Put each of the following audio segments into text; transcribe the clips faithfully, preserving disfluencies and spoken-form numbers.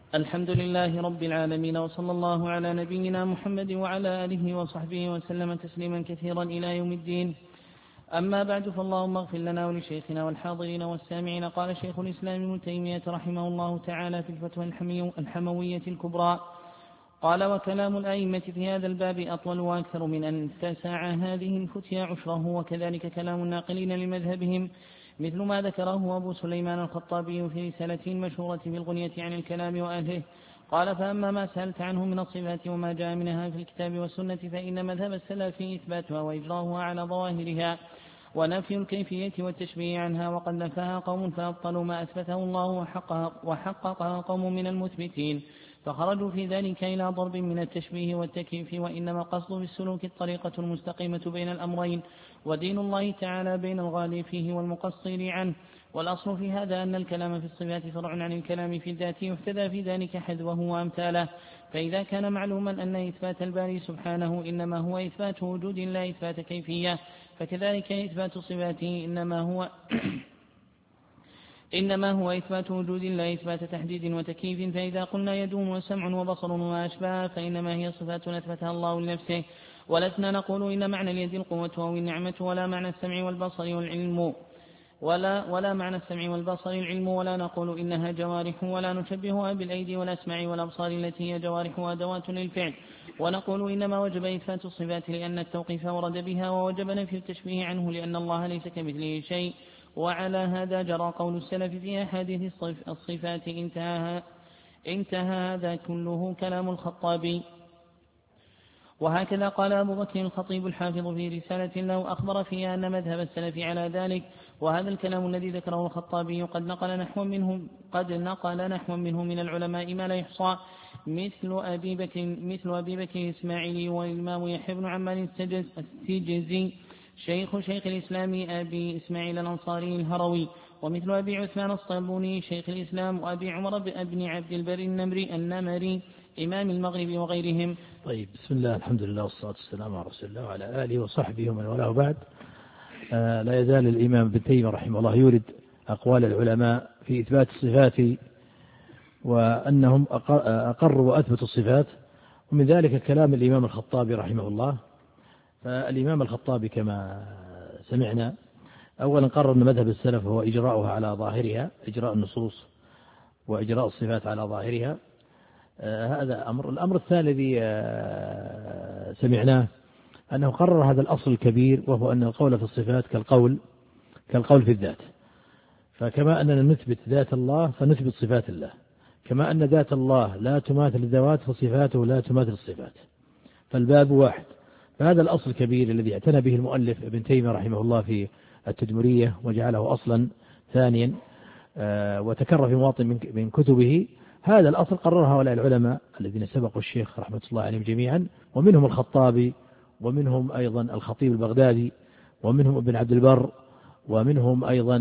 الحمد لله رب العالمين، وصلى الله على نبينا محمد وعلى آله وصحبه وسلم تسليما كثيرا إلى يوم الدين. أما بعد، فاللهم اغفر لنا ولشيخنا والحاضرين والسامعين. قال شيخ الإسلام ابن تيمية رحمه الله تعالى في الفتوى الحموية الكبرى: قال: وكلام الأئمة في هذا الباب أطول وأكثر من أن تسع هذه الفتيا عشره، وكذلك كلام الناقلين لمذهبهم، مثل ما ذكره أبو سليمان الخطابي في رسالته المشهورة في الغنية عن الكلام وأهله. قال: فأما ما سألت عنه من الصفات وما جاء منها في الكتاب والسنة، فإن مذهب السلف إثباتها وإجراؤها على ظواهرها، ونفي الكيفية والتشبيه عنها، وقد نفاها قوم فأبطلوا ما أثبته الله وحققها, وحققها قوم من المثبتين، فخرجوا في ذلك إلى ضرب من التشبيه والتكييف. وإنما القصد بالسلوك الطريقة المستقيمة بين الأمرين، ودين الله تعالى بين الغالي فيه والمقصر عنه. والأصل في هذا أن الكلام في الصفات فرع عن الكلام في الذات، يحتذى في ذلك حذوه وأمثاله. فإذا كان معلوما أن إثبات الباري سبحانه إنما هو إثبات وجود لا إثبات كيفية، فكذلك إثبات صفاته إنما هو إنما هو إثبات وجود لا إثبات تحديد وتكييف. فإذا قلنا يدوم وسمع وبصر وما أشبه، فإنما هي صفات أثبتها الله لنفسه، ولسنا نقول إن معنى اليد القوة أو النعمة، ولا معنى السمع والبصر والعلم ولا ولا معنى السمع والبصر العلم، ولا نقول إنها جوارح، ولا نشبهها بالأيدي والأسماع والأبصار التي هي جوارح وأدوات للفعل. ونقول إنما وجب إثبات الصفات لأن التوقيف ورد بها، ووجب نفي التشبيه عنه لأن الله ليس كمثله شيء. وعلى هذا جرى قول السلف في أحاديث الصفات. انتهى انتهى هذا كله كلام الخطابي. وهكذا قال أبو بكر الخطيب الحافظ في رسالة له أخبر فيها أن مذهب السلف على ذلك. وهذا الكلام الذي ذكره الخطابي قد نقل نحو منه قد نقل نحو منه من العلماء ما لا يحصى، مثل أبي بكر مثل أبي بكر الإسماعيلي والإمام يحيى بن عمار السجزي شيخ شيخ الإسلام أبي إسماعيل الأنصاري الهروي، ومثل أبي عثمان الصابوني شيخ الإسلام، وأبي عمر بن عبد البر النمري النمري إمام المغرب وغيرهم. طيب، بسم الله، الحمد لله، والصلاة والسلام على رسول الله وعلى آله وصحبه ومن والاه. بعد، آه لا يزال الإمام ابن تيمية رحمه الله يورد أقوال العلماء في إثبات الصفات، وأنهم أقروا وأثبتوا الصفات، ومن ذلك كلام الإمام الخطابي رحمه الله. فالإمام الخطابي كما سمعنا أولا قرر أن مذهب السلف هو إجراؤها على ظاهرها، إجراء النصوص وإجراء الصفات على ظاهرها. آه هذا أمر. الأمر الثاني الذي آه سمعناه أنه قرر هذا الأصل الكبير، وهو أن القول في الصفات كالقول كالقول في الذات. فكما أننا نثبت ذات الله فنثبت صفات الله، كما أن ذات الله لا تماثل الذوات فصفاته لا تماثل الصفات، فالباب واحد. فهذا الأصل الكبير الذي اعتنى به المؤلف ابن تيمية رحمه الله في التدمرية وجعله أصلا ثانيا آه وتكرر في مواطن من كتبه، هذا الأصل قررها هؤلاء العلماء الذين سبقوا الشيخ رحمة الله عليهم جميعا، ومنهم الخطابي، ومنهم أيضا الخطيب البغدادي، ومنهم ابن عبد البر، ومنهم أيضا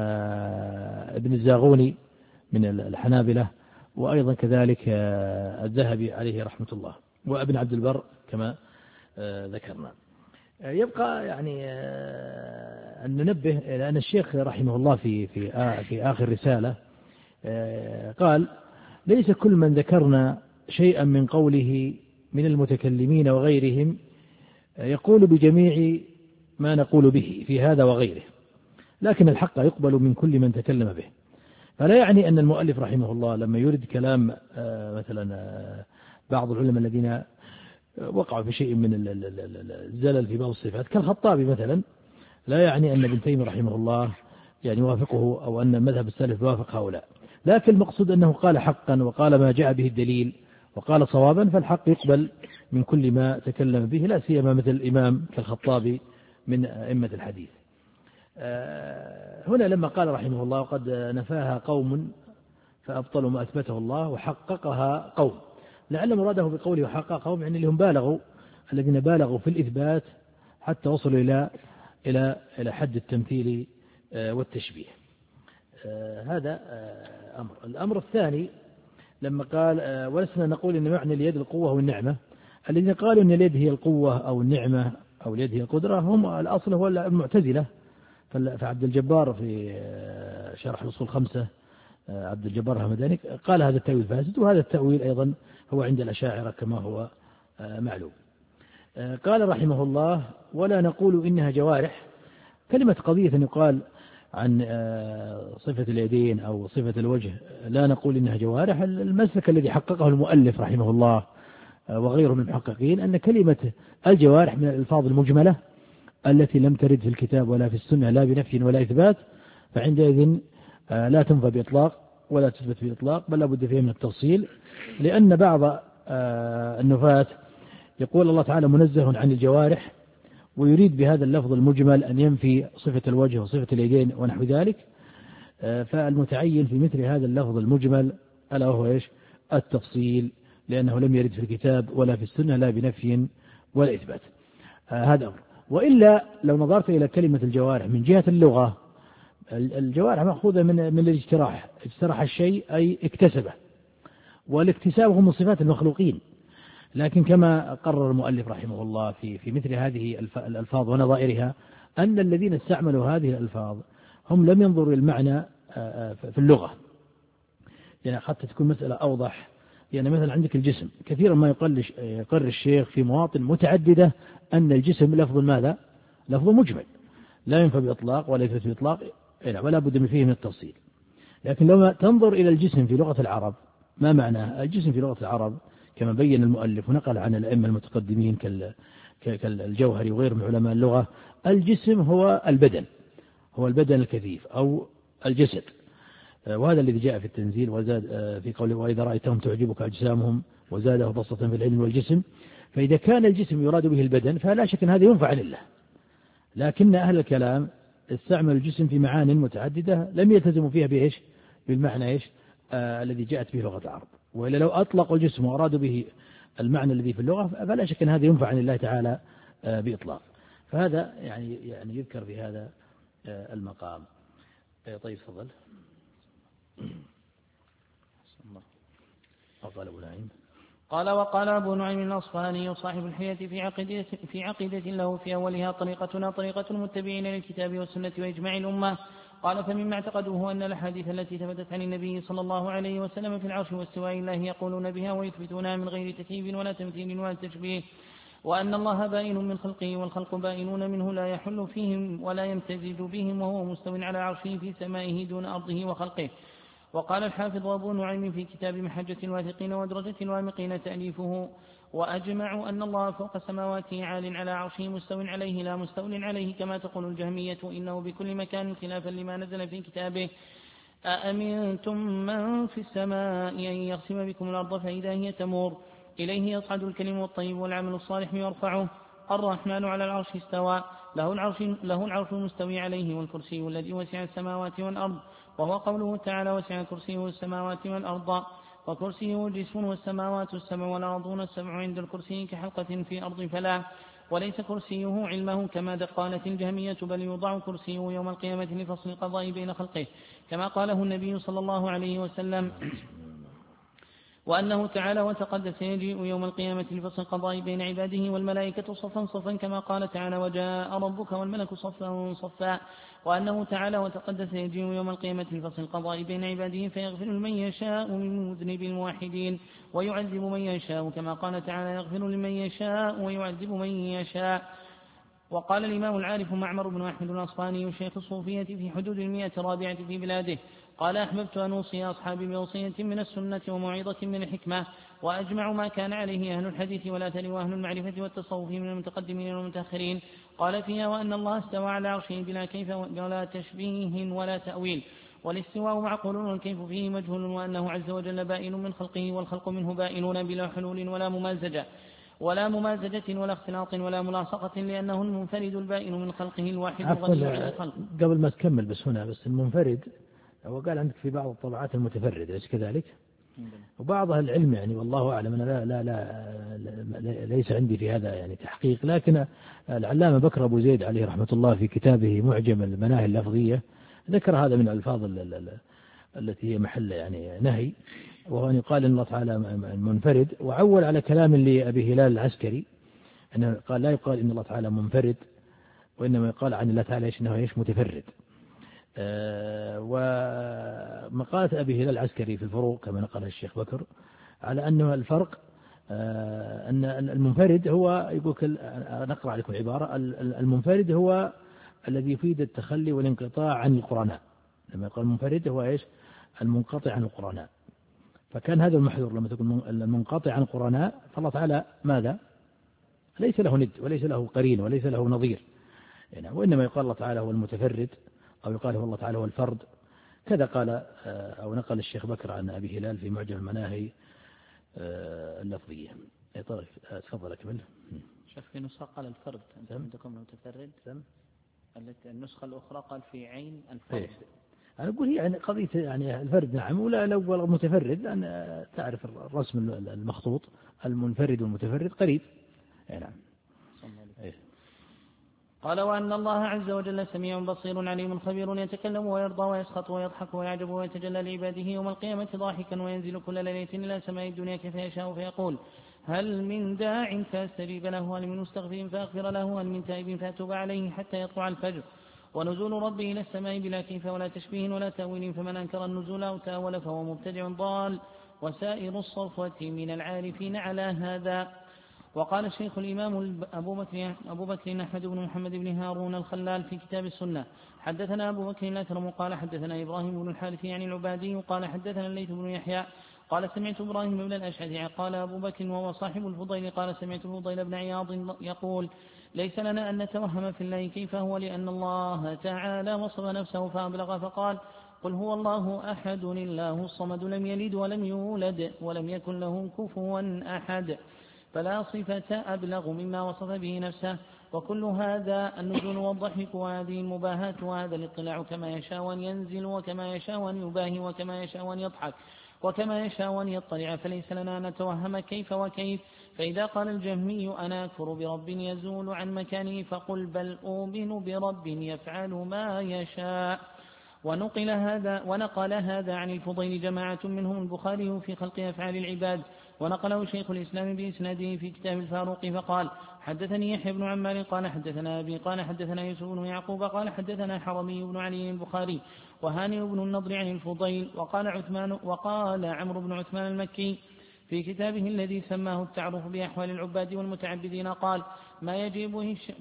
آه ابن الزاغوني من الحنابلة، وأيضا كذلك آه الذهبي عليه رحمة الله، وابن عبد البر كما آه ذكرنا. آه يبقى يعني آه أن ننبه إلى أن الشيخ رحمه الله في في آه في آخر رسالة آه قال: ليس كل من ذكرنا شيئا من قوله من المتكلمين وغيرهم يقول بجميع ما نقول به في هذا وغيره، لكن الحق يقبل من كل من تكلم به. فلا يعني أن المؤلف رحمه الله لما يرد كلام آه مثلا آه بعض العلماء الذين وقعوا في شيء من الزلل في بعض الصفات كالخطابي مثلا، لا يعني أن ابن تيمية رحمه الله يعني وافقه، أو أن مذهب السلف وافق هؤلاء، لكن المقصود أنه قال حقا وقال ما جاء به الدليل وقال صوابا، فالحق يقبل من كل ما تكلم به، لا سيما مثل الإمام كالخطابي من أئمة الحديث. هنا لما قال رحمه الله: وقد نفاها قوم فأبطلوا ما أثبته الله وحققها قوم، لعل مراده بقوله وحقق قوم يعني اللي هم بالغوا، الذين بالغوا في الإثبات حتى وصلوا إلى إلى إلى حد التمثيل والتشبيه. هذا أمر. الأمر الثاني لما قال: ولسنا نقول إن معنى اليد القوة والنعمة، الذين قالوا إن اليد هي القوة أو النعمة أو اليد هي القدرة هم الأصل هو المعتزلة. فعبد الجبار في شرح الأصول الخمسة عبد الجبار الهمداني قال هذا التأويل فاسد، وهذا التأويل أيضا هو عند الأشاعرة كما هو معلوم. قال رحمه الله: ولا نقول إنها جوارح. كلمة قضية أن يقال عن صفة اليدين أو صفة الوجه لا نقول إنها جوارح، المسلك الذي حققه المؤلف رحمه الله وغيره من المحققين أن كلمة الجوارح من الألفاظ المجملة التي لم ترد في الكتاب ولا في السنة لا بنفي ولا إثبات، فعندئذ لا تنفى بإطلاق ولا تثبت بإطلاق، بل لابد فيها من التفصيل، لأن بعض النفاة يقول الله تعالى منزه عن الجوارح، ويريد بهذا اللفظ المجمل أن ينفي صفة الوجه وصفة اليدين ونحو ذلك. فالمتعين في مثل هذا اللفظ المجمل ألا هو إيش؟ التفصيل، لأنه لم يرد في الكتاب ولا في السنة لا بنفي ولا إثبات. هذا أمر. وإلا لو نظرت إلى كلمة الجوارح من جهة اللغة، الجوارح مأخوذة من من الاجتراح، اجترح الشيء أي اكتسبه، والاكتساب هو من صفات المخلوقين. لكن كما قرر المؤلف رحمه الله في في مثل هذه الألفاظ ونظائرها أن الذين استعملوا هذه الألفاظ هم لم ينظروا المعنى في اللغة، يعني حتى تكون مسألة أوضح. يعني مثلا عندك الجسم، كثيرا ما يقرر الشيخ في مواطن متعددة أن الجسم لفظ ماذا؟ لفظ مجمل لا ينفى بإطلاق ولا يثبت بإطلاق ولا بد من فيه من التفصيل. لكن لما تنظر إلى الجسم في لغة العرب، ما معناه الجسم في لغة العرب كما بين المؤلف ونقل عن الأئمة المتقدمين كالجوهري وغير من علماء اللغة؟ الجسم هو البدن، هو البدن الكثيف أو الجسد، وهذا الذي جاء في التنزيل وزاد في قوله: وإذا رأيتهم تعجبك أجسامهم وزاده بسطة في العلم والجسم. فإذا كان الجسم يراد به البدن فلا شك أن هذا ينفع لله، لكن أهل الكلام استعمل الجسم في معان متعددة لم يلتزموا فيها بإيش؟ بالمعنى إيش؟ آه الذي جاءت به لغة العرب. وإلا لو أطلقوا الجسم وأرادوا به المعنى الذي في اللغة فلا شك أن هذا ينفع عن الله تعالى آه بإطلاق. فهذا يعني يعني يذكر في هذا آه المقام. آه طيب تفضل. قال أبو نعيم قال وقال أبو نعيم الأصفهاني صاحب الحية في عقيدة, في عقيدة له في أولها: طريقتنا طريقة المتبعين للكتاب والسنة وإجماع الأمة. قال فمما اعتقدوه أن الأحاديث التي ثبتت عن النبي صلى الله عليه وسلم في العرش واستواء الله يقولون بها ويثبتونها من غير تكييف ولا تمثيل ولا تشبيه، وأن الله بائن من خلقه والخلق بائنون منه لا يحل فيهم ولا يمتزج بهم، وهو مستو على عرشه في سمائه دون أرضه وخلقه. وقال الحافظ أبو نعيم في كتاب محجة الواثقين ودرجة الوامقين تأليفه: وأجمعوا أن الله فوق سماواته عال على عرشه مستو عليه لا مستو عليه كما تقول الجهمية، إنه بكل مكان خلافا لما نزل في كتابه: أأمنتم من في السماء أن يخسم بكم الأرض فإذا هي تمور، إليه يصعد الكلم الطيب والعمل الصالح يرفعه، الرحمن على العرش استوى، له العرش, له العرش المستوي عليه والكرسي الذي وسع السماوات والأرض، وهو قوله تعالى: وسع كرسيه السماوات والأرض، وكرسيه جسم والسماوات السبع والأرضون السبع عند الكرسي كحلقة في أرض فلا، وليس كرسيه علمه كما قالت الجهمية، بل يوضع كرسيه يوم القيامة لفصل القضاء بين خلقه كما قاله النبي صلى الله عليه وسلم، وأنه تعالى وتقدس يجيء يوم القيامة لفصل القضاء بين عباده والملائكة صفا صفا كما قال تعالى: وجاء ربك والملك صفا صفا، وأنه تعالى وتقدس يجيء يوم القيامة لفصل القضاء بين عباده فيغفر لمن يشاء من مذنب الموحدين ويعذب من يشاء كما قال تعالى: يغفر لمن يشاء ويعذب من يشاء. وقال الإمام العارف معمر بن أحمد الأصفهاني شيخ الصوفية في حدود المئة الرابعة في بلاده: قال أحببت أن أوصي أصحابي بوصية من السنة وموعظة من الحكمة، وأجمع ما كان عليه أهل الحديث والأثر وأهل المعرفة والتصوف من المتقدمين والمتأخرين. قال فيها: وأن الله استوى على عرشه بلا كيف ولا تشبيه ولا تأويل، والاستواء معقول والكيف فيه مجهول، وأنه عز وجل بائن من خلقه والخلق منه بائنون بلا حلول ولا ممازجة ولا ممازجة ولا اختلاط ولا ملاصقة، لأنه المنفرد البائن من خلقه الواحد الغني عن الخلق. قبل ما تكمل بس هنا بس المنفرد هو قال عندك في بعض الطبعات المتفرد، أليس كذلك؟ وبعض أهل العلم يعني والله أعلم أنا لا, لا, لا, لا ليس عندي في هذا يعني تحقيق، لكن العلامة بكر أبو زيد عليه رحمة الله في كتابه معجم المناهي اللفظية ذكر هذا من الألفاظ التي هي محل يعني نهي، وهو أن يقال إن الله تعالى منفرد، وعول على كلام لأبي هلال العسكري أنه قال لا يقال إن الله تعالى منفرد، وإنما يقال عن الله تعالى إنه إيش متفرد. ومقالة أبي هلال العسكري في الفروق كما نقل الشيخ بكر على أنه الفرق أن المنفرد هو يقول، نقرأ عليكم عبارة، المنفرد هو الذي يفيد التخلي والانقطاع عن القرناء. لما يقول المنفرد هو إيش؟ المنقطع عن القرناء. فكان هذا المحذور لما تكون المنقطع عن القرناء، فالله تعالى ماذا؟ ليس له ند وليس له قرين وليس له نظير، يعني وإنما يقال الله تعالى هو المتفرد، أو يقال هو الله تعالى هو الفرد. كذا قال أو نقل الشيخ بكر عن أبي هلال في معجم المناهي اللفظية. طيب تفضل أكمل. شيخ في نسخة قال الفرد، أنت عندكم المتفرد. النسخة الأخرى قال في عين الفرد. أنا أقول هي يعني قضية يعني الفرد نعم، ولا لو متفرد، لأن تعرف الرسم المخطوط المنفرد والمتفرد قريب. نعم. إيه. قال وأن الله عز وجل سميع بصير عليم خبير، يتكلم ويرضى ويسخط ويضحك ويعجب ويتجلى لعباده يوم القيامة ضاحكا، وينزل كل ليلة إلى سماء الدنيا كيف يشاء فيقول هل من داع فاستجيب له، هل من مستغفر فأغفر له، هل من تائب فأتوب عليه حتى يطلع الفجر. ونزول ربه إلى السماء بلا كيف ولا تشبيه ولا تأويل، فمن أنكر النزول أو تأول فهو مبتدع ضال، وسائر الصفوة من العارفين على هذا. وقال الشيخ الإمام أبو بكر, أبو بكر أحمد بن محمد بن هارون الخلال في كتاب السنة: حدثنا أبو بكر الأثرم قال حدثنا إبراهيم بن الحارث يعني العبادي قال حدثنا الليث بن يحيى قال سمعت إبراهيم بن الأشعث قال أبو بكر وهو صاحب الفضيل قال سمعت الفضيل بن عياض يقول ليس لنا أن نتوهم في الله كيف هو، لأن الله تعالى وصف نفسه فأبلغ فقال قل هو الله أحد الله الصمد لم يلد ولم يولد ولم يكن له كفوا أحد، فلا صفة أبلغ مما وصف به نفسه. وكل هذا النزول والضحك وهذه المباهات وهذا الاطلاع كما يشاء أن ينزل وكما يشاء أن يباهي وكما يشاء أن يضحك وكما يشاء أن يطلع، فليس لنا أن نتوهم كيف وكيف. فإذا قال الجهمي أنا أكفر برب يزول عن مكانه فقل بل أؤمن برب يفعل ما يشاء. ونقل هذا ونقل هذا عن الفضيل جماعة منهم البخاري في خلق أفعال العباد، ونقله شيخ الإسلام بإسناده في كتاب الفاروق فقال حدثني يحيى بن عمار قال حدثنا أبي قال حدثنا يوسف بن يعقوب قال حدثنا حرمي بن علي البخاري وهانئ بن النضر عن الفضيل. وقال عثمان وقال عمرو بن عثمان المكي في كتابه الذي سماه التعرف بأحوال العباد والمتعبدين قال ما يجيء به الش...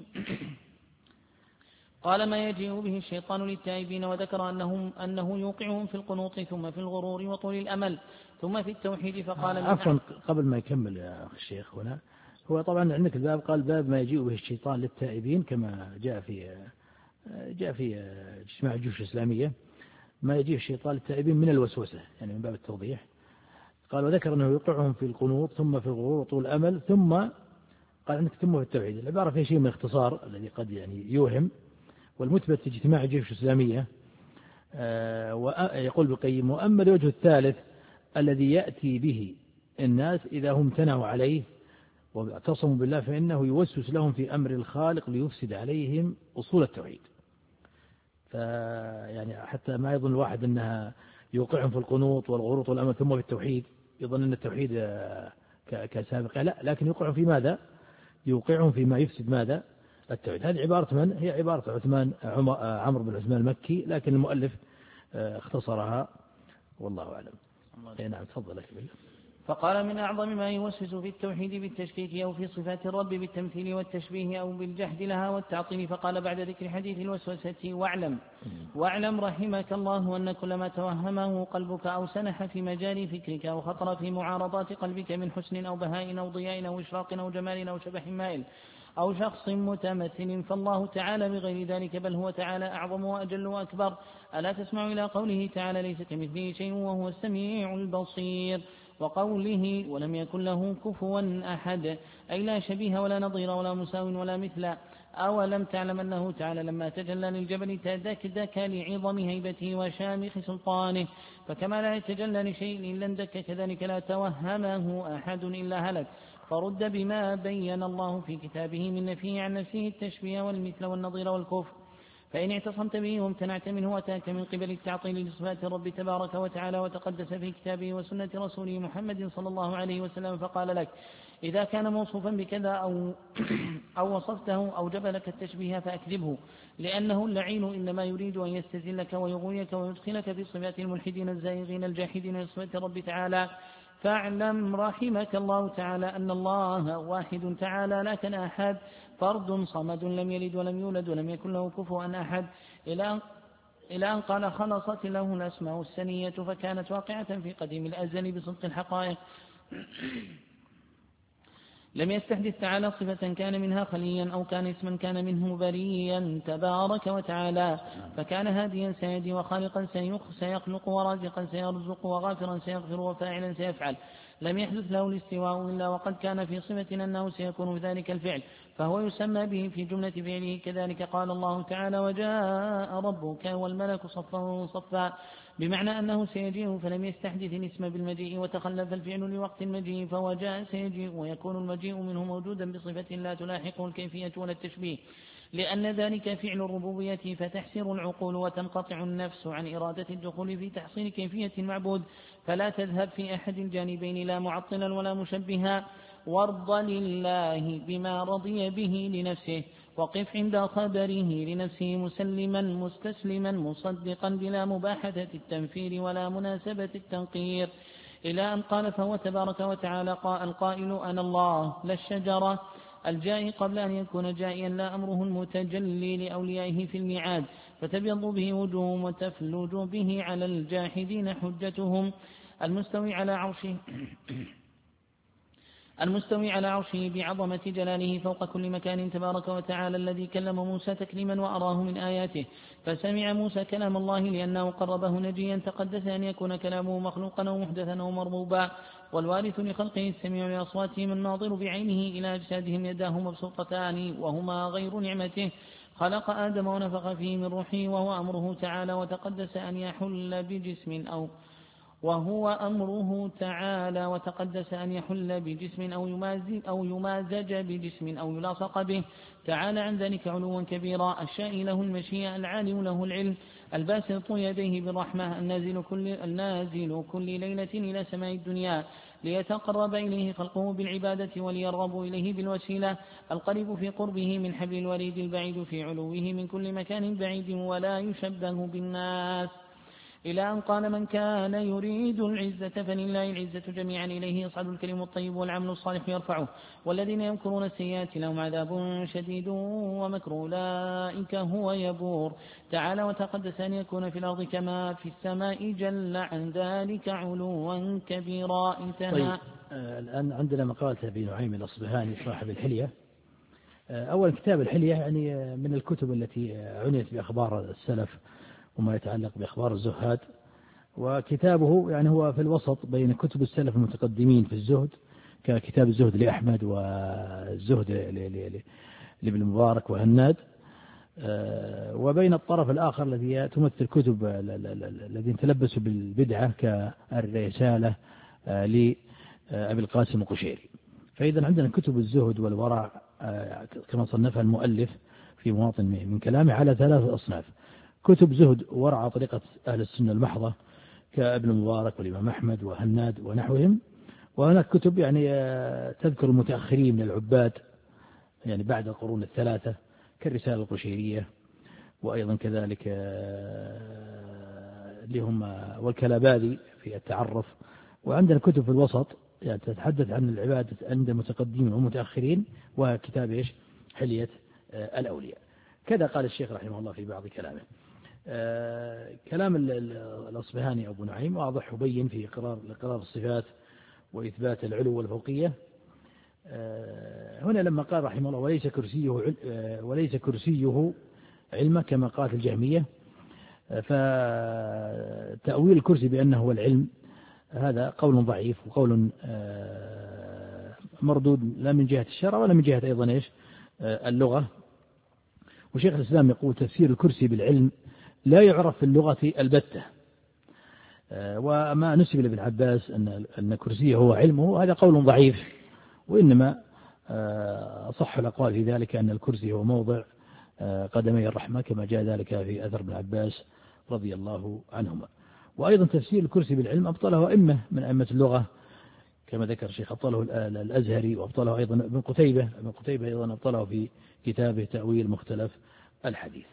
قال ما يجيء به الشيطان للتائبين، وذكر أنهم أنه يوقعهم في القنوط ثم في الغرور وطول الأمل ثم في التوحيد. فقال عفوا قبل ما يكمل يا أخي الشيخ هنا، هو طبعا عندك الباب قال باب ما يجيء به الشيطان للتائبين كما جاء في جاء في اجتماع الجيوش الإسلامية، ما يجيء الشيطان للتائبين من الوسوسة، يعني من باب التوضيح. قال وذكر أنه يوقعهم في القنوط ثم في الغرور وطول الأمل ثم قال عندك ثم في التوحيد. العبارة فيها شيء من الاختصار الذي قد يعني يوهم، والمثبت في اجتماع الجيوش الإسلامية ويقول بالقيم وأما الوجه الثالث الذي يأتي به الناس إذا هم امتنعوا عليه واعتصموا بالله فإنه يوسوس لهم في أمر الخالق ليفسد عليهم أصول التوحيد. فيعني حتى ما يظن الواحد أنها يوقعهم في القنوط والغروط والأمل ثم في التوحيد يظن أن التوحيد كسابق، لا، لكن يوقعهم في ماذا؟ يوقعهم فيما يفسد ماذا؟ التوحيد. هذه عبارة من؟ هي عبارة عثمان عمرو بن عثمان المكي، لكن المؤلف اختصرها والله أعلم. نعم تفضل أكمل. فقال من أعظم ما يوسوس في التوحيد بالتشكيك أو في صفات الرب بالتمثيل والتشبيه أو بالجحد لها والتعطيل. فقال بعد ذكر حديث الوسوسة واعلم واعلم رحمك الله أن كل ما توهمه قلبك أو سنح في مجال فكرك أو خطر في معارضات قلبك من حسن أو بهاء أو ضياء أو إشراق أو جمال أو شبح مائل أو شخص متمثل فالله تعالى بغير ذلك، بل هو تعالى أعظم وأجل وأكبر. ألا تسمع إلى قوله تعالى ليس كمثله شيء وهو السميع البصير، وقوله ولم يكن له كفوا أحد أي لا شبيه ولا نظير ولا مساو ولا مثل. أولم تعلم أنه تعالى لما تجلى للجبل تدكدك لعظم هيبته وشامخ سلطانه، فكما لا يتجلى لشيء إلا اندك كذلك لا توهمه أحد إلا هلك. فرد بما بين الله في كتابه من نفيه عن نفسه التشبيه والمثل والنظير والكفر. فإن اعتصمت به وامتنعت منه وأتاك من قبل التعطيل لصفات الرب تبارك وتعالى وتقدس في كتابه وسنة رسوله محمد صلى الله عليه وسلم فقال لك إذا كان موصوفا بكذا أو, أو وصفته أوجب لك التشبيه فأكذبه، لأنه اللعين إنما يريد أن يستزلك ويغويك ويدخلك في صفات الملحدين الزائغين الجاحدين لصفات الرب تعالى. فاعلم رحمك الله تعالى أن الله واحد تعالى لا كالآحاد، فرد صمد لم يلد ولم يولد ولم يكن له كفوا أحد، إلى إلى أن قال خلصت له الأسماء السنية فكانت واقعة في قديم الأزل بصدق الحقائق. لم يستحدث تعالى صفة كان منها خليا أو كان اسما كان منه بريا تبارك وتعالى، فكان هاديا سيهدي وخالقا سيخلق ورازقا سيرزق وغافرا سيغفر وفاعلا سيفعل. لم يحدث له الاستواء إلا وقد كان في صفة أنه سيكون في ذلك الفعل، فهو يسمى به في جملة فعله. كذلك قال الله تعالى وجاء ربك والملك صفا صفا، بمعنى أنه سيجيء فلم يستحدث الاسم بالمجيء وتخلف الفعل لوقت المجيء، فهو جاء سيجيء ويكون المجيء منه موجودا بصفة لا تلاحقه الكيفية ولا التشبيه، لأن ذلك فعل الربوبية فتحسر العقول وتنقطع النفس عن إرادة الدخول في تحصيل كيفية المعبود، فلا تذهب في أحد الجانبين لا معطلا ولا مشبها، وارض لله بما رضي به لنفسه، وقف عند خبره لنفسه مسلما مستسلما مصدقا بلا مباحثة التنفير ولا مناسبة التنقير، إلى أن قال فهو تبارك وتعالى القائل أنا الله لا الشجرة، الجائي قبل أن يكون جائيا لا أمره المتجلي لأوليائه في الميعاد، فتبيض به وجوههم وتفلج به على الجاحدين حجتهم، المستوي على عرشه المستوي على عرشه بعظمة جلاله فوق كل مكان تبارك وتعالى، الذي كلم موسى تكليما وأراه من آياته، فسمع موسى كلام الله لأنه قربه نجيا، تقدس أن يكون كلامه مخلوقا أو محدثا أو مربوبا، والوارث لخلقه السميع لأصواتهم الناظر بعينه إلى أجسادهم يداه مبسوطتان وهما غير نعمته، خلق آدم ونفخ فيه من روحه وهو أمره تعالى وتقدس أن يحل بجسم أو وهو أمره تعالى وتقدس أن يحل بجسم أو يمازج, أو يمازج بجسم أو يلاصق به، تعالى عن ذلك علوا كبيرا، الشائي له المشيئة العالم له العلم، الباسط يديه بالرحمة، النازل كل, النازل كل ليلة إلى سماء الدنيا ليتقرب إليه خلقه بالعبادة وليرغبوا إليه بالوسيلة، القريب في قربه من حبل الوريد البعيد في علوه من كل مكان بعيد ولا يشبه بالناس، إلى أن قال من كان يريد العزة فلله العزة جميعا إليه يصعد الكلم الطيب والعمل الصالح يرفعه، والذين يمكرون السيئات لهم عذاب شديد ومكر أولئك هو يبور، تعالى وتقدس أن يكون في الأرض كما في السماء جل عن ذلك علوا كبيرا. انتهى. طيب آه الآن عندنا مقالة أبي نعيم الأصبهاني صاحب الحلية. آه أول كتاب الحلية يعني من الكتب التي عنيت بأخبار السلف وما يتعلق بأخبار الزهاد، وكتابه يعني هو في الوسط بين كتب السلف المتقدمين في الزهد ككتاب الزهد لأحمد والزهد لابن المبارك وهناد، وبين الطرف الآخر الذي تمثل كتب الذين تلبسوا بالبدعة كالرسالة لأبي القاسم القشيري. فإذا عندنا كتب الزهد والورع كما صنفها المؤلف في مواطن من كلامه على ثلاث أصناف: كتب زهد ورع طريقة أهل السنة المحضة كابن المبارك والإمام أحمد وهناد ونحوهم، وهناك كتب يعني تذكر المتأخرين من العباد يعني بعد القرون الثلاثة كالرسالة القشيرية، وأيضا كذلك لهم والكلاباذي في التعرف. وعندنا كتب في الوسط يعني تتحدث عن العبادة عند المتقدمين والمتأخرين، وكتاب إيش حلية الأولياء. كذا قال الشيخ رحمه الله في بعض كلامه. آه كلام الأصبهاني أبو نعيم واضح وبين في إقرار إقرار الصفات وإثبات العلو والفوقية. آه هنا لما قال رحمه الله وليس كرسيه آه وليس كرسيه علمه كما قالت الجهمية، آه فتأويل الكرسي بأنه هو العلم هذا قول ضعيف وقول آه مردود لا من جهة الشرع ولا من جهة أيضا إيش آه اللغة. وشيخ الإسلام يقول تفسير الكرسي بالعلم لا يعرف في اللغة البتة، وما نسب لابن عباس أن أن كرسيه هو علمه هذا قول ضعيف، وإنما أصح الأقوال في ذلك أن الكرسي هو موضع قدمي الرحمة كما جاء ذلك في أثر ابن عباس رضي الله عنهما. وأيضا تفسير الكرسي بالعلم أبطله أئمة من أئمة اللغة كما ذكر الشيخ، أبطله الأزهري وأبطله أيضا ابن قتيبة ابن قتيبة أيضا أبطله في كتابه تأويل مختلف الحديث.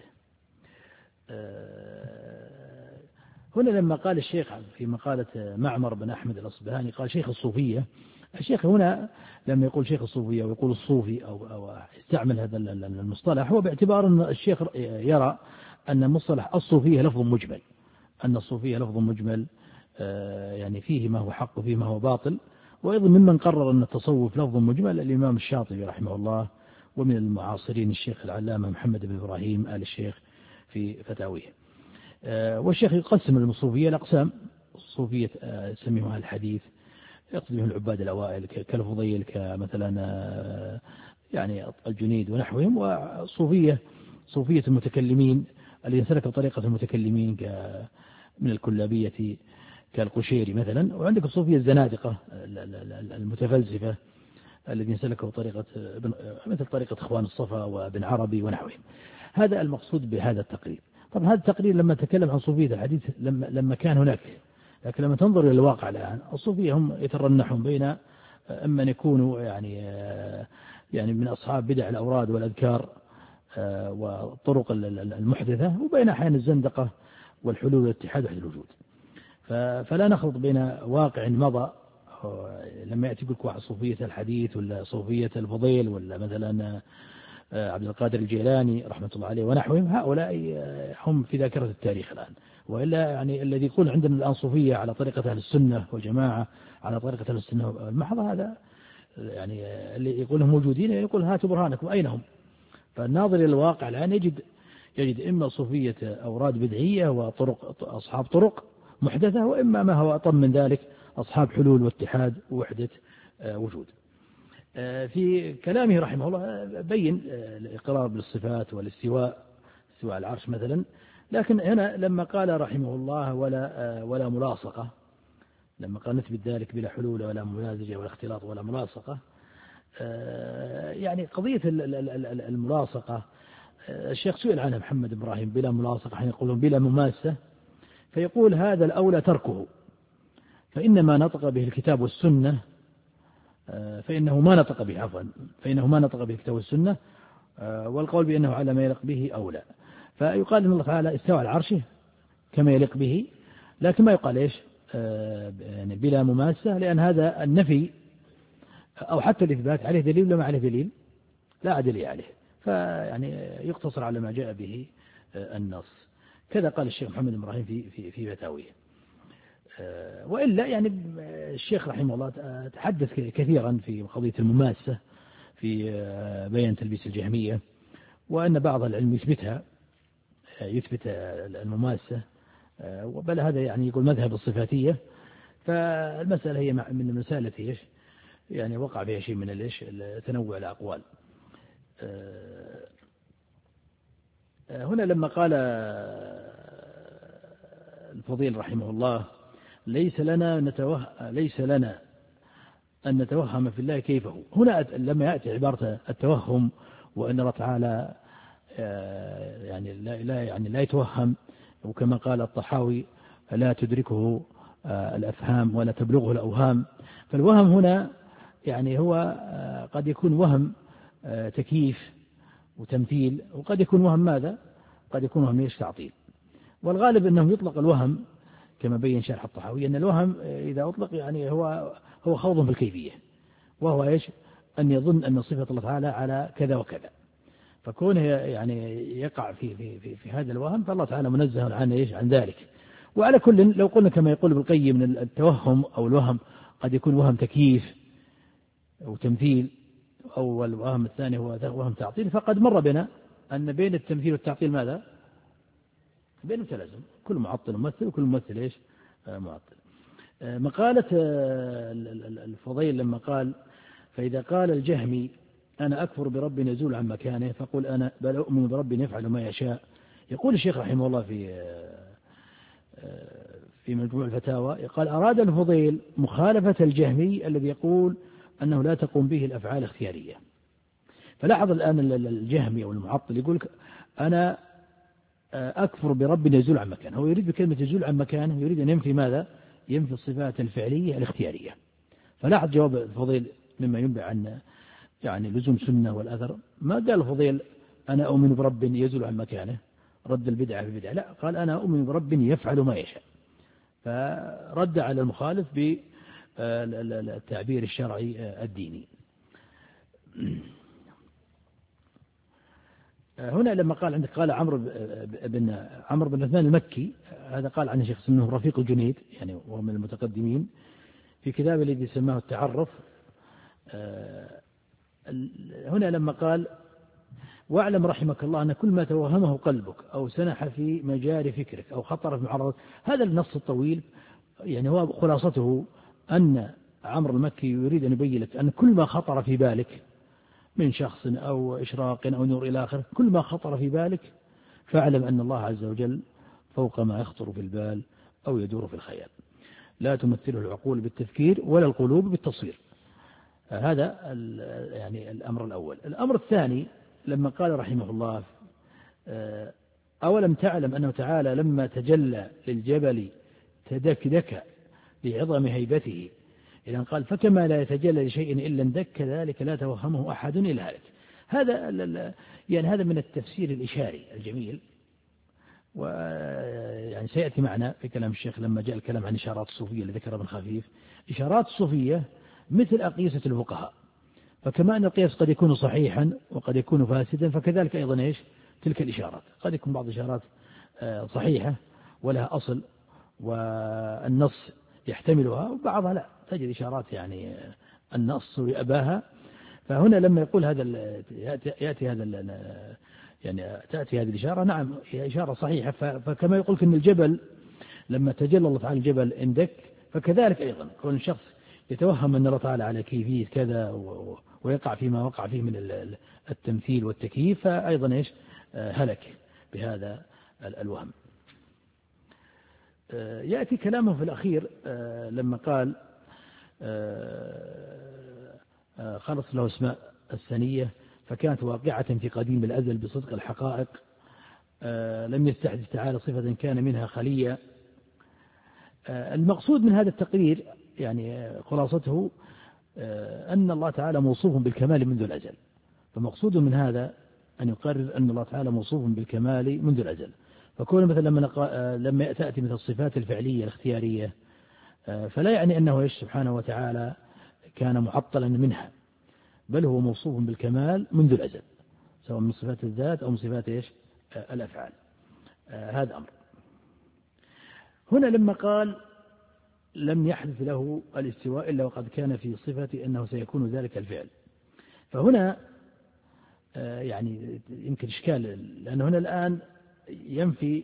هنا لما قال الشيخ في مقالة معمر بن أحمد الأصبهاني قال شيخ الصوفية، الشيخ هنا لما يقول شيخ الصوفية ويقول الصوفي أو, أو استعمل هذا المصطلح هو باعتبار أن الشيخ يرى أن مصطلح الصوفية لفظ مجمل، أن الصوفية لفظ مجمل يعني فيه ما هو حق وفيه ما هو باطل. وأيضا ممن قرر أن التصوف لفظ مجمل الإمام الشاطبي رحمه الله، ومن المعاصرين الشيخ العلامة محمد بن إبراهيم آل الشيخ في فتاويه. والشيخ يقسم الصوفية لأقسام، الصوفية يسميها الحديث يقصد بهم العباد الأوائل كالفضيل كمثلا يعني الجنيد ونحوهم، وصوفية صوفية المتكلمين الذين سلكوا طريقة المتكلمين من الكلابية كالقشيري مثلا. وعندك الصوفية الزنادقة المتفلسفة الذين سلكوا طريقة مثل طريقة إخوان الصفا وابن عربي ونحوهم. هذا المقصود بهذا التقرير. طبعا هذا التقرير لما تكلم عن صوفية الحديث لما, لما كان هناك، لكن لما تنظر إلى الواقع الآن الصوفية هم يترنحون بين أما أن يكونوا يعني يعني من أصحاب بدع الأوراد والأذكار والطرق المحدثة، وبين أحيان الزندقة والحلول والاتحاد وحدة الوجود. فلا نخلط بين واقع مضى لما يأتي يقول واحد صوفية الحديث ولا صوفية الفضيل ولا مثلا عبد القادر الجيلاني رحمة الله عليه ونحوهم، هؤلاء هم في ذاكرة التاريخ الآن. وإلا يعني الذي يقول عندنا الآن صوفية على طريقة أهل السنة والجماعة على طريقة أهل السنة المحضة، هذا يعني اللي يقولهم موجودين يقول هاتوا برهانكم أين هم. فالناظر إلى الواقع الآن يجد يجد إما صوفية أوراد بدعية وطرق أصحاب طرق محدثة، وإما ما هو أطم من ذلك أصحاب حلول واتحاد ووحدة وجود. في كلامه رحمه الله بين الإقرار بالصفات والاستواء استواء العرش مثلا، لكن هنا لما قال رحمه الله ولا ولا ملاصقة، لما قال نثبت ذلك بلا حلول ولا ممازجة ولا اختلاط ولا ملاصقة، يعني قضية الملاصقة الشيخ سئل عنها محمد إبراهيم بلا ملاصقة، حين يقولون بلا مماسة، فيقول هذا الأولى تركه، فإنما نطق به الكتاب والسنة فإنه ما نطق به عفوا فإنه ما نطق به الكتاب والسنة، والقول بأنه على ما يليق به أولى. فيقال أن الله تعالى استوى على عرشه كما يليق به، لكن ما يقال إيش يعني بلا مماسة، لأن هذا النفي أو حتى الإثبات عليه دليل ولا ما عليه دليل؟ لا دليل عليه، فيعني يقتصر على ما جاء به النص. كذا قال الشيخ محمد إبراهيم في في في فتاويه. وإلا يعني الشيخ رحمه الله تحدث كثيرا في قضية المماسة في بيان تلبيس الجهمية، وأن بعض العلم يثبتها يثبت المماسة، بل هذا يعني يقول مذهب الصفاتية. فالمسألة هي من المسائل التي يعني وقع فيها شيء من الايش تنوع الأقوال. هنا لما قال الفضيل رحمه الله ليس لنا نتوه ليس لنا أن نتوهم في الله كيفه، هنا لما يأتي عبارة التوهم وأن الله تعالى يعني لا لا يعني لا يتوهم، وكما قال الطحاوي لا تدركه الأفهام ولا تبلغه الأوهام. فالوهم هنا يعني هو قد يكون وهم تكييف وتمثيل، وقد يكون وهم ماذا؟ قد يكون وهم ايش تعطيل. والغالب أنه يطلق الوهم كما بين شرح الطحاوي أن الوهم إذا أطلق يعني هو هو خوض في الكيفية، وهو ايش؟ أن يظن أن صفة الله تعالى على كذا وكذا، فكونه يعني يقع في في في, في هذا الوهم فالله تعالى منزه عن ايش؟ عن ذلك. وعلى كل لو قلنا كما يقول ابن القيم من التوهم أو الوهم قد يكون وهم تكييف أو تمثيل، أو الوهم الثاني هو وهم تعطيل، فقد مر بنا أن بين التمثيل والتعطيل ماذا؟ بين تلازم، كل معطل ممثل وكل ممثل ايش؟ معطل. مقالة الفضيل لما قال فإذا قال الجهمي أنا أكفر برب يزول عن مكانه فقل أنا بل أؤمن برب يفعل ما يشاء، يقول الشيخ رحمه الله في في مجموع الفتاوى قال أراد الفضيل مخالفة الجهمي الذي يقول أنه لا تقوم به الأفعال الاختيارية. فلاحظ الآن الجهمي أو المعطل يقول أنا أكفر برب يزول عن مكانه. هو يريد بكلمة يزول عن مكانه يريد أن ينفي ماذا؟ ينفي الصفات الفعلية الاختيارية. فلاحظ جواب الفضيل مما ينبع عن يعني لزوم سنة والأثر. ما قال الفضيل أنا أؤمن برب يزول عن مكانه رد البدعة في بدعة، لا، قال أنا أؤمن برب يفعل ما يشاء، فرد على المخالف بالتعبير الشرعي الديني. هنا لما قال عندك قال عمرو بن عمرو بن عثمان المكي، هذا قال عنه شيخ اسمه رفيق الجنيد، يعني وهو من المتقدمين، في كتابه الذي سماه التعرف. هنا لما قال واعلم رحمك الله أن كل ما توهمه قلبك أو سنح في مجال فكرك أو خطر في معرض، هذا النص الطويل يعني هو خلاصته أن عمرو المكي يريد أن يبين لك أن كل ما خطر في بالك من شخص أو إشراق أو نور إلى آخره، كل ما خطر في بالك فاعلم أن الله عز وجل فوق ما يخطر في البال أو يدور في الخيال، لا تمثله العقول بالتفكير ولا القلوب بالتصوير. هذا يعني الأمر الأول. الأمر الثاني لما قال رحمه الله أولم تعلم أنه تعالى لما تجلى للجبل تدكدك لعظم هيبته، إذا قال فكما لا يتجلى لشيء إلا اندك كذلك لا توهمه أحد إلا هلك. هذا يعني هذا من التفسير الإشاري الجميل، ويعني سيأتي معنا في كلام الشيخ لما جاء الكلام عن إشارات الصوفية اللي ذكرها ابن خفيف. إشارات الصوفية مثل أقيسة الفقهاء، فكما أن القياس قد يكون صحيحا وقد يكون فاسدا، فكذلك أيضا إيش تلك الإشارات قد يكون بعض الإشارات صحيحة ولها أصل والنص يحتملها، وبعضها لا، تجد إشارات يعني النص يأباها. فهنا لما يقول هذا يأتي هذا يعني تأتي هذه الإشارة، نعم هي إشارة صحيحة. فكما يقول إن الجبل لما تجلى الله تعالى الجبل اندك، فكذلك أيضا كون الشخص يتوهم أن الله تعالى على كيفية كذا ويقع فيما وقع فيه من التمثيل والتكييف، فأيضا إيش هلك بهذا الوهم. يأتي كلامه في الأخير لما قال خلص له اسماء الثانية فكانت واقعة في قديم الأزل بصدق الحقائق، لم يستحدث تعالى صفة كان منها خلية. المقصود من هذا التقرير يعني خلاصته أن الله تعالى موصوف بالكمال منذ الأزل، فمقصود من هذا أن يقرر أن الله تعالى موصوف بالكمال منذ الأزل. فكون مثلا لما لما تأتي مثل الصفات الفعلية الاختيارية فلا يعني أنه إيش سبحانه وتعالى كان معطلا منها، بل هو موصوف بالكمال منذ الأزل، سواء من صفات الذات أو من صفات إيش الأفعال. هذا أمر. هنا لما قال لم يحدث له الاستواء إلا وقد كان في صفة أنه سيكون ذلك الفعل، فهنا يعني يمكن إشكال، لأن هنا الآن ينفي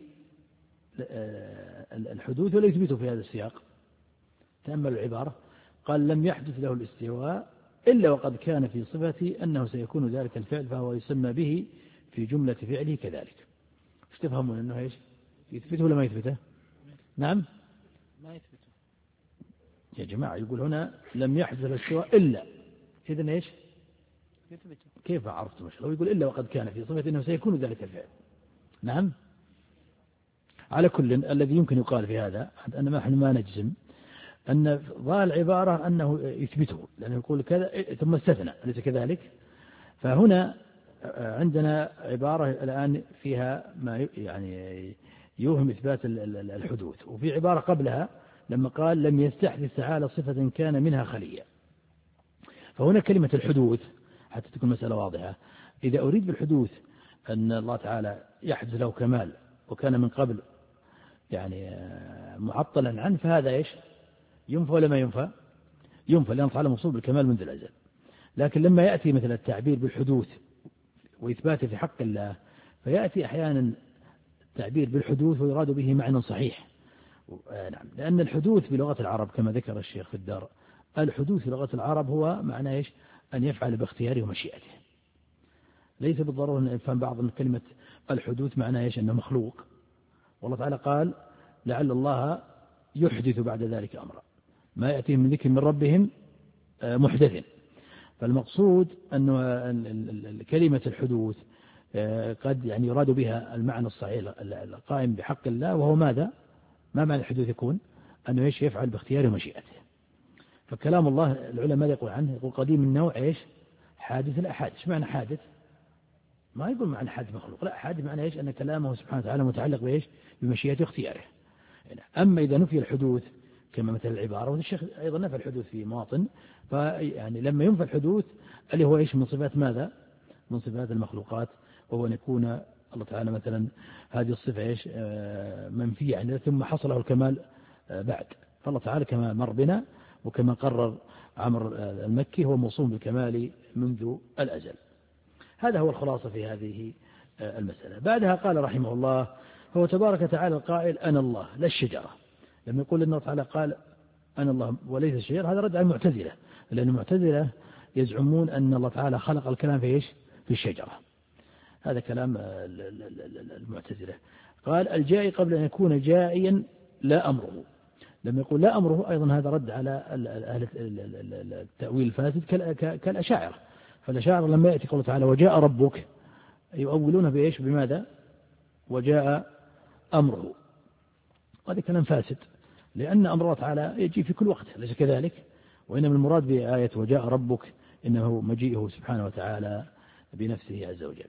الحدوث ولا يثبته في هذا السياق. تأمل العبارة، قال لم يحدث له الاستواء إلا وقد كان في صفة أنه سيكون ذلك الفعل، فهو يسمى به في جملة فعله كذلك. ايش تفهمون أنه إيش يثبته ولا ما يثبته؟ نعم ما يثبته يا جماعة. يقول هنا لم يحدث الاستواء إلا، إذن إيش يثبته؟ كيف عرفتم؟ هو يقول إلا وقد كان في صفة أنه سيكون ذلك الفعل. نعم. على كل الذي يمكن يقال في هذا أن نحن ما نجزم أن ظاهر العبارة أنه يثبته، لأنه يقول كذا ثم استثنى، أليس كذلك؟ فهنا عندنا عبارة الآن فيها ما يعني يوهم إثبات الحدوث، وفي عبارة قبلها لما قال لم يستحدث تعالى صفة كان منها خلية. فهنا كلمة الحدوث حتى تكون مسألة واضحة، إذا أريد بالحدوث أن الله تعالى يحدث له كمال وكان من قبل يعني معطلا عنه، فهذا إيش ينفى ولا ما ينفى؟ ينفى، لأن تعالى موصوف بالكمال منذ الأزل. لكن لما يأتي مثل التعبير بالحدوث وإثباته في حق الله، فيأتي أحيانا التعبير بالحدوث ويراد به معنى صحيح. نعم، لأن الحدوث بلغة العرب كما ذكر الشيخ في الدار، الحدوث في لغة العرب هو معنى إيش؟ أن يفعل باختياره ومشيئته. ليس بالضرورة أن يفهم بعض من كلمة الحدوث معنى إيش؟ أنه مخلوق. والله تعالى قال لعل الله يحدث بعد ذلك أمرا ما يأتيهم من ذكر من ربهم محدث. فالمقصود أن كلمة الحدوث قد يعني يراد بها المعنى الصحيح القائم بحق الله، وهو ماذا؟ ما معنى الحدوث يكون؟ أنه إيش يفعل باختياره ومشيئته. فكلام الله العلماء ماذا يقول عنه؟ يقول قديم النوع إيش؟ حادث. لا حادث، إيش معنى حادث؟ ما يقول معنى حادث مخلوق، لا حادث معنى إيش؟ أن كلامه سبحانه وتعالى متعلق بإيش؟ بمشيئته واختياره. أما إذا نفي الحدوث كما مثل العبارة، والشيخ أيضا نفى الحدوث في مواطن، فيعني لما ينفى الحدوث اللي هو إيش؟ من صفات ماذا؟ من صفات المخلوقات، وهو أن يكون الله تعالى مثلا هذه الصفة إيش؟ منفية عنه ثم حصل له الكمال بعد. فالله تعالى كما مر بنا وكما قرر عمر المكي هو موصوم بالكمال منذ الأزل. هذا هو الخلاصة في هذه المسألة. بعدها قال رحمه الله: هو تبارك وتعالى القائل أنا الله لا الشجرة. لما يقول أن الله تعالى قال أنا الله وليس الشجرة، هذا رد على المعتزلة، لأن المعتزلة يزعمون أن الله تعالى خلق الكلام في إيش؟ في الشجرة. هذا كلام المعتزلة. قال الجائي قبل أن يكون جائيا لا أمره. لما يقول لا أمره أيضا هذا رد على التأويل الفاسد كالأشاعرة. فالأشاعرة لما يأتي قوله تعالى وجاء ربك يؤولون بإيش؟ بماذا؟ وجاء أمره. هذا كلام فاسد، لأن أمر الله تعالى يجي في كل وقت، ليس كذلك؟ وإنما المراد بآية وجاء ربك إنه مجيئه سبحانه وتعالى بنفسه عز وجل.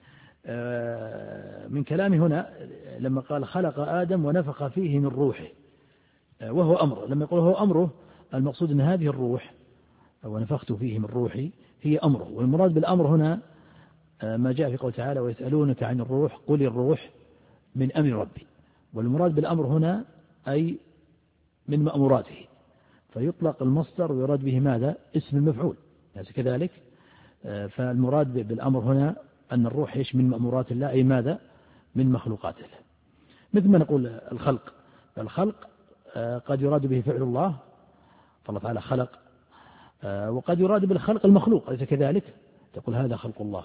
من كلامه هنا لما قال خلق آدم ونفخ فيه من روحه وهو أمره، لما يقول هو أمره المقصود أن هذه الروح ونفخت فيه من روحي هي أمره. والمراد بالأمر هنا ما جاء في قول تعالى ويسألونك عن الروح قل الروح من أمر ربي. والمراد بالأمر هنا أي من مأموراته، فيطلق المصدر ويراد به ماذا؟ اسم المفعول، ليس كذلك؟ فالمراد بالأمر هنا أن الروح إيش؟ من مأمورات الله، أي ماذا؟ من مخلوقات الله. مثل ما نقول الخلق، الخلق قد يراد به فعل الله، فالله تعالى خلق، وقد يراد بالخلق المخلوق، ليس كذلك؟ تقول هذا خلق الله.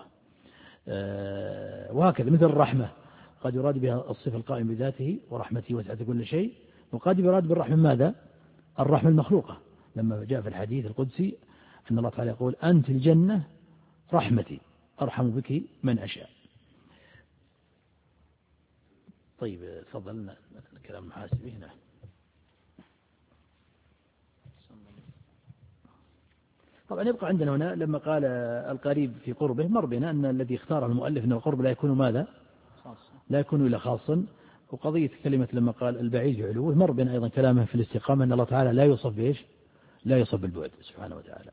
وهكذا مثل الرحمة قد يراد بها الصفة القائم بذاته ورحمته وسعت كل شيء، وقد يراد بالرحمة ماذا؟ الرحمة المخلوقة، لما جاء في الحديث القدسي أن الله تعالى يقول أنت الجنة رحمتي أرحم بك من أشاء. طيب تفضلنا كلام محاسبي هنا. طبعا يبقى عندنا هنا لما قال القريب في قربه مر بنا أن الذي اختاره المؤلف أن القرب لا يكون ماذا؟ لا يكون إلا خاصا. وقضية كلمة لما قال البعيد بعلوه مر بنا أيضا كلامه في الاستقامة أن الله تعالى لا يوصف بإيش؟ لا يوصف بالبعد سبحانه وتعالى.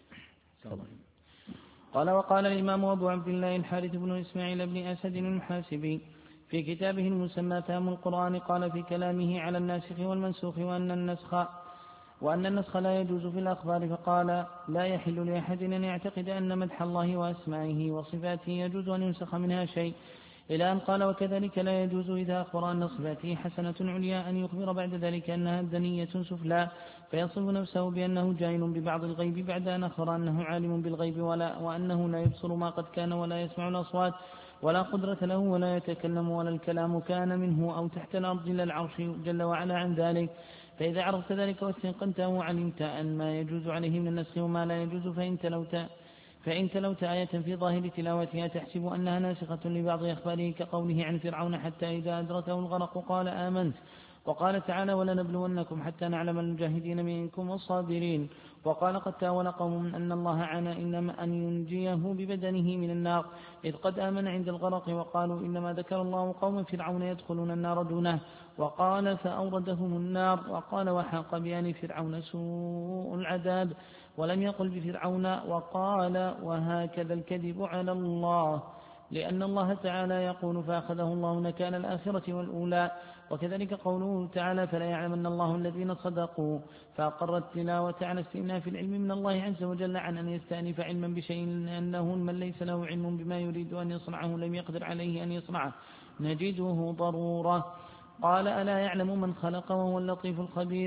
قال وقال الإمام أبو عبد الله الحارث بن إسماعيل بن أسد المحاسبي في كتابه المسمى تام القرآن قال في كلامه على الناسخ والمنسوخ وأن النسخ وأن النسخ لا يجوز في الأخبار، فقال لا يحل لأحد أن يعتقد أن مدح الله وأسمائه وصفاته يجوز أن ينسخ منها شيء، إلى أن قال وكذلك لا يجوز إذا أخبر أن صفاته حسنة عليا أن يخبر بعد ذلك أنها دنية سفلى، فيصف نفسه بأنه جاهل ببعض الغيب بعد أن أخبر أنه عالم بالغيب ولا وأنه لا يبصر ما قد كان ولا يسمع الأصوات ولا قدرة له ولا يتكلم ولا الكلام كان منه أو تحت الأرض إلا العرش جل وعلا عن ذلك. فإذا عرفت ذلك واستيقنته وعلمت أن ما يجوز عليه من النسخ وما لا يجوز فإن تلوت فإن تلوت آية في ظاهر تلاوتها تحسب أنها ناسخة لبعض أخباره كقوله عن فرعون حتى إذا أدركه الغرق قال آمنت، وقال تعالى ولنبلونكم حتى نعلم المجاهدين منكم والصابرين، وقال قد تاول قوم أن الله عانى إنما أن ينجيه ببدنه من النار إذ قد آمن عند الغرق، وقالوا إنما ذكر الله قوم فرعون يدخلون النار دونه، وقال فأوردهم النار، وقال وحاق بآل فرعون سوء العذاب، ولم يقل بفرعون، وقال وهكذا الكذب على الله لأن الله تعالى يقول فأخذه الله نكال الآخرة والأولى. وكذلك قوله تعالى فلا يعلمن الله الذين صدقوا، فأقر التلاوة على استئناف العلم من الله عز وجل عن أن يستأنف علما بشيء لأنه من ليس له علم بما يريد أن يصنعه لم يقدر عليه أن يصنعه نجده ضرورة. قال ألا يعلم من خلق وهو اللطيف الخبير.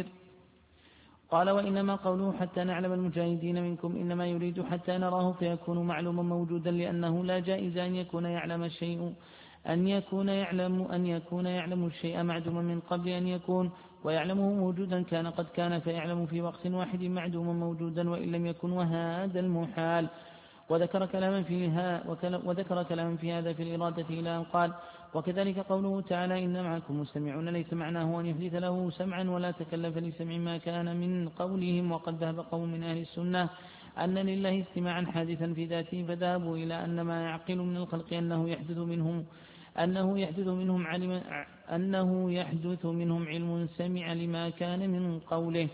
قال وإنما قوله حتى نعلم المجاهدين منكم إنما يريد حتى نراه فيكون معلوما موجودا، لأنه لا جائز أن يكون يعلم الشيء أن يكون يعلم أن يكون يعلم الشيء معدوما من قبل أن يكون، ويعلمه موجودا كان قد كان، فيعلم في وقت واحد معدوما موجودا وإن لم يكن، وهذا المحال. وذكر كلاما فيها وذكر كلاما في هذا في الإرادة إلى أن قال: وكذلك قوله تعالى: إن معكم مستمعون ليس معناه أن يحدث له سمعا ولا تكلف لسمع ما كان من قولهم. وقد ذهب قوم من أهل السنة أن لله استماعا حادثا في ذاته، فذهبوا إلى أن ما يعقل من الخلق أنه يحدث منهم أنه يحدث منهم علم أنه يحدث منهم علم سمع لما كان من قوله،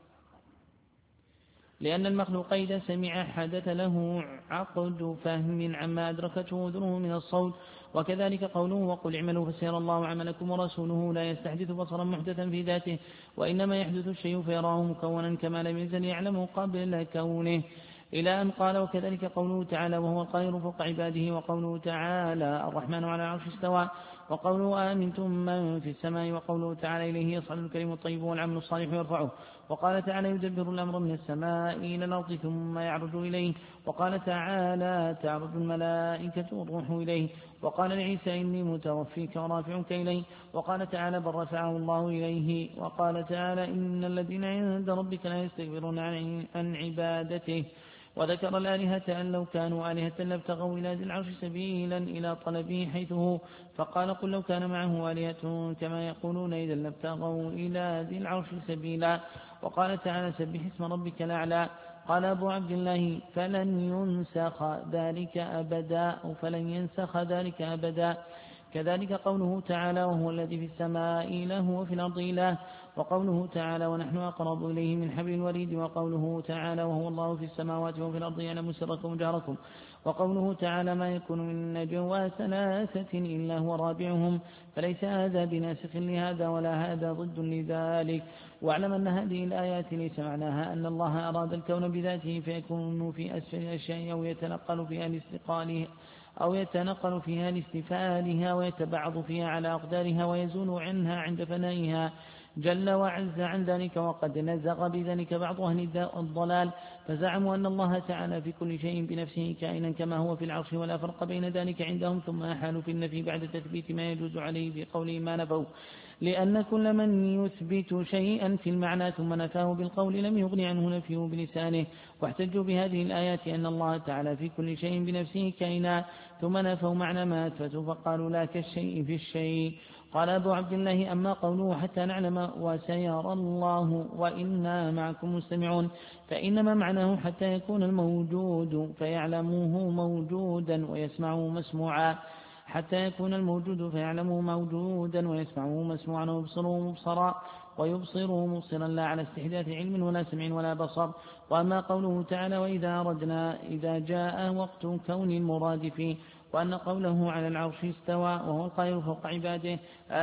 لأن المخلوق إذا سمع حدث له عقد فهم عما أدركته أذنه من الصوت. وكذلك قوله: وقل اعملوا فسيرى الله عملكم ورسوله لا يستحدث بصرا محدثا في ذاته، وإنما يحدث الشيء فيراه مكونا كما لم يزل يعلم قبل كونه، إلى أن قال: وكذلك قوله تعالى: وهو القاهر فوق عباده. وقوله تعالى: الرحمن على العرش استوى. وقوله: آمنتم من في السماء. وقوله تعالى: إليه يصعد الكلم الطيب والعمل الصالح يرفعه. وقال تعالى: يدبر الأمر من السماء إلى الأرض ثم يعرج إليه. وقال تعالى: تعرج الملائكة والروح إليه. وقال لعيسى: إني متوفيك ورافعك إليه. وقال تعالى: بل رفعه الله إليه. وقال تعالى: إن الذين عند ربك لا يستكبرون عن عبادته. وذكر الآلهة أن لو كانوا آلهة لابتغوا إلى ذي العرش سبيلا إلى طلبه حيث هو، فقال: قل لو كان معه آلهة كما يقولون إذا لابتغوا إلى ذي العرش سبيلا. وقال تعالى: سبح اسم ربك الأعلى. قال أبو عبد الله: فلن ينسخ ذلك أبدا أو فلن ينسخ ذلك أبدا. كذلك قوله تعالى: وهو الذي في السماء إله وفي الأرض إله. وقوله تعالى: ونحن أقرب إليه من حبل الوريد. وقوله تعالى: وهو الله في السماوات وفي الأرض يعلم سركم وجهركم. وقوله تعالى: ما يكون من نجوى ثلاثة إلا هو رابعهم. فليس هذا بناسخ لهذا ولا هذا ضد لذلك. واعلم أن هذه الآيات ليس معناها أن الله أراد الكون بذاته فيكون في أسفل الأشياء أو يتنقل فيها لاستقاله أو يتنقل فيها لاستفالها ويتبعض فيها على أقدارها ويزول عنها عند فنائها جل وعز عن ذلك. وقد نزغ بذلك بعض أهل الضلال فزعموا أن الله تعالى في كل شيء بنفسه كائنا كما هو في العرش، ولا فرق بين ذلك عندهم، ثم أحالوا في النفي بعد تثبيت ما يجوز عليه في قوله ما نفوا، لأن كل من يثبت شيئا في المعنى ثم نفاه بالقول لم يغن عنه نفيه بلسانه. واحتجوا بهذه الآيات أن الله تعالى في كل شيء بنفسه كائنا، ثم نفوا معنى ما أثبتوا فقالوا لا كالشيء في الشيء. قال أبو عبد الله: أما قوله حتى نعلم وسيرى الله وإنا معكم مستمعون، فإنما معناه حتى يكون الموجود فيعلموه موجودا ويسمعه مسموعا، حتى يكون الموجود فيعلمه موجودا ويسمعه مسموعا ويبصره مبصرا ويبصره مبصرا، لا على استحداث علم ولا سمع ولا بصر. وأما قوله تعالى: وإذا أردنا إذا جاء وقت كون المرادف، وأن قوله على العرش استوى وهو القاهر فوق عباده،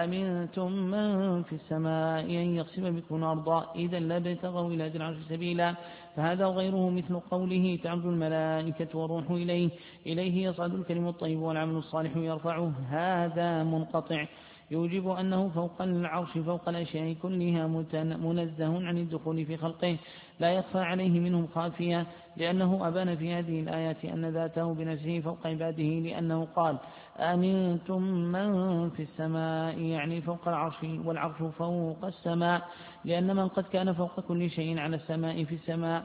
آمنتم من في السماء أن يخسف بكم الأرض إذا لابتغوا إلى ذي العرش سبيلا، فهذا وغيره مثل قوله تعرج الملائكة والروح إليه إليه يصعد الكلم الطيب والعمل الصالح يرفعه، هذا منقطع يوجب أنه فوق العرش فوق الأشياء كلها منزه عن الدخول في خلقه، لا يخفى عليه منهم خافية، لأنه أبان في هذه الآيات أن ذاته بنفسه فوق عباده، لأنه قال: آمنتم من في السماء، يعني فوق العرش، والعرش فوق السماء، لأن من قد كان فوق كل شيء على السماء في السماء.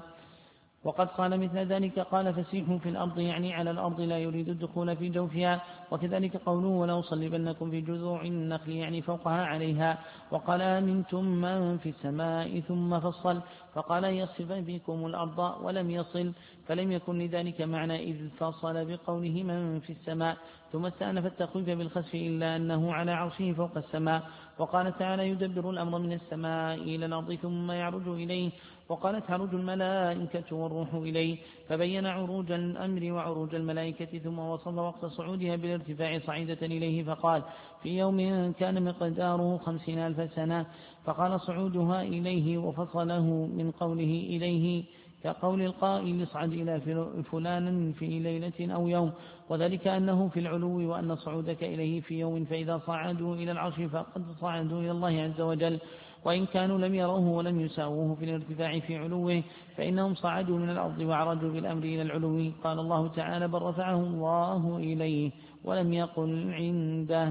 وقد قال مثل ذلك قال: فسيحوا في الأرض، يعني على الأرض لا يريد الدخول في جوفها. وكذلك قوله: ولو صلبنكم في جذوع النخل، يعني فوقها عليها. وقال: آمنتم من في السماء، ثم فصل فقال: يصف بكم الأرض، ولم يصل، فلم يكن لذلك معنى إذ فصل بقوله من في السماء، ثم استأنف التخويف بالخسف إلا أنه على عرشه فوق السماء. وقال تعالى: يدبر الأمر من السماء إلى الأرض ثم يعرج إليه. وقال: تعرج الملائكة والروح إليه، فبين عروج الأمر وعروج الملائكة، ثم وصف وقت صعودها بالارتفاع صعيدة إليه، فقال: في يوم كان مقداره خمسين ألف سنة، فقال: صعودها إليه، وفصله من قوله إليه كقول القائل: اصعد إلى فلان في ليلة أو يوم، وذلك أنه في العلو، وأن صعودك إليه في يوم، فإذا صعدوا إلى العرش فقد صعدوا إلى الله عز وجل، وإن كانوا لم يروه ولم يساووه في الارتفاع في علوه، فإنهم صعدوا من الأرض وعرجوا بالأمر إلى العلو. قال الله تعالى: بل رفعه الله إليه، ولم يقل عنده.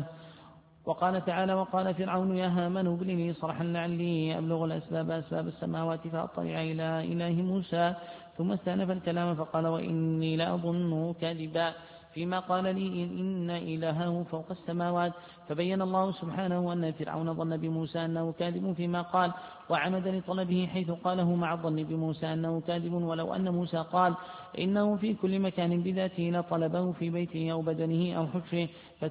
وقال تعالى: وقال فرعون يا هامان ابن لي صرحا لعلي أبلغ الأسباب أسباب السماوات فأطلع إلى إله موسى ثم استأنف الكلام فقال وإني لأظنه كاذبا فيما قال لي إن إلهه فوق السماوات. فبين الله سبحانه أن فرعون ظن بموسى أنه كاذب فيما قال وعمد لطلبه حيث قاله مع الظن بموسى أنه كاذب، ولو أن موسى قال إنه في كل مكان بذاته لطلبه في بيته أو بدنه أو حجره،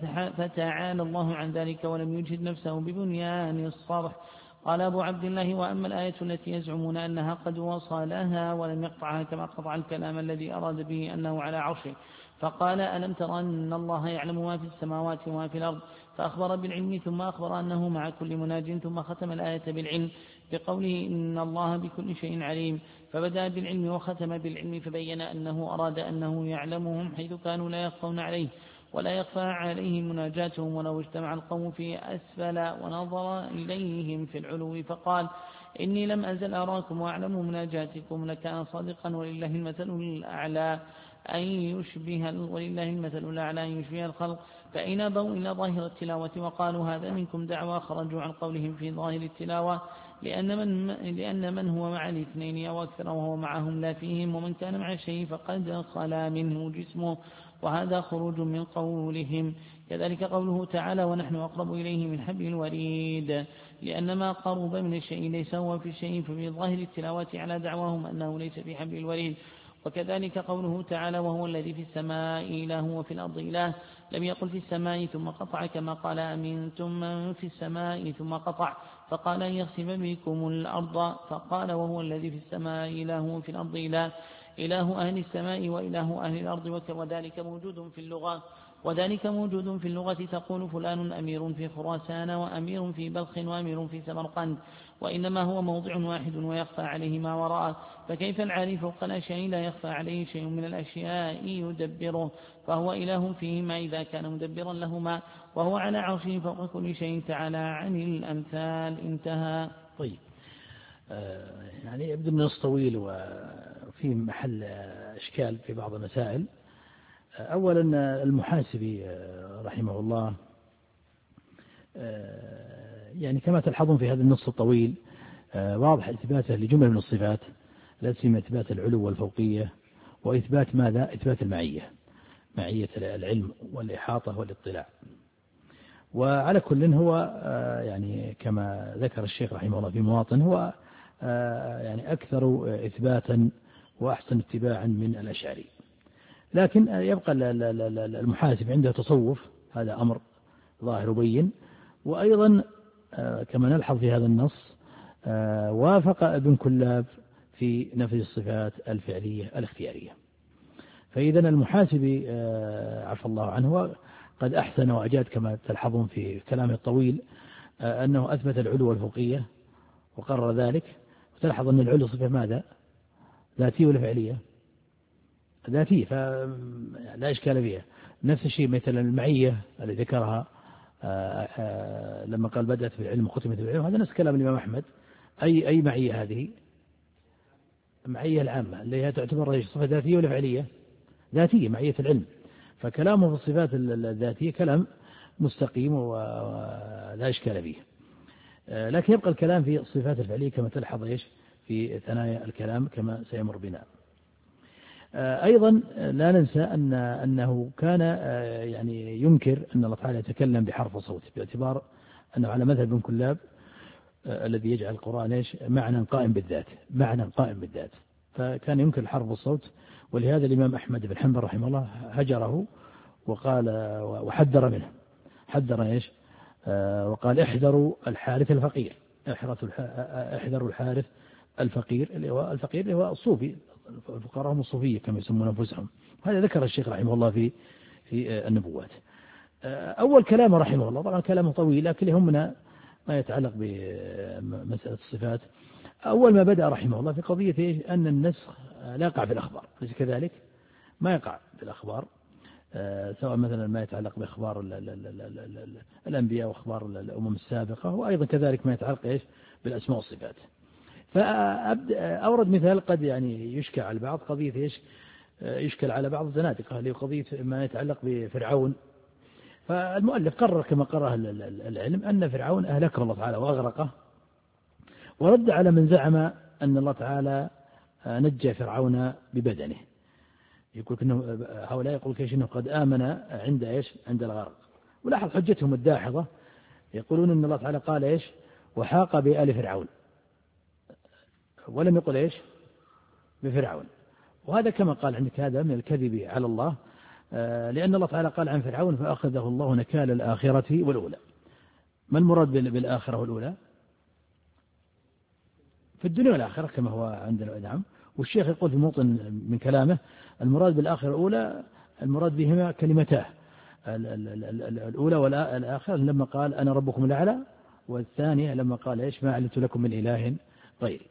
فتعالى الله عن ذلك ولم يجهد نفسه ببنيان الصرح. قال أبو عبد الله وأما الآية التي يزعمون أنها قد وصلها ولم يقطعها كما قطع الكلام الذي أراد به أنه على عرشه، فقال ألم تر أن الله يعلم ما في السماوات وما في الأرض، فأخبر بالعلم ثم أخبر أنه مع كل مناج، ثم ختم الآية بالعلم بقوله إن الله بكل شيء عليم، فبدأ بالعلم وختم بالعلم، فبين أنه أراد أنه يعلمهم حيث كانوا لا يخفون عليه ولا يخفى عليه مناجاتهم، ولو اجتمع القوم في أسفل ونظر إليهم في العلو فقال إني لم أزل أراكم وأعلم مناجاتكم لكان صادقا ولله المثل الأعلى أن يشبه ولله المثل الأعلى أن يشبه الخلق. فإن أبوا إلى ظاهر التلاوة وقالوا هذا منكم دعوى خرجوا عن قولهم في ظاهر التلاوة، لأن من, لأن من هو مع الاثنين أو أكثر وهو معهم لا فيهم، ومن كان مع الشيء فقد خلا منه جسمه، وهذا خروج من قولهم. كذلك قوله تعالى ونحن أقرب إليه من حبل الوريد، لأن ما قرب من الشيء ليس هو في الشيء، ففي ظاهر التلاوة على دعواهم أنه ليس في حبل الوريد. وكذلك قوله تعالى وهو الذي في السماء إله وفي الأرض إله، لم يقل في السماء ثم قطع كما قال أمنتم من في السماء ثم قطع فقال أن يخسف بكم الأرض، فقال وهو الذي في السماء إله وفي الأرض إله، إله أهل السماء وإله أهل الأرض، وذلك موجود في اللغة وذلك موجود في اللغة تقول فلان أمير في خراسان وأمير في بلخ وأمير في سمرقند، وإنما هو موضع واحد ويخفى عليه ما وراءه، فكيف العالي فوق الأشياء لا يخفى عليه شيء من الأشياء يدبره، فهو إله فيهما إذا كان مدبرا لهما، وهو على عرشه فوق كل شيء تعالى عن الأمثال. انتهى. طيب آه يعني يبدو النص طويل وفي محل إشكال في بعض المسائل. أولا المحاسبي رحمه الله يعني كما تلحظون في هذا النص الطويل واضح إثباته لجملة من الصفات لا سيما إثبات العلو والفوقية، وإثبات ماذا؟ إثبات المعية، معية العلم والإحاطة والاطلاع. وعلى كل هو يعني كما ذكر الشيخ رحمه الله في مواطن هو يعني أكثر إثباتا وأحسن اتباعا من الأشعري، لكن يبقى المحاسب عنده تصوف، هذا أمر ظاهر وبين. وأيضا كما نلحظ في هذا النص وافق ابن كلاب في نفي الصفات الفعلية الاختيارية. فإذا المحاسب عفى الله عنه قد أحسن وأجاد كما تلحظون في كلامه الطويل أنه أثبت العلو والفوقية وقرر ذلك. وتلحظ أن العلو صفة ماذا؟ ذاتية ولا فعلية؟ ذاتية، فلا إشكال فيها. نفس الشيء مثل المعية اللي ذكرها لما قال بدأت بالعلم وختمت بالعلم، هذا نفس كلام الإمام أحمد. أي أي معية هذه؟ المعية العامة اللي هي تعتبر صفة ذاتية ولا فعلية؟ ذاتية، معية العلم. فكلامه في الصفات الذاتية كلام مستقيم ولا إشكال فيه. لكن يبقى الكلام في الصفات الفعلية كما تلحظ إيش في ثنايا الكلام كما سيمر بنا. أيضا لا ننسى أن أنه كان يعني ينكر أن الله تعالى يتكلم بحرف وصوت، باعتبار أنه على مذهب ابن كلاب الذي يجعل القرآن إيش معنى قائم بالذات، معنى قائم بالذات، فكان ينكر الحرف والصوت. ولهذا الإمام أحمد بن حنبل رحمه الله هجره وقال وحذر منه، حذر إيش وقال احذروا الحارث الفقير، احذروا الحارث الفقير اللي هو الفقير اللي هو الصوفي، الفقراء هم الصوفية كما يسمون أنفسهم. هذا ذكر الشيخ رحمه الله في في النبوات. أول كلامه رحمه الله طبعا كلامه طويل، لكن يهمنا ما يتعلق بمسألة الصفات. أول ما بدأ رحمه الله في قضية أن النسخ لا يقع في الأخبار، ليس كذلك؟ ما يقع في الأخبار، سواء مثلا ما يتعلق بأخبار الأنبياء وأخبار الأمم السابقة، وأيضا كذلك ما يتعلق إيش بالأسماء والصفات. فأورد مثال قد يعني يشكل على البعض، قضية إيش يشكل على بعض الزنادقة اللي هو قضية ما يتعلق بفرعون. فالمؤلف قرر كما قرر العلم أن فرعون أهلكه الله تعالى وأغرقه، ورد على من زعم أن الله تعالى نجى فرعون ببدنه. يقول إنه هؤلاء يقول كيش إنه قد آمن عند إيش عند الغرق. ولاحظ حجتهم الداحضة، يقولون إن الله تعالى قال إيش وحاق بآل فرعون، ولم يقل إيش بفرعون. وهذا كما قال عندك هذا من الكذب على الله، لأن الله تعالى قال عن فرعون فأخذه الله نكال الآخرة والأولى. ما المراد بالآخرة والأولى؟ في الدنيا والآخرة كما هو عندنا. نعم. والشيخ يقول في موطن من كلامه المراد بالآخرة الأولى المراد بهما كلمتاه الأولى والآخرة، لما قال أنا ربكم الأعلى، والثانية لما قال إيش ما علمت لكم من إله غيري.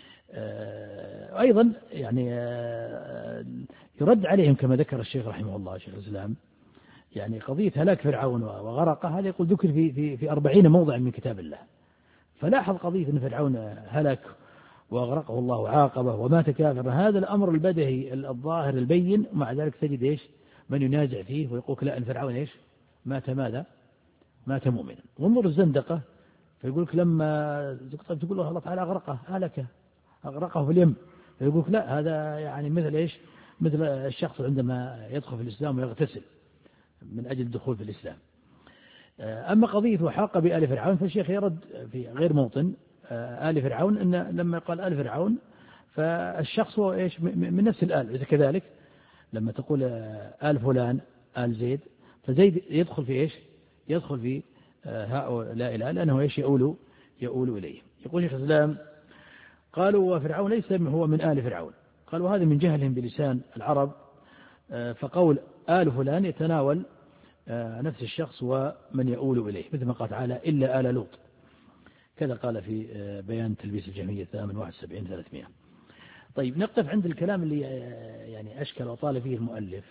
أيضا يعني يرد عليهم كما ذكر الشيخ رحمه الله شيخ الإسلام، يعني قضية هلاك فرعون وغرقه هذا يقول ذكر في في في أربعين موضع من كتاب الله. فلاحظ قضية أن فرعون هلك وأغرقه الله وعاقبه ومات كافرا، هذا الأمر البدهي الظاهر البين، ومع ذلك تجد إيش من ينازع فيه ويقول لا أن فرعون إيش مات ماذا مات مؤمنا. وانظر الزندقة فيقول لك لما تقول له الله تعالى أغرقه هلك أغرقه في اليم، فيقول لك لا هذا يعني مثل إيش مثل الشخص عندما يدخل في الإسلام ويغتسل من أجل الدخول في الإسلام. أما قضية وحاق بآل فرعون فالشيخ يرد في غير موطن آل فرعون أن لما قال آل فرعون فالشخص هو إيش من نفس الآل، إذا كذلك لما تقول آل فلان آل زيد فزيد يدخل في إيش يدخل في هؤلاء الآل لأنه إيش يؤول يؤول إليه. يقول شيخ الإسلام قالوا وفرعون ليس هو من آل فرعون، قالوا هذا من جهلهم بلسان العرب، فقول آل فلان يتناول نفس الشخص ومن يؤول إليه، مثل ما قال تعالى إلا آل لوط، كذا قال في بيان تلبيس الجهمية الثامن واحد وسبعين ثلاثمائة. طيب نقف عند الكلام اللي يعني أشكل وطال فيه المؤلف.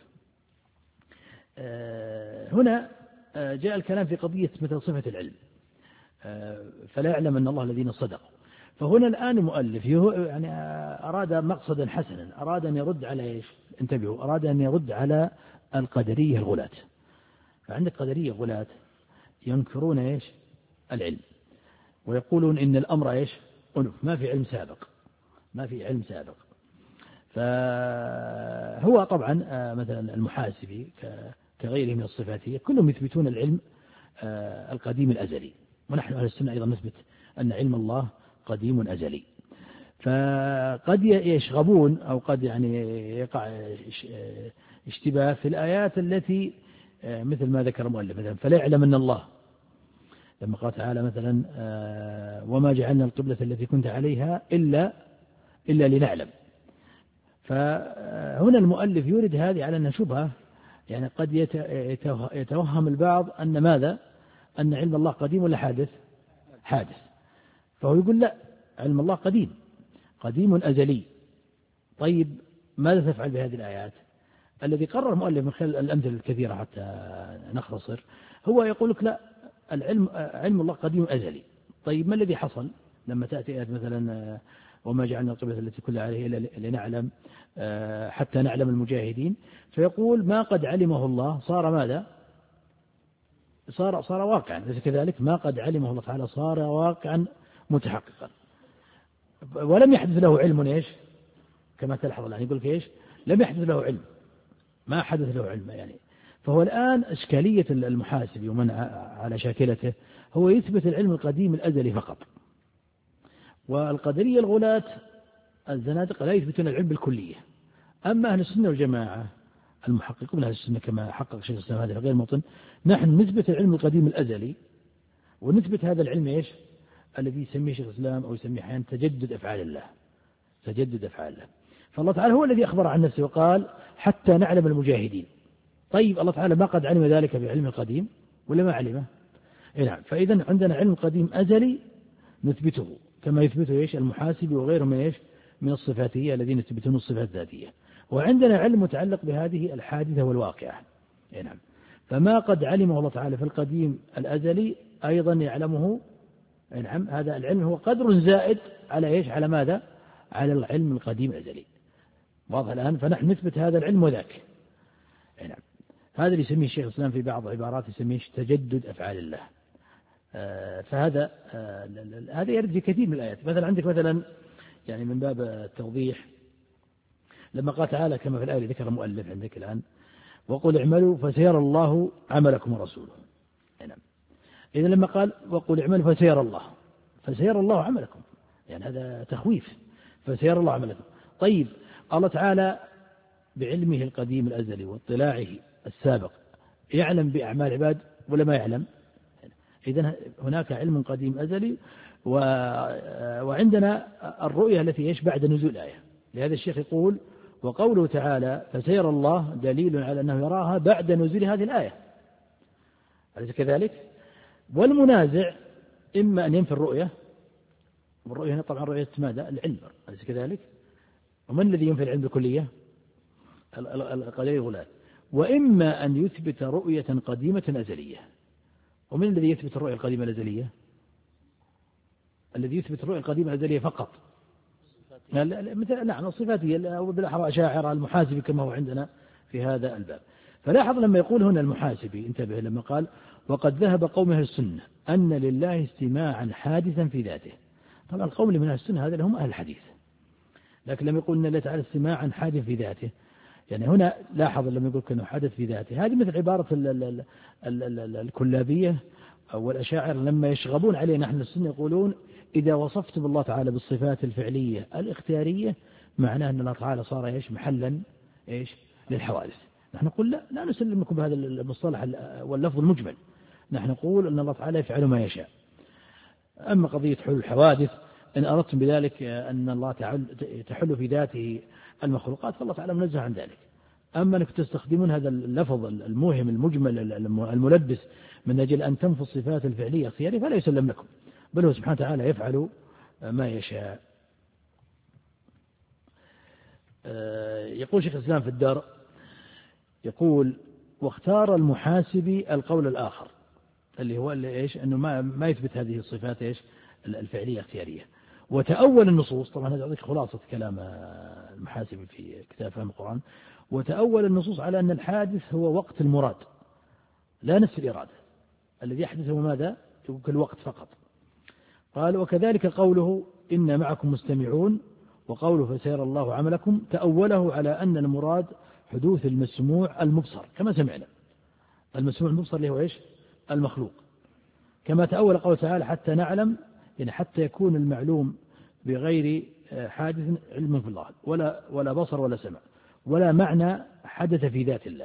هنا جاء الكلام في قضية مثل صفة العلم، فلا يعلم أن الله الذين صدقوا. فهنا الآن المؤلف يعني أراد مقصدا حسنا، أراد أن يرد على إيش انتبهوا أراد أن يرد على القدرية الغلاة. فعندك قدرية غلاة ينكرون إيش العلم ويقولون إن الأمر إيش أنف، ما في علم سابق ما في علم سابق. فهو طبعا مثلا المحاسبي كغيره من الصفاتية كلهم يثبتون العلم القديم الأزلي، ونحن أهل السنة أيضا نثبت أن علم الله قديم أزلي. فقد يشغبون أو قد يعني يقع اشتباه في الآيات التي مثل ما ذكر المؤلف مثلا فلا يعلم أن الله لما قال تعالى مثلا وما جعلنا القبلة التي كنت عليها إلا إلا لنعلم. فهنا المؤلف يورد هذه على أنها شبهة، يعني قد يتوهم البعض أن ماذا أن علم الله قديم ولا حادث حادث. فهو يقول لا، علم الله قديم قديم أزلي. طيب ماذا تفعل بهذه الآيات؟ الذي قرر المؤلف من خلال الأمثلة الكثيرة حتى نختصر هو يقول لك لا، العلم علم الله قديم أزلي. طيب ما الذي حصل لما تأتي آيات مثلا وما جعلنا القبلة التي كل عليه إلا لنعلم حتى نعلم المجاهدين، فيقول ما قد علمه الله صار ماذا صار صار واقعا، ليس كذلك؟ ما قد علمه الله تعالى صار واقعا متحققا، ولم يحدث له علم إيش كما تلحظ الآن يقول إيش لم يحدث له علم، ما حدث له علم يعني. فهو الآن إشكالية المحاسب ومن على شاكلته هو يثبت العلم القديم الأزلي فقط، والقدرية الغلاة الزنادقة لا يثبتون العلم بالكلية. أما أهل السنة والجماعة المحققون أهل السنة كما حقق شيخ الإسلام هذا غير موطن، نحن نثبت العلم القديم الأزلي ونثبت هذا العلم إيش الذي يسميه شيخ الإسلام أو يسميه أحيانا تجدد أفعال الله تجدد أفعال الله. فالله تعالى هو الذي أخبر عن نفسه وقال حتى نعلم المجاهدين. طيب الله تعالى ما قد علم ذلك بعلم القديم ولا ما علمه؟ نعم. فإذا عندنا علم قديم أزلي نثبته كما يثبته إيش المحاسب وغيرهم من إيش من الصفاتية الذين يثبتون الصفات الذاتية، وعندنا علم متعلق بهذه الحادثة والواقعة. نعم. فما قد علمه الله تعالى في القديم الأزلي أيضا يعلمه. نعم. هذا العلم هو قدر زائد على إيش على ماذا على العلم القديم الأزلي. واضح الآن؟ فنحن نثبت هذا العلم وذاك. نعم. هذا اللي يسميه الشيخ الإسلام في بعض عبارات يسميه تجدد أفعال الله. آه فهذا آه هذا يرد في كثير من الآيات. مثلا عندك مثلا يعني من باب التوضيح لما قال تعالى كما في الآية ذكر المؤلف عندك الآن وقل اعملوا فسيرى الله عملكم ورسوله. نعم. إذا لما قال وقل اعملوا فسيرى الله فسيرى الله عملكم، يعني هذا تخويف، فسيرى الله عملكم. طيب الله تعالى بعلمه القديم الأزلي واطلاعه السابق يعلم بأعمال العباد ولا ما يعلم؟ إذن هناك علم قديم أزلي، وعندنا الرؤية التي يش بعد نزول الآية. لهذا الشيخ يقول وقوله تعالى فسيرى الله دليل على أنه يراها بعد نزول هذه الآية، أليس كذلك؟ والمنازع إما أن ينفي الرؤية، والرؤية هنا طبعا رؤية ماذا؟ العلم، أليس كذلك؟ ومن الذي ينفي العلم بالكلية؟ القدرية الغلاة. وإما أن يثبت رؤية قديمة أزلية. ومن الذي يثبت الرؤية القديمة الأزلية؟ الذي يثبت الرؤية القديمة الأزلية فقط. مثل نعم الصفاتية أو بالأحرى أشاعرة المحاسبي كما هو عندنا في هذا الباب. فلاحظ لما يقول هنا المحاسبي انتبه لما قال وقد ذهب قوم أهل السنة أن لله استماعا حادثا في ذاته. طبعا القوم اللي من أهل السنة هذا هم أهل الحديث، لكن لما يقول أن الله تعالى استماعا حادثا في ذاته، يعني هنا لاحظ لما يقول كأنه حدث في ذاته، هذه مثل عبارة الكلابية أو الأشاعر لما يشغبون علينا نحن السنة يقولون إذا وصفتم الله تعالى بالصفات الفعلية الاختيارية معناه أن الله تعالى صار إيش محلا إيش للحوادث. نحن نقول لا لا نسلمكم بهذا المصطلح واللفظ المجمل، نحن نقول أن الله تعالى يفعل ما يشاء. أما قضية حلول الحوادث إن أردتم بذلك أن الله تحل في ذاته المخلوقات فالله تعالى منزه عن ذلك. أما أنك تستخدمون هذا اللفظ الموهم المجمل الملبس من أجل أن تنفوا الصفات الفعلية الاختيارية فلا يسلم لكم، بل هو سبحانه وتعالى يفعل ما يشاء. يقول شيخ الإسلام في الدار يقول واختار المحاسبي القول الآخر اللي هو اللي إيش أنه ما ما يثبت هذه الصفات إيش الفعلية اختيارية، وتأول النصوص. طبعا هذا يعطيك خلاصة كلام المحاسبي في كتاب فهم القرآن. وتأول النصوص على أن الحادث هو وقت المراد لا نفس الإرادة، الذي يحدث هو ماذا؟ الوقت فقط. قال وكذلك قوله إن معكم مستمعون وقوله فسيرى الله عملكم تأوله على أن المراد حدوث المسموع المبصر كما سمعنا. المسموع المبصر اللي هو إيش؟ المخلوق. كما تأول قول تعالى حتى نعلم، يعني حتى يكون المعلوم بغير حادث علم في الله ولا ولا بصر ولا سمع ولا معنى حدث في ذات الله.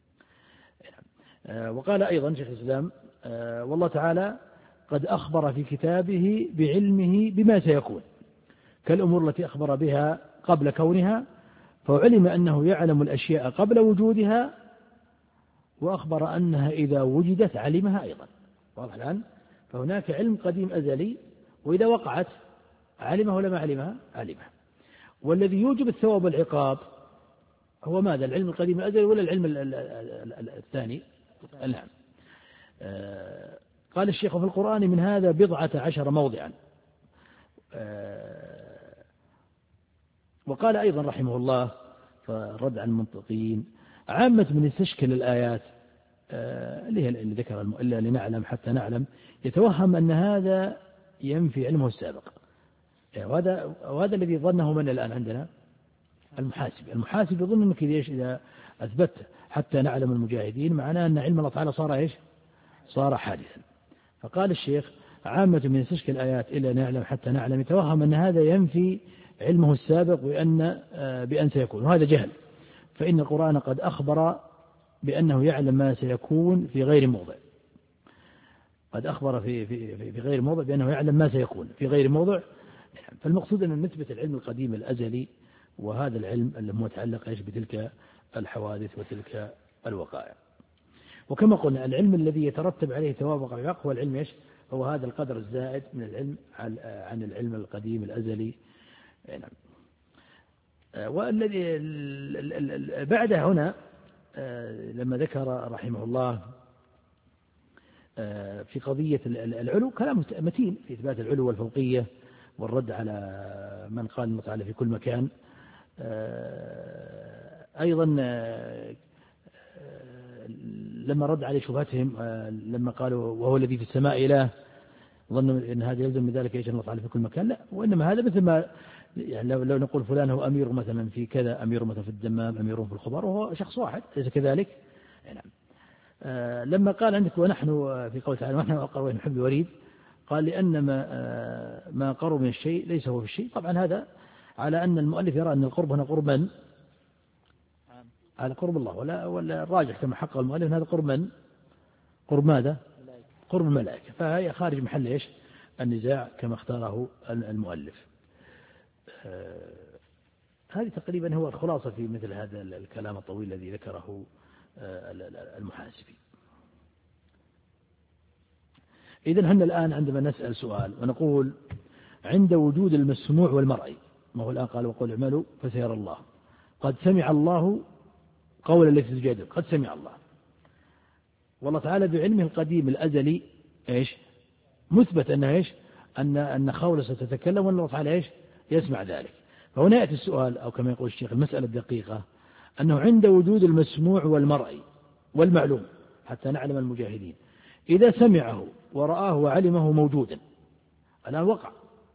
وقال أيضا شيخ الإسلام والله تعالى قد أخبر في كتابه بعلمه بما سيكون كالأمور التي أخبر بها قبل كونها، فعلم أنه يعلم الأشياء قبل وجودها، وأخبر أنها إذا وجدت علمها أيضا. واضح الآن؟ فهناك علم قديم أزلي، وإذا وقعت علمها ولا ما علمها؟ علمها. والذي يوجب الثواب والعقاب هو ماذا؟ العلم القديم الأزلي ولا العلم الثاني؟ نعم. قال الشيخ في القرآن من هذا بضعة عشر موضعا. وقال أيضا رحمه الله فرد عن المنطقين عامة من يستشكل الآيات اللي هي اللي ذكر إلا لنعلم حتى نعلم يتوهم أن هذا ينفي علمه السابق، وهذا وهذا الذي ظنه من الآن عندنا المحاسب. المحاسب يظن أنك إذا أثبت حتى نعلم المجاهدين معناه أن علم الله تعالى صار إيش؟ صار حادثا. فقال الشيخ عامة من يستشكل الآيات إلا نعلم حتى نعلم يتوهم أن هذا ينفي علمه السابق وأن بأن سيكون، وهذا جهل. فإن القرآن قد أخبر بأنه يعلم ما سيكون في غير موضع. قد أخبر في في في غير موضع بأنه يعلم ما سيكون في غير موضع. فالمقصود أن نثبت العلم القديم الأزلي، وهذا العلم المتعلق إيش بتلك الحوادث وتلك الوقائع. وكما قلنا العلم الذي يترتب عليه ثواب وعقاب هو العلم إيش؟ هو هذا القدر الزائد من العلم عن العلم القديم الأزلي. نعم. والذي بعد هنا لما ذكر رحمه الله في قضية العلو كلام متين في إثبات العلو والفوقية والرد على من قال الله تعالى في كل مكان. أيضا لما رد على شبهتهم لما قالوا وهو الذي في السماء إله ظنوا أن هذا يلزم من ذلك إيش الله تعالى في كل مكان، لا، وإنما هذا مثل ما يعني لو, لو نقول فلان هو أمير مثلا في كذا، أمير مثلا في الدمام، أمير في الخضار، وهو شخص واحد، ليس كذلك. نعم. آه لما قال عندك ونحن في قول تعالى ونحن أقرب من حبل الوريد، قال لأن ما, آه ما قرب من الشيء ليس هو في الشيء. طبعا هذا على أن المؤلف يرى أن القرب هنا قرب من؟ على قرب الله، ولا ولا الراجح كما حقق المؤلف أن هذا قرب من؟ قرب ماذا؟ قرب الملائكة. فهي خارج محل إيش؟ النزاع كما اختاره المؤلف. آه هذه تقريبا هو الخلاصة في مثل هذا الكلام الطويل الذي ذكره آه المحاسبي. إذن هن الآن عندما نسأل سؤال ونقول عند وجود المسموع والمرئي، ما هو الآن قال وقل اعملوا فسيرى الله، قد سمع الله قولا التي تجادل، قد سمع الله، والله تعالى بعلمه القديم الأزلي إيش مثبت أن إيش أن أن خولة ستتكلم وأن الله تعالى إيش يسمع ذلك. فهنا يأتي السؤال، أو كما يقول الشيخ المسألة الدقيقة، أنه عند وجود المسموع والمرئي والمعلوم حتى نعلم المجاهدين، إذا سمعه ورآه وعلمه موجودا الآن وقع،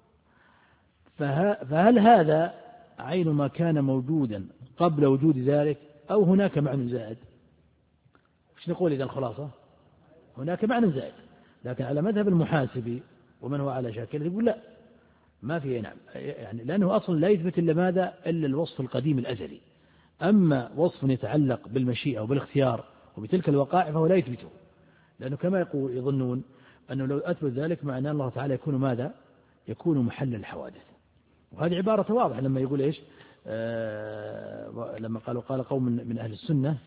فهل هذا عين ما كان موجودا قبل وجود ذلك أو هناك معنى زائد؟ وش نقول إذا الخلاصة؟ هناك معنى زائد، لكن على مذهب المحاسبي ومن هو على شاكل يقول لا، ما فيه. نعم، يعني لأنه أصلا لا يثبت إلا ماذا؟ إلا الوصف القديم الأزلي. أما وصف يتعلق بالمشيئة وبالاختيار وبتلك الوقائع فهو لا يثبته، لأنه كما يقول يظنون أنه لو أثبت ذلك معناه الله تعالى يكون ماذا؟ يكون محل الحوادث. وهذه عبارة واضحة لما يقول إيش آه لما قالوا قال قوم من أهل السنة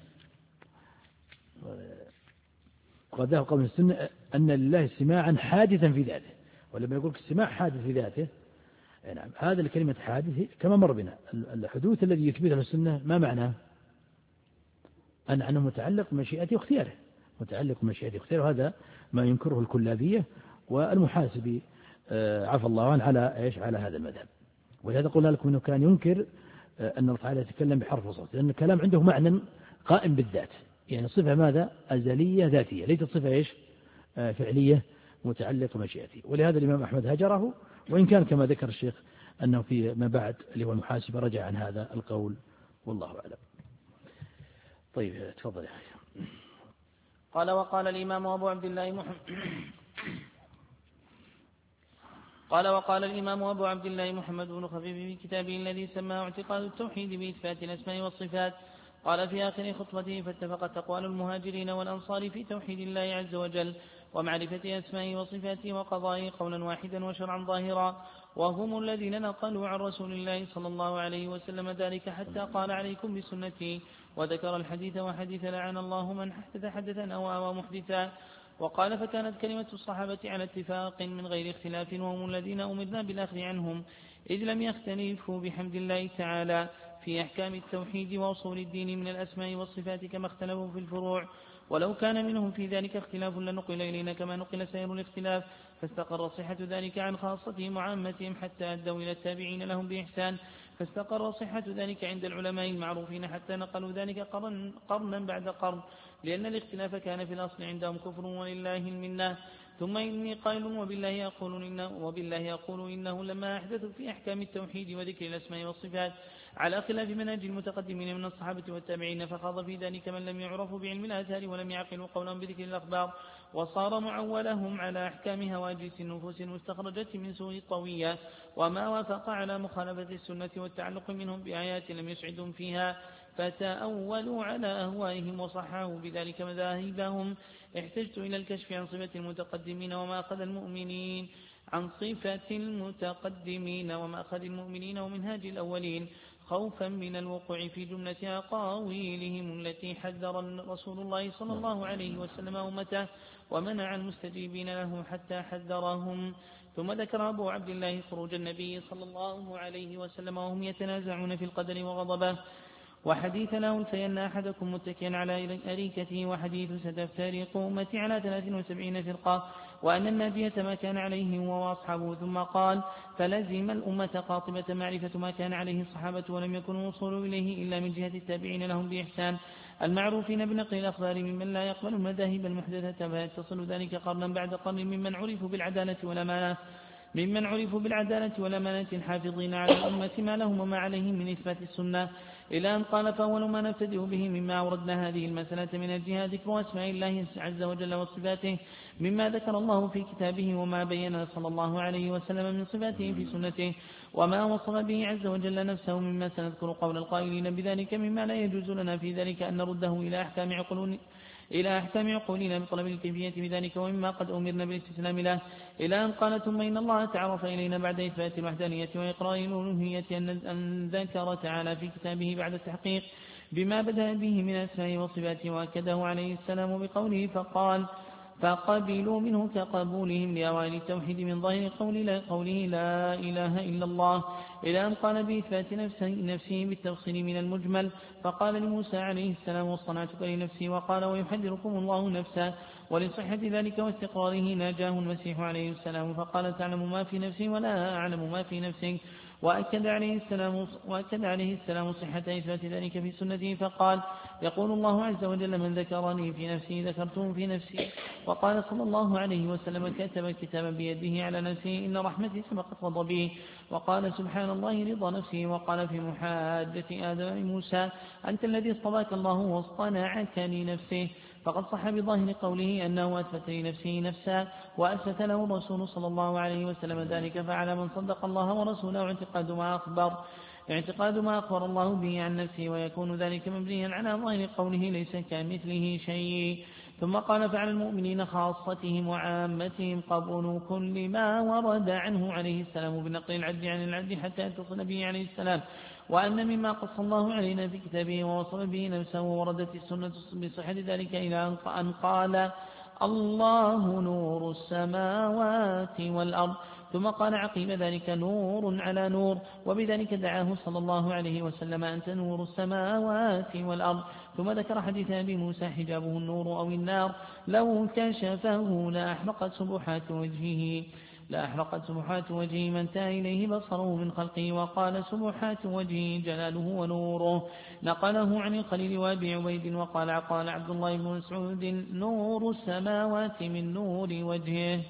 قد ذهب قوم من السنة أن لله استماعا حادثا في ذاته، ولما يقول السماع حادث في ذاته، نعم هذا الكلمة حادث كما مر بنا، الحدوث الذي يثبته السنة ما معناه؟ أن أنه متعلق بمشيئته واختياره، متعلق بمشيئته واختياره، وهذا ما ينكره الكلابية والمحاسبي آه عفى الله عنه على إيش على هذا المذهب. ولهذا قلنا لكم أنه كان ينكر آه أن الله تعالى يتكلم بحرف وصوت، لأن الكلام عنده معنى قائم بالذات، يعني صفة ماذا؟ أزلية ذاتية، ليست صفة إيش آه فعلية متعلقة بمشيئته. ولهذا الإمام أحمد هجره، وإن كان كما ذكر الشيخ أنه في ما بعد اللي هو المحاسب رجع عن هذا القول، والله أعلم. طيب تفضل يا أخي. قال وقال الإمام أبو عبد الله محمد قال وقال الإمام أبو عبد الله محمد بن خفيف في كتابه الذي سماه اعتقاد التوحيد بإثبات الأسماء والصفات، قال في آخر خطبته فاتفقت أقوال المهاجرين والأنصار في توحيد الله عز وجل ومعرفة أسمائه وصفاته وقضائه قولا واحدا وشرعا ظاهرا، وهم الذين نقلوا عن رسول الله صلى الله عليه وسلم ذلك حتى قال عليكم بسنتي، وذكر الحديث وحديث لعن الله من حدث حدثا أو آوى محدثا. وقال فكانت كلمة الصحابة على اتفاق من غير اختلاف، وهم الذين أمرنا بالأخذ عنهم إذ لم يختلفوا بحمد الله تعالى في أحكام التوحيد وأصول الدين من الأسماء والصفات كما اختلفوا في الفروع، ولو كان منهم في ذلك اختلاف لنقل إلينا كما نقل سائر الاختلاف، فاستقر صحة ذلك عن خاصتهم وعامتهم حتى أدوا إلى التابعين لهم بإحسان، فاستقر صحة ذلك عند العلماء المعروفين حتى نقلوا ذلك قرن قرنا بعد قرن، لأن الاختلاف كان في الأصل عندهم كفر ولله المنة. ثم إني قائل وبالله أقول إنه, وبالله أقول إنه لما أحدثوا في أحكام التوحيد وذكر الأسماء والصفات على خلاف منهج المتقدمين من الصحابة والتابعين، فخاض في ذلك من لم يعرفوا بعلم الآثار ولم يعقلوا قولهم بذكر الأخبار، وصار معولهم على أحكام هواجس النفوس المستخرجة من سوء الطوية، وما وافق على مخالفة السنة والتعلق منهم بآيات لم يسعدهم فيها، فتأولوا على أهوائهم وصححوا بذلك مذاهبهم. احتجت إلى الكشف عن صفة المتقدمين وما أخذ المؤمنين عن صفة المتقدمين وما أخذ المؤمنين ومنهاج الأولين، خوفا من الوقوع في جملة أقاويلهم التي حذر رسول الله صلى الله عليه وسلم أمته ومنع المستجيبين له حتى حذرهم. ثم ذكر أبو عبد الله خروج النبي صلى الله عليه وسلم وهم يتنازعون في القدر وغضبه، وحديث لا ألفين أحدكم متكئا على أريكته، وحديث ستفترق أمتي على ثلاث وسبعين فرقة، وأن الناجية ما كان عليه هو وأصحابه. ثم قال فلزم الأمة قاطبة معرفة ما كان عليه الصحابة ولم يكن الوصول إليه إلا من جهة التابعين لهم بإحسان المعروفين بنقل الأخبار ممن لا يقبل المذاهب المحدثة، فيتصل ذلك قرنا بعد قرن ممن عرفوا بالعدالة والأمانة. ممن عرفوا بالعدالة والأمانة الحافظين على الأمة ما لهم وما عليهم من إثبات السنة، إلى أن قال: فأول ما نبتدئ به مما أوردنا هذه المسألة من الجهاد ذكر أسماء الله عز وجل وصفاته مما ذكر الله في كتابه وما بين صلى الله عليه وسلم من صفاته في سنته، وما وصف به عز وجل نفسه مما سنذكر قول القائلين بذلك مما لا يجوز لنا في ذلك أن نرده إلى أحكام عقول إلى أحكام عقولنا بطلب الكيفية بذلك، ومما قد أمرنا بالاستسلام له، إلى أن قال: ثم إن الله تعرف إلينا بعد إثبات الوحدانية وإقرار الألوهية أن ذكر تعالى في كتابه بعد التحقيق بما بدأ به من أسماء وصفاته، وأكده عليه السلام بقوله: فقال فقبلوا منه كقبولهم لأوائل التوحيد من ظاهر قول قوله لا إله إلا الله، إلى أن قال بإثبات نفسه, نفسه بالتفصيل من المجمل، فقال لموسى عليه السلام: واصطنعتك لنفسي، وقال: ويحذركم الله نفسه، ولصحة ذلك واستقراره ناجاه المسيح عليه السلام فقال: تعلم ما في نفسي ولا أعلم ما في نفسك، وأكد عليه السلام وأكد عليه السلام صحة إثبات ذلك في سنته، فقال: يقول الله عز وجل: من ذكرني في نفسي ذكرته في نفسي، وقال صلى الله عليه وسلم: كتب الكتاب بيده على نفسه إن رحمتي سبقت غضبي، وقال سبحان الله رضا نفسه، وقال في محاجة آدم موسى: أنت الذي اصطفاك الله واصطنعك لنفسه، فقد صح بظاهر قوله أنه أثبت لنفسه نفسا، وأثبت له الرسول صلى الله عليه وسلم ذلك، فعلى من صدق الله ورسوله اعتقاد ما أخبر اعتقاد ما أخبر الله به عن نفسه، ويكون ذلك مبنيا على ظاهر قوله ليس كمثله شيء. ثم قال: فعلى المؤمنين خاصتهم وعامتهم قبول كل ما ورد عنه عليه السلام بنقل العد عن العد حتى يتصل به عليه السلام، وأن مما قص الله علينا في كتابه ووصف به نفسه وردت السنة بصحة ذلك إلى أن قال: الله نور السماوات والأرض، ثم قال عقيب ذلك: نور على نور، وبذلك دعاه صلى الله عليه وسلم: أنت نور السماوات والأرض. ثم ذكر حديث أبي موسى: حجابه النور أو النار، لو كشفه لأحرقت سبحات وجهه لا أحرقت سبحات وجهه ما انتهى إليه بصره من خلقه، وقال: سبحات وجهه جلاله ونوره، نقله عن الخليل وأبي عبيد. وقال قال عبد الله بن مسعود: نور السماوات من نور وجهه.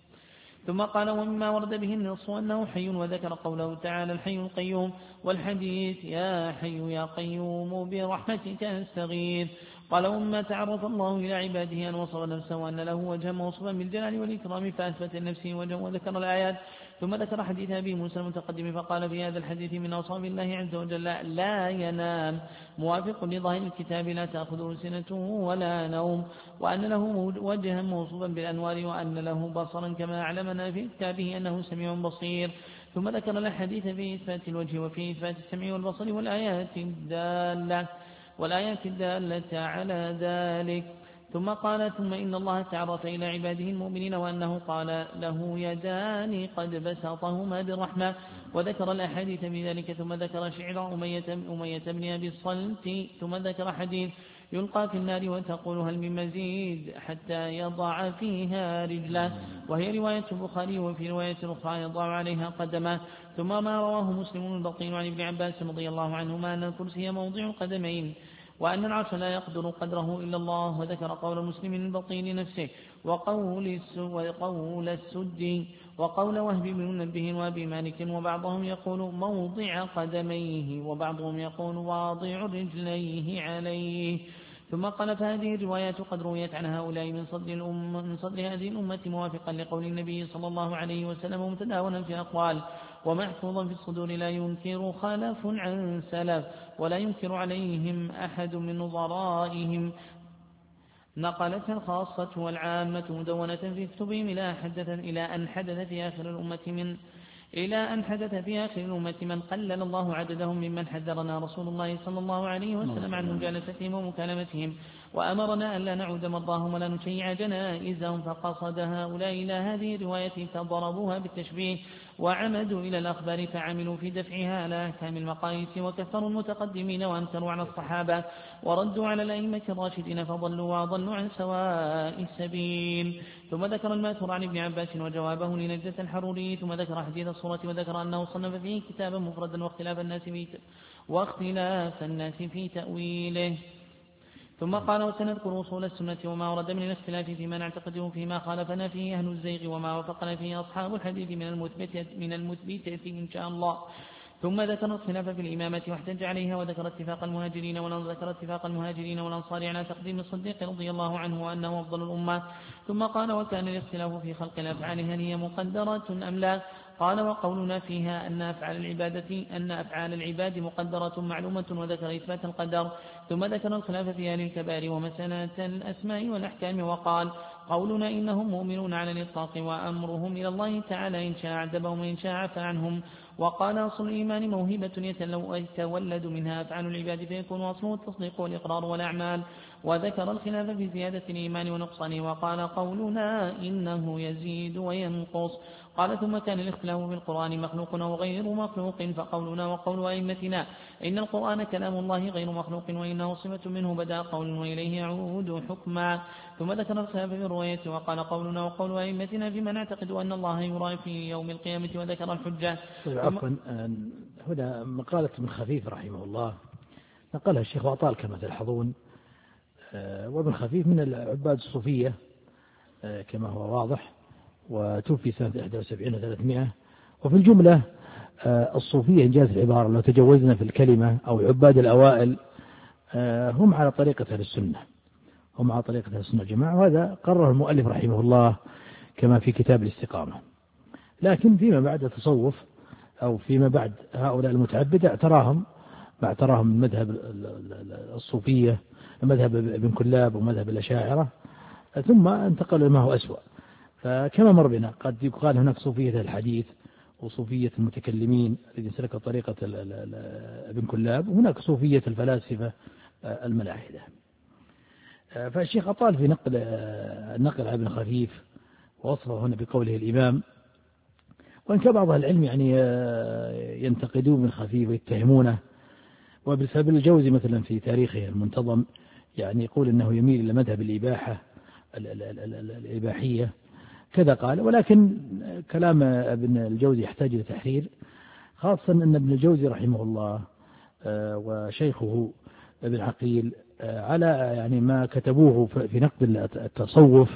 ثم قال: ومما ورد به النص أنه حي، وذكر قوله تعالى: الحي القيوم، والحديث: يا حي يا قيوم برحمتك أستغيث. قال: ومما تعرف الله إلى عباده أن وصف نفسه وأن له وجها موصوفا بالجلال والإكرام فأثبت لنفسه وجها، وذكر الآيات. ثم ذكر حديث أبي موسى المتقدم فقال في هذا الحديث من أوصاف الله عز وجل: لا ينام، موافق لظاهر الكتاب: لا تأخذه سنة ولا نوم، وأن له وجها موصوفا بالأنوار، وأن له بصرا كما أعلمنا في كتابه أنه سميع بصير. ثم ذكر الحديث في إثبات الوجه وفي إثبات السمع والبصر والآيات الدالة والآيات الدالة على ذلك. ثم قال: ثم إن الله تعرف إلى عباده المؤمنين وأنه قال: له يدان قد بسطهما بالرحمة، وذكر الأحاديث بذلك. ثم ذكر شعر أمية, أمية بن أبي الصلت. ثم ذكر حديث: يلقى في النار وتقول: هل من مزيد، حتى يضع فيها رجله، وهي رواية البخاري، وفي رواية أخرى: يضع عليها قدمه. ثم ما رواه مسلم البطين عن ابن عباس رضي الله عنهما أن الكرسي موضع القدمين، وأن العرش لا يقدر قدره إلا الله. وذكر قول مسلم البطين نفسه، وقول وقول السدي، وقول وهب بن منبه وأبي مالك، وبعضهم يقول موضع قدميه، وبعضهم يقول واضع رجليه عليه. ثم قال: فهذه الروايات قد رويت عن هؤلاء من صدر, الأمة من صدر هذه الأمة موافقا لقول النبي صلى الله عليه وسلم، ومتداولا في أقوال ومحفوظا في الصدور، لا ينكر خلف عن سلف، ولا ينكر عليهم أحد من نظرائهم. نقلتها الخاصة والعامة مدونة في كتبهم إلى حدث إلى أن حدث في آخر الأمة من إلى أن حدث في آخر الأمة من قلل الله عددهم ممن حذرنا رسول الله صلى الله عليه وسلم عن مجالستهم ومكالمتهم، وأمرنا أن لا نعود مرضاهم ولا نشيع جنائزهم، فقصد هؤلاء إلى هذه الرواية فضربوها بالتشبيه، وعمدوا إلى الأخبار فعملوا في دفعها على أحكام المقاييس، وكفروا المتقدمين وأنكروا على الصحابة، وردوا على الأئمة الراشدين فضلوا وأضلوا عن سواء السبيل. ثم ذكر الماثور عن ابن عباس وجوابه لنجدة الحروري. ثم ذكر حديث الصورة، وذكر أنه صنف فيه كتابا مفردا واختلاف الناس في واختلاف الناس في تأويله. ثم قال وسنذكر أصول السنة وما ورد من الاختلاف فيما نعتقده فيما خالفنا فيه أهل الزيغ وما وافقنا فيه أصحاب الحديث من المثبت من المثبتة إن شاء الله. ثم ذكر الخلاف في الإمامة واحتج عليها وذكر اتفاق المهاجرين وذكر اتفاق المهاجرين والأنصار على تقديم الصديق رضي الله عنه وأنه أفضل الأمة. ثم قال وكان الاختلاف في خلق الأفعال هل هي مقدرة أم لا؟ قال وقولنا فيها أن أفعال العبادة أن أفعال العباد مقدرة معلومة وذكر إثبات القدر. ثم ذكر الخلاف في أهل الكبائر ومسألة الأسماء والأحكام وقال قولنا إنهم مؤمنون على الإطلاق وأمرهم إلى الله تعالى إن شاء عذبهم وإن شاء عفى عنهم. وقال أصل الإيمان موهبة يتولد منها أفعال العباد فيكون أصله التصديق والإقرار والأعمال. وذكر الخلاف في زيادة الإيمان ونقصانه وقال قولنا إنه يزيد وينقص. قال ثم كان الاختلاف في القرآن مخلوق أو غير مخلوق فقولنا وقول أئمتنا إن القرآن كلام الله غير مخلوق وإنه صفة منه بدأ قول وإليه يعود حكما. ثم ذكر الخلاف في الرواية وقال قولنا وقول أئمتنا فيما نعتقد أن الله يرى في يوم القيامة وذكر الحجة. عفوا هنا مقالة ابن خفيف رحمه الله نقلها الشيخ وأطال كما تلحظون، وابن خفيف من العباد الصوفية كما هو واضح، وتوفي سنة إحدى وسبعين وثلاثمائة. وفي الجملة الصوفية إنجاز العبارة لو تجوزنا في الكلمة أو عباد الأوائل هم على طريقة أهل السنة، هم على طريقة أهل السنة الجماعة، وهذا قرر المؤلف رحمه الله كما في كتاب الاستقامة. لكن فيما بعد التصوف أو فيما بعد هؤلاء المتعبدة اعتراهم ما اعتراهم المذهب الصوفية مذهب ابن كلاب ومذهب الأشاعرة، ثم انتقل لما هو أسوأ. فكما مر بنا قد يقال هناك صوفية الحديث وصوفية المتكلمين الذين سلكوا طريقة ابن كلاب، وهناك صوفية الفلاسفة الملاحدة. فالشيخ أطال في نقل نقل عن ابن خفيف ووصفه هنا بقوله الإمام، وإن كان بعض العلم يعني ينتقدون ابن خفيف ويتهمونه، وبسبب الجوزي مثلا في تاريخه المنتظم يعني يقول أنه يميل إلى مذهب الإباحة الإباحية كذا قال. ولكن كلام ابن الجوزي يحتاج إلى تحرير، خاصة أن ابن الجوزي رحمه الله وشيخه ابن عقيل على يعني ما كتبوه في نقد التصوف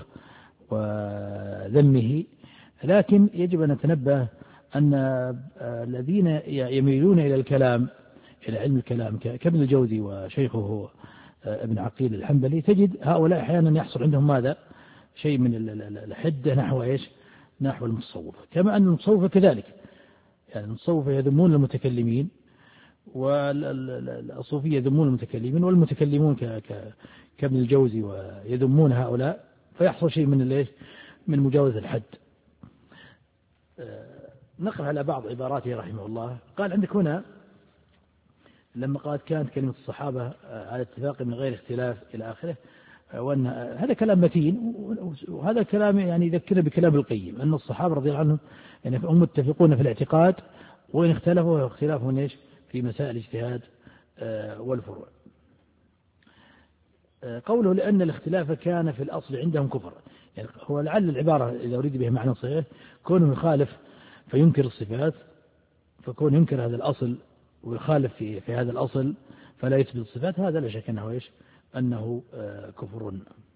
وذمه. لكن يجب أن نتنبه أن الذين يميلون إلى الكلام إلى علم الكلام كابن الجوزي وشيخه ابن عقيل الحنبلي، تجد هؤلاء أحيانا يحصل عندهم ماذا شيء من الحدة نحو إيش نحو المتصوفة، كما أن المتصوفة كذلك، يعني المتصوفة يذمون المتكلمين والصوفية يذمون المتكلمين، والمتكلمون كابن الجوزي ويذمون هؤلاء، فيحصل شيء من الايش من مجاوزة الحد. نقرأ على بعض عباراته رحمه الله. قال عندك هنا لما قالت كانت كلمة الصحابة على اتفاق من غير اختلاف إلى آخره، وأن هذا كلام متين، وهذا كلام يعني يذكرنا بكلام القيم أن الصحابة رضي الله عنهم يعني هم متفقون في الاعتقاد، وإن اختلفوا اختلافهم ايش في مسائل الاجتهاد والفروع. قوله لأن الاختلاف كان في الأصل عندهم كفر، يعني هو لعل العبارة إذا أريد به معنى صحيح كونه يخالف فينكر الصفات، فكون ينكر هذا الأصل ويخالف في, في هذا الأصل فلا يثبت الصفات، هذا لا شك أنه إيش أنه كفر.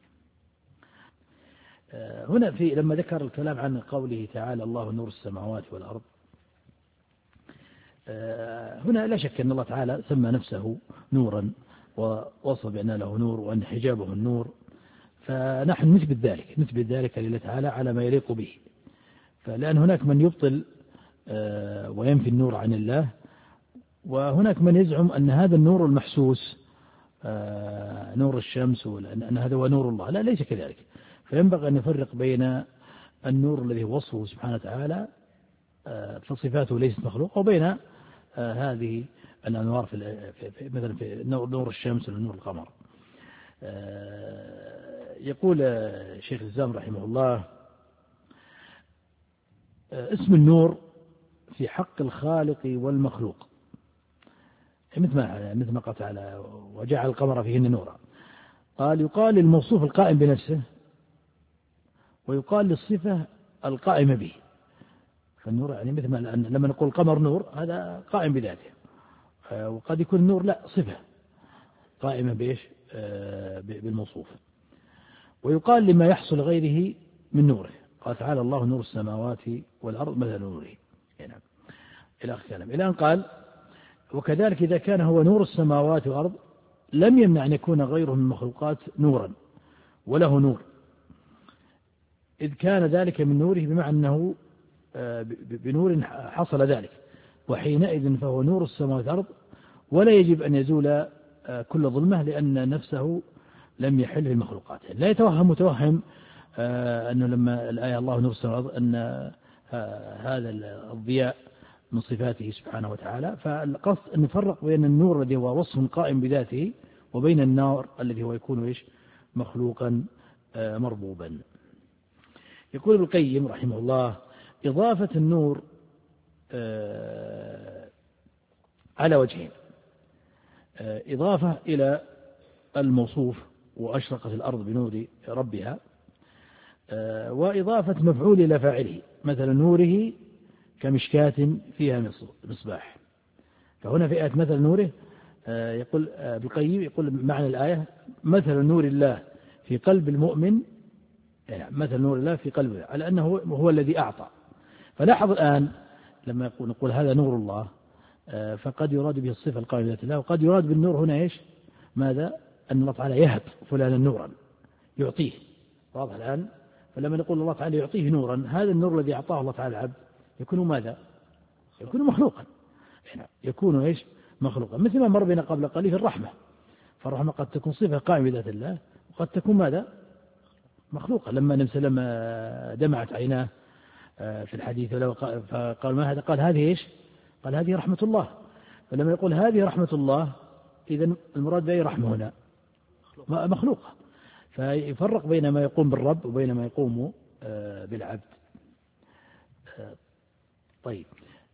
هنا في لما ذكر الكلام عن قوله تعالى الله نور السماوات والأرض، هنا لا شك أن الله تعالى سمى نفسه نورا ووصف بأن له نور وأن حجابه النور، فنحن نثبت ذلك نثبت ذلك لله تعالى على ما يليق به. فلأن هناك من يبطل وينفي النور عن الله، وهناك من يزعم أن هذا النور المحسوس نور الشمس وأن هذا هو نور الله. لا، ليس كذلك. فينبغي أن يفرق بين النور الذي وصفه سبحانه وتعالى فصفاته ليست مخلوقة، وبين هذه الأنوار في مثلا في نور الشمس ونور القمر. يقول شيخ الإسلام رحمه الله اسم النور في حق الخالق والمخلوق، مثل ما مثل ما قال تعالى وجعل القمر فيهن نورا. قال يقال للموصوف القائم بنفسه، ويقال للصفة القائمة به. فالنور يعني مثل ما لما نقول القمر نور هذا قائم بذاته، وقد يكون النور لا صفة قائمة بإيش بالموصوف. ويقال لما يحصل غيره من نوره، قال تعالى الله نور السماوات والأرض مثل نوره، نعم إلى آخر الكلام، إلى أن قال وكذلك إذا كان هو نور السماوات والأرض لم يمنع أن يكون غيره من المخلوقات نورا وله نور، إذ كان ذلك من نوره بمعنى أنه بنور حصل ذلك، وحينئذ فهو نور السماوات والأرض ولا يجب أن يزول كل ظلمة لأن نفسه لم يحل في المخلوقات. لا يتوهم متوهم أنه لما الآية الله نور السماوات والأرض أن هذا الضياء من صفاته سبحانه وتعالى، فالقصد أن نفرق بين النور الذي هو وصف قائم بذاته وبين النار الذي هو يكون إيش مخلوقا مربوبا. يقول ابن القيم رحمه الله إضافة النور على وجهين، إضافة إلى الموصوف وأشرقت الأرض بنور ربها، وإضافة مفعول إلى فاعله، مثل نوره كمشكاة فيها مصباح. فهنا في آية مثل نوره يقول ابن القيم يقول معنى الآية مثل نور الله في قلب المؤمن، يعني مثل نور الله في قلبه على أنه هو الذي أعطى. فلاحظ الآن لما يقول نقول هذا نور الله فقد يراد به الصفة القائمة بذات الله، وقد يراد بالنور هنا إيش ماذا أن الله تعالى يهب فلانا نورا يعطيه، واضح الآن. فلما نقول الله تعالى يعطيه نورا، هذا النور الذي أعطاه الله تعالى العبد يكون ماذا يكون مخلوقا، يكون إيش مخلوقا، مثل ما مر بنا قبل قليل في الرحمة، فالرحمة قد تكون صفة قائمة بذات الله وقد تكون ماذا مخلوقا. لما النبي صلى الله عليه وسلم دمعت عيناه في الحديث فقال ما هذا؟ قال هذه إيش؟ قال هذه رحمة الله. فلما يقول هذه رحمة الله إذا المراد بأي رحمة هنا مخلوقة، فيفرق بين ما يقوم بالرب وبين ما يقوم بالعبد. طيب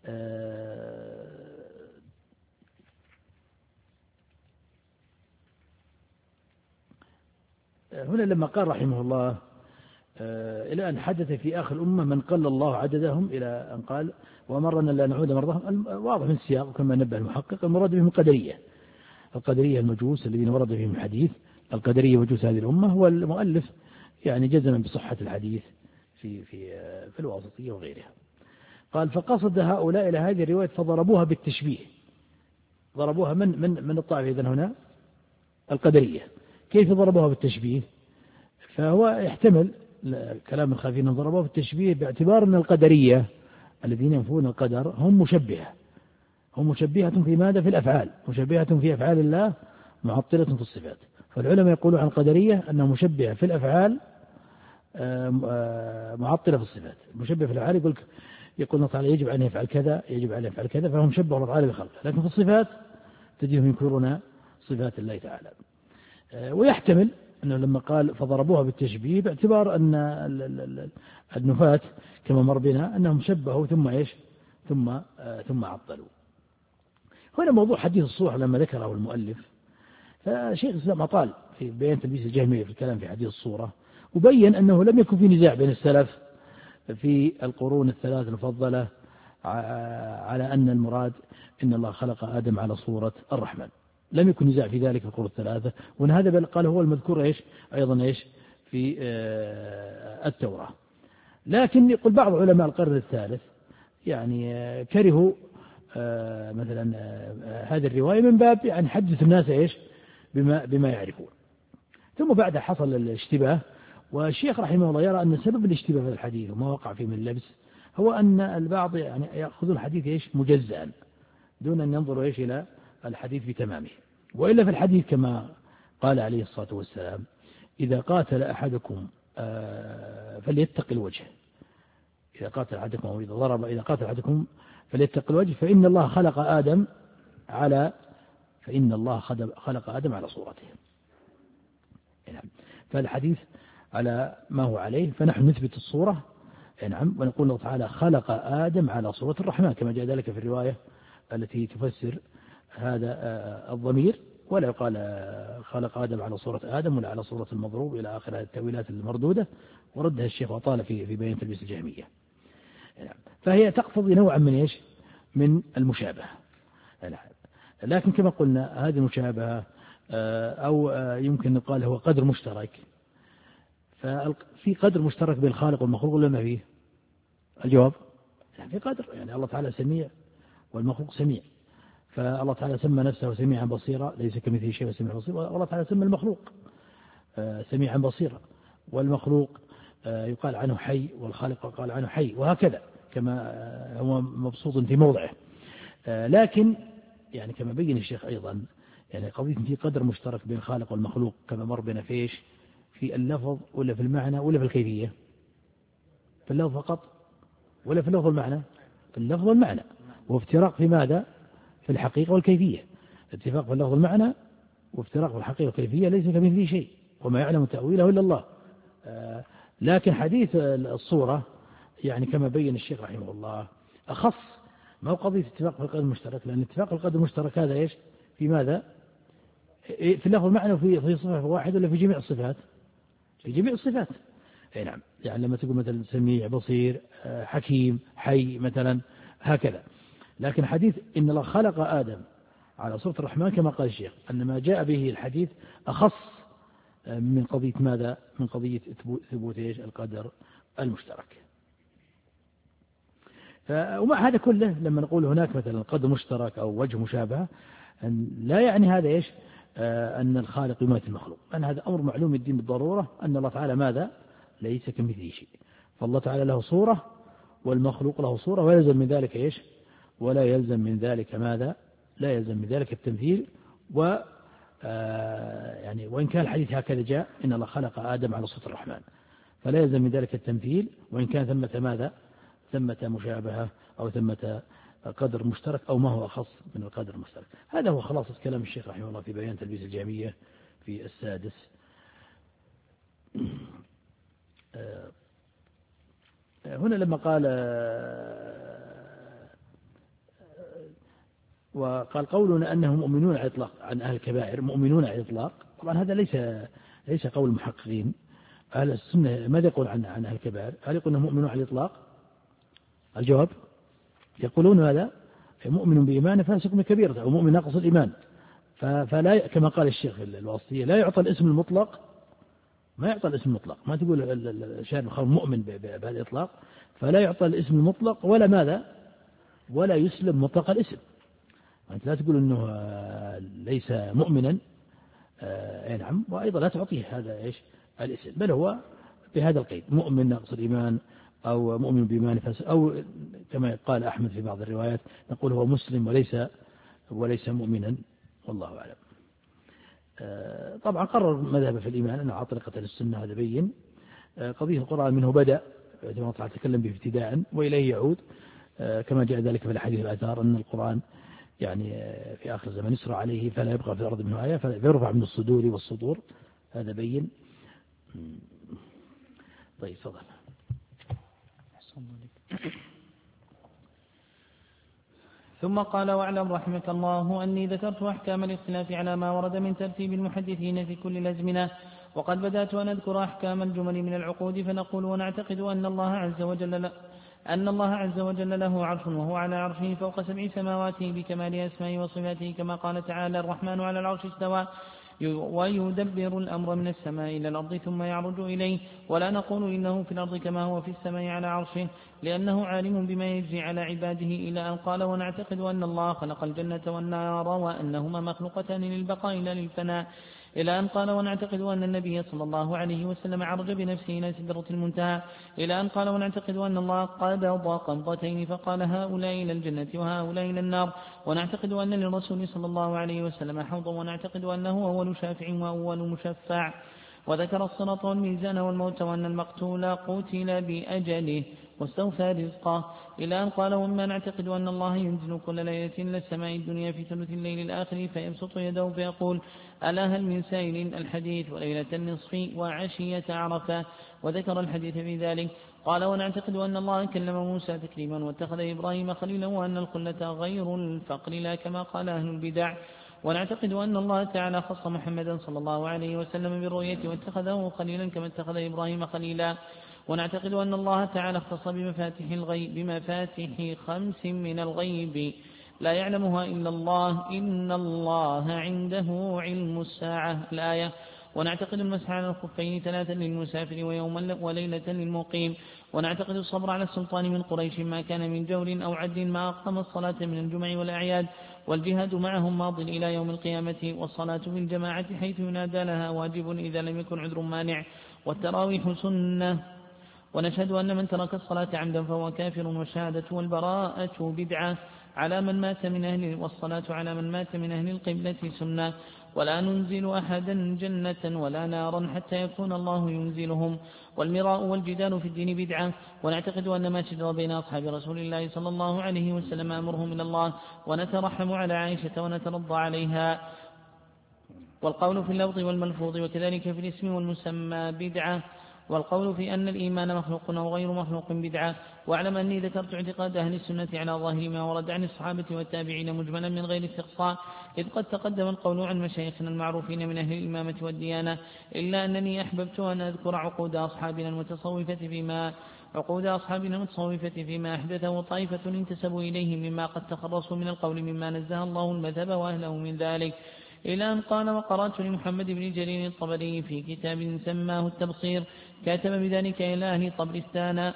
هنا لما قال رحمه الله إلى أن حدث في آخر الأمة من قل الله عددهم، إلى أن قال وأمرنا لا نعود مرضهم، واضح من السياق وكما نبه المحقق المراد بهم القدرية، القدرية المجوس الذين ورد فيهم الحديث، القدرية مجوس هذه الأمة. والمؤلف يعني جزما بصحة الحديث في في في الواسطية وغيرها. قال فقصد هؤلاء إلى هذه الرواية فضربوها بالتشبيه، ضربوها من من من الطائفة إذن هنا القدرية. كيف ضربوها بالتشبيه؟ فهو يحتمل كلام الخافين ضربوها بالتشبيه باعتبار أن القدرية الذين ينفون القدر هم مشبهة، هم مشبهة في ماذا؟ في الأفعال، مشبهة في أفعال الله معطلة في الصفات. فالعلماء يقولون عن القدرية أنه مشبهة في الأفعال معطلة في الصفات. مشبه في الأفعال يقول يقول الله تعالى يجب أن يفعل كذا، يجب أن يفعل كذا، فهم شبه الله تعالى بخلقه، لكن في الصفات تجدهم ينكرون صفات الله تعالى. ويحتمل أنه لما قال فضربوها بالتشبيه باعتبار أن النفاة كما مر بنا أنهم شبهوا ثم إيش ثم ثم عطلوا. هنا موضوع حديث الصورة لما ذكره المؤلف، فشيخ الإسلام أطال في بيان تلبيس الجهمية في الكلام في حديث الصورة، وبين أنه لم يكن في نزاع بين السلف في القرون الثلاث المفضلة على أن المراد إن الله خلق آدم على صورة الرحمن، لم يكن نزاع في ذلك في القرون الثلاثة، وأن هذا قال هو المذكور إيش أيضا إيش في التوراة. لكن يقول بعض علماء القرن الثالث يعني كرهوا مثلا هذه الرواية من باب يعني حدث الناس إيش بما بما يعرفون. ثم بعد حصل الاشتباه، والشيخ رحمه الله يرى أن سبب الاشتباه في الحديث وما وقع فيه من لبس هو أن البعض يعني يأخذون الحديث إيش مجزأ دون أن ينظروا إيش إلى الحديث بتمامه. وإلا في الحديث كما قال عليه الصلاة والسلام إذا قاتل أحدكم فليتق الوجه، إذا قاتل أحدكم أو إذا ضرب إذا قاتل أحدكم فليتق الوجه فإن الله خلق آدم على فإن الله خلق آدم على صورته. نعم. فالحديث على ما هو عليه، فنحن نثبت الصورة نعم ونقول الله تعالى خلق آدم على صورة الرحمن كما جاء ذلك في الرواية التي تفسر هذا الضمير، ولا يقال خلق آدم على صورة آدم ولا على صورة المضروب إلى آخر التأويلات المردودة، وردها الشيخ وطال في في بيان تلبيس الجهمية. فهي تقتضي نوعا من إيش من المشابهة، لكن كما قلنا هذه المشابهة أو يمكن نقال هو قدر مشترك. ففي قدر مشترك بين الخالق والمخلوق ولا ما فيه؟ الجواب يعني في قدر، يعني الله تعالى سميع والمخلوق سميع، فالله تعالى سمى نفسه سميعا بصيرا ليس كمثله شيء وسميع بصير، والله تعالى سمى المخلوق سميعا بصيرا، والمخلوق يقال عنه حي والخالق قال عنه حي، وهكذا كما هو مبسوط في موضعه. لكن يعني كما بين الشيخ أيضا يعني قضية في قدر مشترك بين الخالق والمخلوق كما مر بنا فيش في اللفظ ولا في المعنى ولا في الكيفية؟ في اللفظ فقط ولا في اللفظ والمعنى؟ في اللفظ والمعنى، وافتراق في ماذا؟ في الحقيقة والكيفية. اتفاق في اللفظ والمعنى وافتراق في الحقيقة والكيفية ليس كمثله شيء وما يعلم تأويله إلا الله. لكن حديث الصورة يعني كما بين الشيخ رحمه الله أخص، ما هو قضية اتفاق في القدر المشترك، لأن اتفاق القدر المشترك هذا إيش؟ في ماذا؟ في اللفظ والمعنى وفي في صفة واحدة ولا في جميع الصفات؟ في جميع الصفات. أي نعم، يعني لما تقول مثلا سميع بصير حكيم حي مثلا هكذا. لكن حديث إن الله خلق آدم على صورة الرحمن كما قال الشيخ أن ما جاء به الحديث أخص من قضية ماذا؟ من قضية ثبوت القدر المشترك. ومع هذا كله لما نقول هناك مثلا قدر مشترك أو وجه مشابهة لا يعني هذا إيش؟ أن الخالق يماثل المخلوق، أن هذا أمر معلوم الدين بالضرورة أن الله تعالى ماذا؟ ليس كمثله شيء، فالله تعالى له صورة والمخلوق له صورة، ولا يلزم من ذلك إيش؟ ولا يلزم من ذلك ماذا؟ لا يلزم من ذلك التمثيل. و يعني وإن كان الحديث هكذا جاء إن الله خلق آدم على صورة الرحمن، فلا يلزم من ذلك التمثيل، وإن كان ثمة ماذا؟ ثمة مشابهة أو ثمة قدر مشترك أو ما هو أخص من القدر المشترك. هذا هو خلاصة كلام الشيخ رحمه الله في بيان تلبيس الجهمية في السادس. هنا لما قال وقال قولنا أنهم مؤمنون على الإطلاق عن أهل الكبائر، مؤمنون على الإطلاق، طبعا هذا ليس ليس قول المحققين. أهل السنة ماذا يقول عن عن أهل الكبائر؟ هل يقول أنهم مؤمنون على الإطلاق؟ الجواب يقولون هذا مؤمن بإيمانه فاسق بكبيرته أو مؤمن ناقص الإيمان، فلا كما قال الشيخ الواسطية لا يعطى الاسم المطلق، ما يعطى الاسم المطلق، ما تقول الشاهد الخبر مؤمن بهذا الإطلاق، فلا يعطى الاسم المطلق ولا ماذا؟ ولا يسلم مطلق الاسم. أنت لا تقول أنه ليس مؤمنا أي نعم، وأيضا لا تعطيه هذا إيش الاسم، بل هو بهذا القيد مؤمن ناقص الإيمان أو مؤمن بإيمان فاسق، أو كما قال أحمد في بعض الروايات نقول هو مسلم وليس وليس مؤمنا، والله أعلم. طبعا قرر مذهب في الإيمان أنه على طريقة السنة، هذا بين قضية القرآن منه بدأ كما طلع تكلم به ابتداء وإليه يعود، كما جاء ذلك في الحديث الآثار أن القرآن يعني في آخر الزمن يسرى عليه فلا يبقى في الأرض منه آية فيرفع من الصدور والصدور، هذا بين. طيب تفضل. ثم قال واعلم رحمك الله أني ذكرت أحكام الاختلاف على ما ورد من ترتيب المحدثين في كل الأزمنة، وقد بدأت أن أذكر أحكام الجمل من العقود، فنقول ونعتقد أن الله عز وجل أن الله عز وجل له عرش وهو على عرشه فوق سبع سماواته بكمال أسمائه وصفاته، كما قال تعالى الرحمن على العرش استوى ويدبر الأمر من السماء إلى الأرض ثم يعرج إليه، ولا نقول إنه في الأرض كما هو في السماء على عرشه، لأنه عالم بما يجري على عباده، إلى أن قال ونعتقد أن الله خلق الجنة والنار وأنهما مخلوقتان للبقاء لا للفناء، إلى أن قال ونعتقد أن النبي صلى الله عليه وسلم عرج بنفسه إلى سدرة المنتهى، إلى أن قال ونعتقد أن الله قبض قبضتين فقال هؤلاء إلى الجنة وهؤلاء إلى النار، ونعتقد أن للرسول صلى الله عليه وسلم حوضا، ونعتقد أنه أول شافع وأول مشفع، وذكر الصراط والميزان والموت وأن المقتول قتل بأجله واستوفى رزقه، إلى أن قال وما نعتقد أن الله ينزل كل ليلة إلى السماء الدنيا في ثلث الليل الآخر فيبسط يده فيقول ألا هل من سائل الحديث وليلة النصف وعشية عرفة، وذكر الحديث في ذلك. قال ونعتقد أن الله كلم موسى تكليما واتخذ إبراهيم خليلا وأن الخلة غير الفقر لا كما قال أهل البدع، ونعتقد أن الله تعالى خص محمدا صلى الله عليه وسلم بالرؤية واتخذه خليلا كما اتخذ إبراهيم خليلا، ونعتقد أن الله تعالى اختص بمفاتيح الغيب بمفاتيح خمس من الغيب لا يعلمها إلا الله إن الله عنده علم الساعة الآية. ونعتقد المسح على الخفين ثلاثا للمسافر ويوما وليلة للمقيم. ونعتقد الصبر على السلطان من قريش ما كان من جور أو عدل ما أقام الصلاة من الجمع والأعياد، والجهاد معهم ماض إلى يوم القيامة، والصلاة في الجماعة حيث ينادى لها واجب إذا لم يكن عذر مانع، والتراويح سنة. ونشهد أن من ترك الصلاة عمدا فهو كافر، والشهادة والبراءة بدعة على من مات من أهل والصلاة على من مات من أهل القبلة سنة. ولا ننزل أحدا جنة ولا نارا حتى يكون الله ينزلهم. والمراء والجدال في الدين بدعة. ونعتقد أن ما شجر بين أصحاب رسول الله صلى الله عليه وسلم أمره من الله، ونترحم على عائشة ونترضى عليها. والقول في اللفظ والملفوظ وكذلك في الاسم والمسمى بدعة. والقول في أن الإيمان مخلوق أو غير مخلوق بدعة. واعلم أني ذكرت اعتقاد أهل السنة على ظاهر ما ورد عن الصحابة والتابعين مجملا من غير استقصاء، إذ قد تقدم القول عن مشايخنا المعروفين من أهل الإمامة والديانة، إلا أنني أحببت أن أذكر عقود أصحابنا المتصوفة فيما عقود أصحابنا المتصوفة فيما أحدثه طائفة انتسبوا إليه مما قد تخرصوا من القول مما نزه الله المذهب وأهله من ذلك، إلى أن قال: وقرأت لمحمد بن جرير الطبري في كتاب سماه التبصير كاتب بذلك إلى أهل طبرستان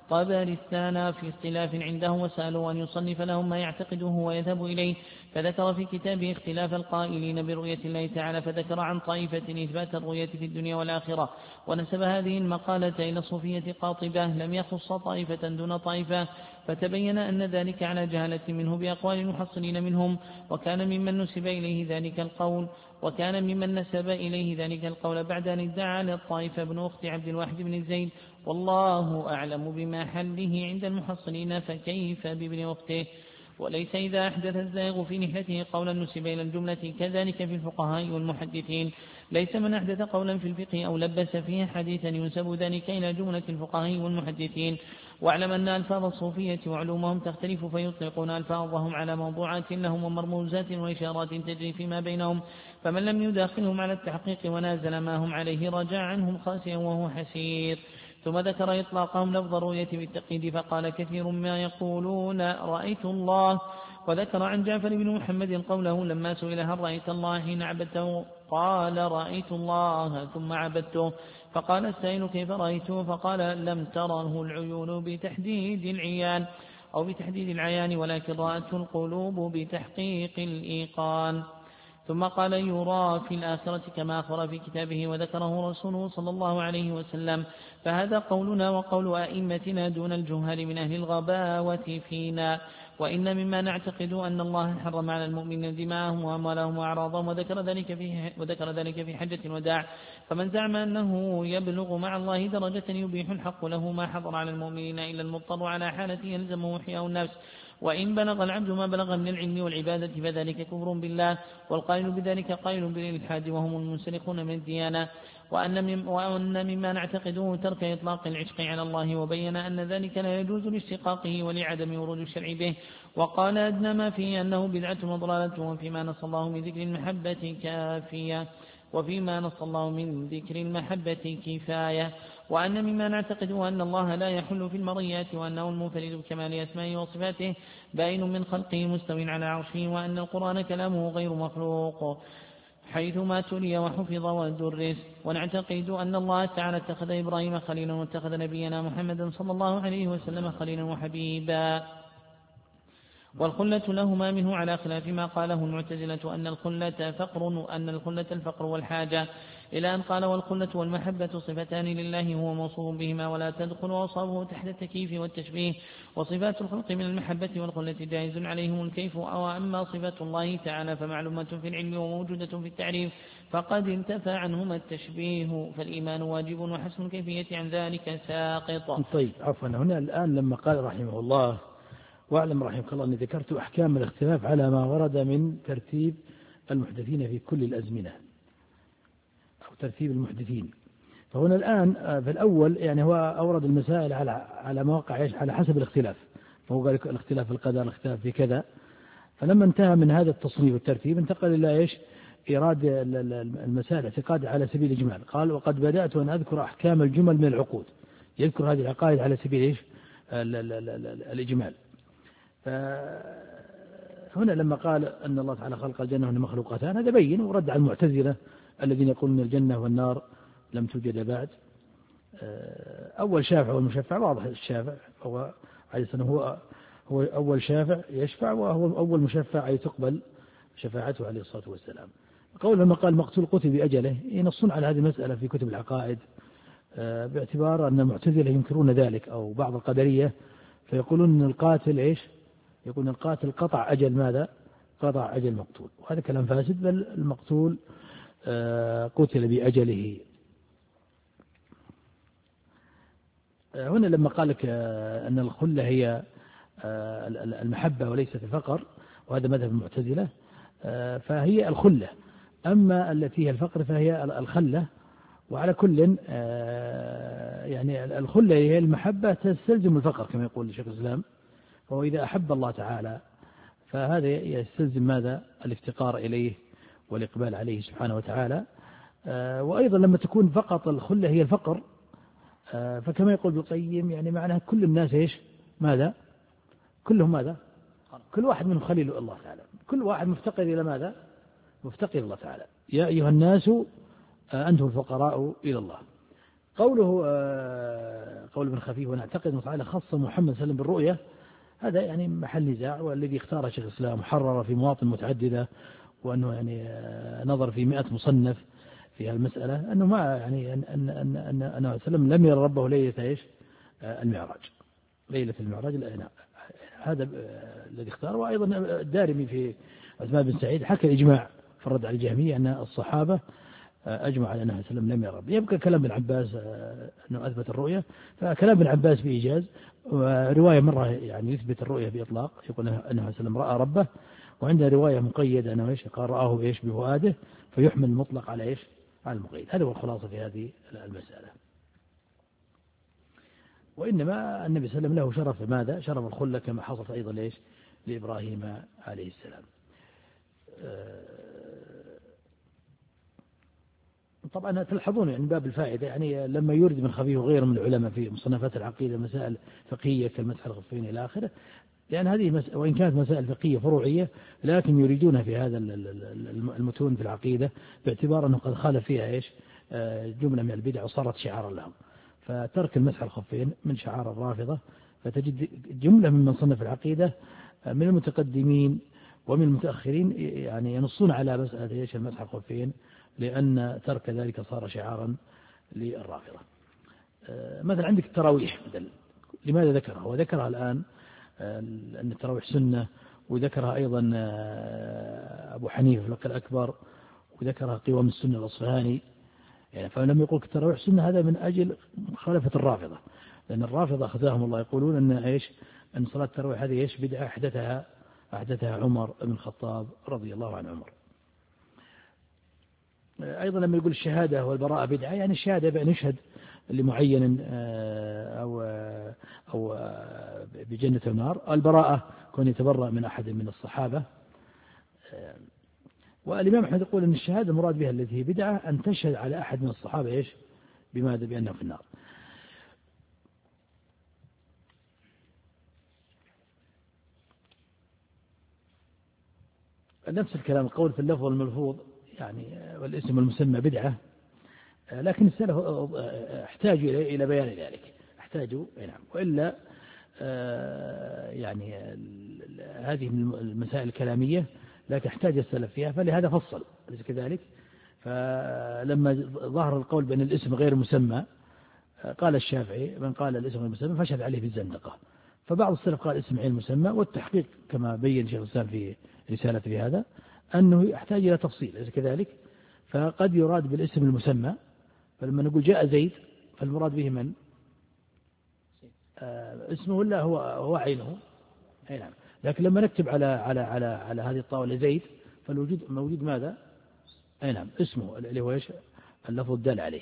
طبرستان في اختلاف عنده، وسألوا أن يصنف لهم ما يعتقده ويذهب إليه، فذكر في كتابه اختلاف القائلين برؤية الله تعالى، فذكر عن طائفة إثبات الرؤية في الدنيا والآخرة، ونسب هذه المقالة إلى الصوفية قاطبة، لم يخص طائفة دون طائفة، فتبين أن ذلك على جهلة منه بأقوال المحصلين منهم، وكان ممن نسب إليه ذلك القول وكان ممن نسب إليه ذلك القول بعد أن ادعى للطائفة ابن أخت عبد الواحد بن زيد، والله أعلم بما حله عند المحصلين، فكيف بابن أخته؟ وليس إذا أحدث الزائغ في نحلته قولا نسب إلى الجملة، كذلك في الفقهاء والمحدثين، ليس من أحدث قولا في الفقه أو لبس فيه حديثا ينسب ذلك إلى جملة الفقهاء والمحدثين. واعلم أن ألفاظ الصوفية وعلومهم تختلف، فيطلقون ألفاظهم على موضوعات لهم ومرموزات وإشارات تجري فيما بينهم، فمن لم يداخلهم على التحقيق ونازل ما هم عليه رجع عنهم خاسئا وهو حسير. ثم ذكر إطلاقهم لفظ الرؤية بالتقييد، فقال: كثير ما يقولون رأيت الله. وذكر عن جعفر بن محمد قوله لما سئل: هل رأيت الله حين عبدته؟ قال: رأيت الله ثم عبدته. فقال السائل: كيف رأيته؟ فقال: لم تره العيون بتحديد العيان أو بتحديد العيان، ولكن رأته القلوب بتحقيق الإيقان. ثم قال: يرى في الآخرة كما أخبر في كتابه وذكره رسوله صلى الله عليه وسلم. فهذا قولنا وقول أئمتنا دون الجهال من أهل الغباوة فينا. وإن مما نعتقد أن الله حرم على المؤمنين دماءهم وأموالهم وأعراضهم، وذكر ذلك في وذكر ذلك في حجة الوداع. فمن زعم أنه يبلغ مع الله درجة يبيح الحق له ما حضر على المؤمنين إلا المضطر على حالته يلزمه إحياء النفس، وإن بلغ العبد ما بلغ من العلم والعبادة فذلك كفر بالله، والقائل بذلك قائل بالإلحاد وهم المنسلخون من الديانة. وأن, وأن مما نعتقده ترك إطلاق العشق على الله، وبين أن ذلك لا يجوز لاشتقاقه ولعدم ورود الشرع به، وقال: أدنى ما فيه أنه بدعة وضلالة، وفيما نص الله من ذكر المحبة كافية وفيما نص الله من ذكر المحبة كفاية. وأن مما نعتقده أن الله لا يحل في المريات، وأنه المنفرد بكمال أسمائه وصفاته بائن من خلقه مستو على عرشه، وأن القرآن كلامه غير مخلوق حيثما تلي وحفظ ودرس. ونعتقد أن الله تعالى اتخذ إبراهيم خليلا واتخذ نبينا محمدا صلى الله عليه وسلم خليلا وحبيبا، والخلة لهما منه على خلاف ما قاله المعتزلة أن الخلة فقر أن الخلة الفقر والحاجة، إلى أن قال: والخلة والمحبة صفتان لله هو موصوف بهما ولا تدخل أوصافه تحت التكييف والتشبيه، وصفات الخلق من المحبة والخلة جائز عليهم الكيف، أو أما صفات الله تعالى فمعلومة في العلم وموجودة في التعريف، فقد انتفى عنهما التشبيه، فالإيمان واجب وحسن الكيفية عن ذلك ساقط. طيب، عفوا، هنا الآن لما قال رحمه الله: واعلم رحمك الله أني ذكرت أحكام الاختلاف على ما ورد من ترتيب المحدثين في كل الأزمنة أو ترتيب المحدثين. فهنا الآن في الأول يعني هو أورد المسائل على على مواقع على حسب الاختلاف، فهو قال الاختلاف في القدر، الاختلاف في كذا. فلما انتهى من هذا التصنيف والترتيب انتقل إلى إيش؟ إيراد المسائل الاعتقاد على سبيل الإجمال. قال: وقد بدأت أن أذكر أحكام الجمل من العقود، يذكر هذه العقائد على سبيل إيش؟ الإجمال. هنا لما قال أن الله تعالى خلق الجنة وأن مخلوقاتان هذا بين ورد على المعتزلة الذين يقولون الجنة والنار لم توجد بعد. أول شافع والمشفع واضح، الشافع هو عليه السلام هو هو أول شافع يشفع، وهو أول مشفع أي تقبل شفاعته عليه الصلاة والسلام. قول لما قال مقتول قتل بأجله ينصون على هذه المسألة في كتب العقائد باعتبار أن المعتزلة ينكرون ذلك أو بعض القدرية فيقولون أن القاتل إيش؟ يقول القاتل قطع أجل ماذا؟ قطع أجل المقتول، وهذا كلام فاسد، بل المقتول قتل بأجله. هنا لما قال لك أن الخلة هي المحبة وليست الفقر، وهذا مذهب المعتزلة، فهي الخلة، أما التي هي الفقر فهي الخلة. وعلى كل يعني الخلة هي المحبة تستلزم الفقر كما يقول شيخ الإسلام، فهو إذا أحب الله تعالى فهذا يستلزم ماذا؟ الافتقار إليه والإقبال عليه سبحانه وتعالى. وأيضا لما تكون فقط الخلة هي الفقر فكما يقول ابن القيم يعني معناها كل الناس إيش؟ ماذا؟ كلهم ماذا؟ كل واحد منهم خليل الله تعالى، كل واحد مفتقر إلى ماذا؟ مفتقر الله تعالى. يا أيها الناس أنتم الفقراء إلى الله. قوله قول ابن خفيف ونعتقد أنه تعالى خص محمد صلى الله عليه وسلم بالرؤية، هذا يعني محل نزاع، والذي اختاره شيخ الإسلام حرر في مواطن متعددة، وأنه يعني نظر في مئة مصنف في هالمسألة، أنه ما يعني أن أن أن أن أن وسلم لم يرى ربه ليلة إيش؟ المعراج، ليلة المعراج. هذا الذي اختاره. وأيضا الدارمي في عثمان بن سعيد حكى الإجماع في الرد على الجهمية أن الصحابة أجمع على أنه سلم لم يرى. يبقى كلام ابن عباس أنه أثبت الرؤية، فكلام ابن عباس بإيجاز، ورواية مرة يعني يثبت الرؤية بإطلاق يقول أنه سلم رأى ربه، وعنده رواية مقيدة أنه إيش قال رآه إيش بفؤاده، فيحمل المطلق على إيش على المقيد. هذا هو الخلاصة في هذه المسألة. وإنما النبي صلى الله عليه وسلم له شرف ماذا؟ شرف الخلة كما حصلت أيضا ليش لإبراهيم عليه السلام. طبعا تلحظون يعني باب الفائدة، يعني لما يرد من خفيه وغيره من العلماء في مصنفات العقيدة مسائل فقهية كالمسح الخفين إلى آخره، لأن هذه مس... وإن كانت مسائل فقهية فروعية لكن يريدونها في هذا المتون في العقيدة باعتبار أنه قد خالف فيها إيش جملة من البدع وصارت شعارا لهم. فترك المسح الخفين من شعار الرافضة، فتجد جملة من صنف العقيدة من المتقدمين ومن المتأخرين يعني ينصون على مسألة إيش المسح الخفين، لأن ترك ذلك صار شعارا للرافضة. مثلا عندك التراويح، لماذا ذكرها؟ وذكرها الآن أن التراويح سنة، وذكرها أيضا أبو حنيفة في الفقه الأكبر، وذكرها قوام السنة الأصفهاني. يعني فلم يقول التراويح سنة هذا من أجل مخالفة الرافضة، لأن الرافضة أخذهم الله يقولون أن إيش أن صلاة التراويح هذه إيش بدعة أحدثها أحدثها عمر بن الخطاب رضي الله عن عمر. أيضا لما يقول الشهادة والبراءة بدعة، يعني الشهادة بأن يشهد لمعين أو أو بجنة ونار، البراءة كون يتبرأ من أحد من الصحابة. والإمام أحمد يقول أن الشهادة المراد بها التي هي بدعة أن تشهد على أحد من الصحابة إيش بماذا؟ بأنه في النار. نفس الكلام القول في اللفظ والملفوظ يعني والاسم والمسمى بدعة، لكن السلف احتاجوا إلى بيان ذلك، احتاجوا نعم، وإلا يعني هذه المسائل الكلامية لا تحتاج السلف فيها، فلهذا فصل أليس كذلك؟ فلما ظهر القول بأن الاسم غير مسمى قال الشافعي من قال الاسم غير مسمى فشهد عليه بالزندقة. فبعض السلف قال اسم غير مسمى، والتحقيق كما بين شيخ الإسلام في رسالة في هذا أنه يحتاج إلى تفصيل أليس كذلك؟ فقد يراد بالاسم المسمى، فلما نقول جاء زيد فالمراد به من؟ آه اسمه ولا هو هو عينه؟ أي نعم. لكن لما نكتب على على على على هذه الطاولة زيد فالوجود موجود ماذا؟ أي نعم اسمه اللي هو إيش اللفظ الدال عليه.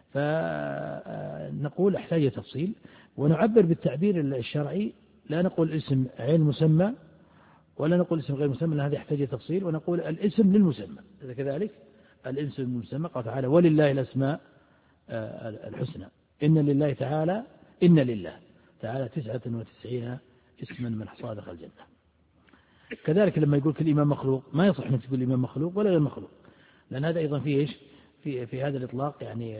فنقول احتاج تفصيل، ونعبر بالتعبير الشرعي، لا نقول اسم عين مسمى ولا نقول اسم غير مسمى، لأن هذا يحتاج تفصيل، ونقول الاسم للمسمى كذلك. الاسم للمسمى قال تعالى ولله الأسماء الحسنى، إن لله تعالى إن لله تعالى تسعة وتسعين اسما من حصى دخل الجنة. كذلك لما يقول كل الإمام مخلوق ما يصح أنك تقول الإمام مخلوق ولا غير مخلوق، لأن هذا أيضا فيه إيش في في هذا الإطلاق يعني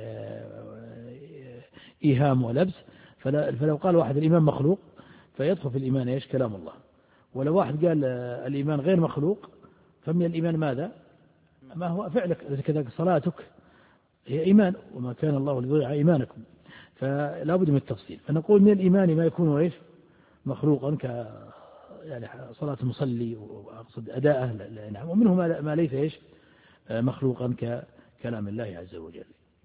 إيهام ولبس. فلو قال واحد الإمام مخلوق فيدخل في الإيمان إيش كلام الله، ولو واحد قال الإيمان غير مخلوق فمن الإيمان ماذا؟ ما هو فعلك، كذلك صلاتك هي إيمان، وما كان الله ليضيع إيمانكم، فلا بد من التفصيل. فنقول من الإيمان ما يكون إيش مخلوقا ك يعني صلاة المصلي وأقصد أداءه، نعم، ومنه ما ليس إيش مخلوقا ككلام الله عز وجل.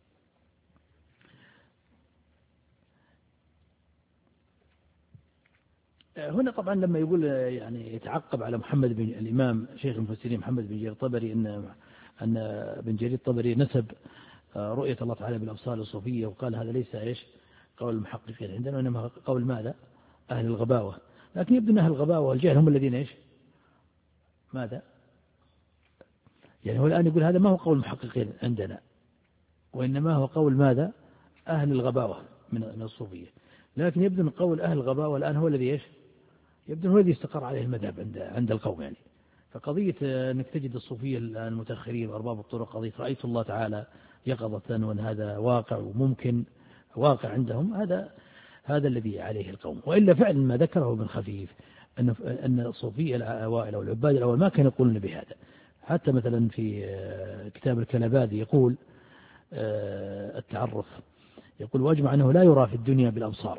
هنا طبعا لما يقول يعني يتعقب على محمد بن الإمام شيخ المفسرين محمد بن جرير الطبري أن أن بن جرير الطبري نسب رؤية الله تعالى بالأبصار الصوفية، وقال هذا ليس إيش قول المحققين عندنا، وإنما قول ماذا؟ أهل الغباوة. لكن يبدو أن أهل الغباوة والجهل هم الذين إيش ماذا؟ يعني هو الآن يقول هذا ما هو قول المحققين عندنا، وإنما هو قول ماذا؟ أهل الغباوة من الصوفية. لكن يبدو أن قول أهل الغباوة الآن هو الذي إيش يبدو هو الذي استقر عليه المذهب عند عند القوم. يعني فقضية أنك تجد الصوفية الآن المتأخرين وأرباب الطرق قضية رأيت الله تعالى يقظة وأن هذا واقع وممكن واقع عندهم، هذا هذا الذي عليه القوم. وإلا فعلا ما ذكره ابن خفيف أن أن الصوفية الأوائل أو العباد الأول ما كانوا يقولون بهذا. حتى مثلا في كتاب الكلبادي يقول التعرف، يقول واجمع أنه لا يرى في الدنيا بالأبصار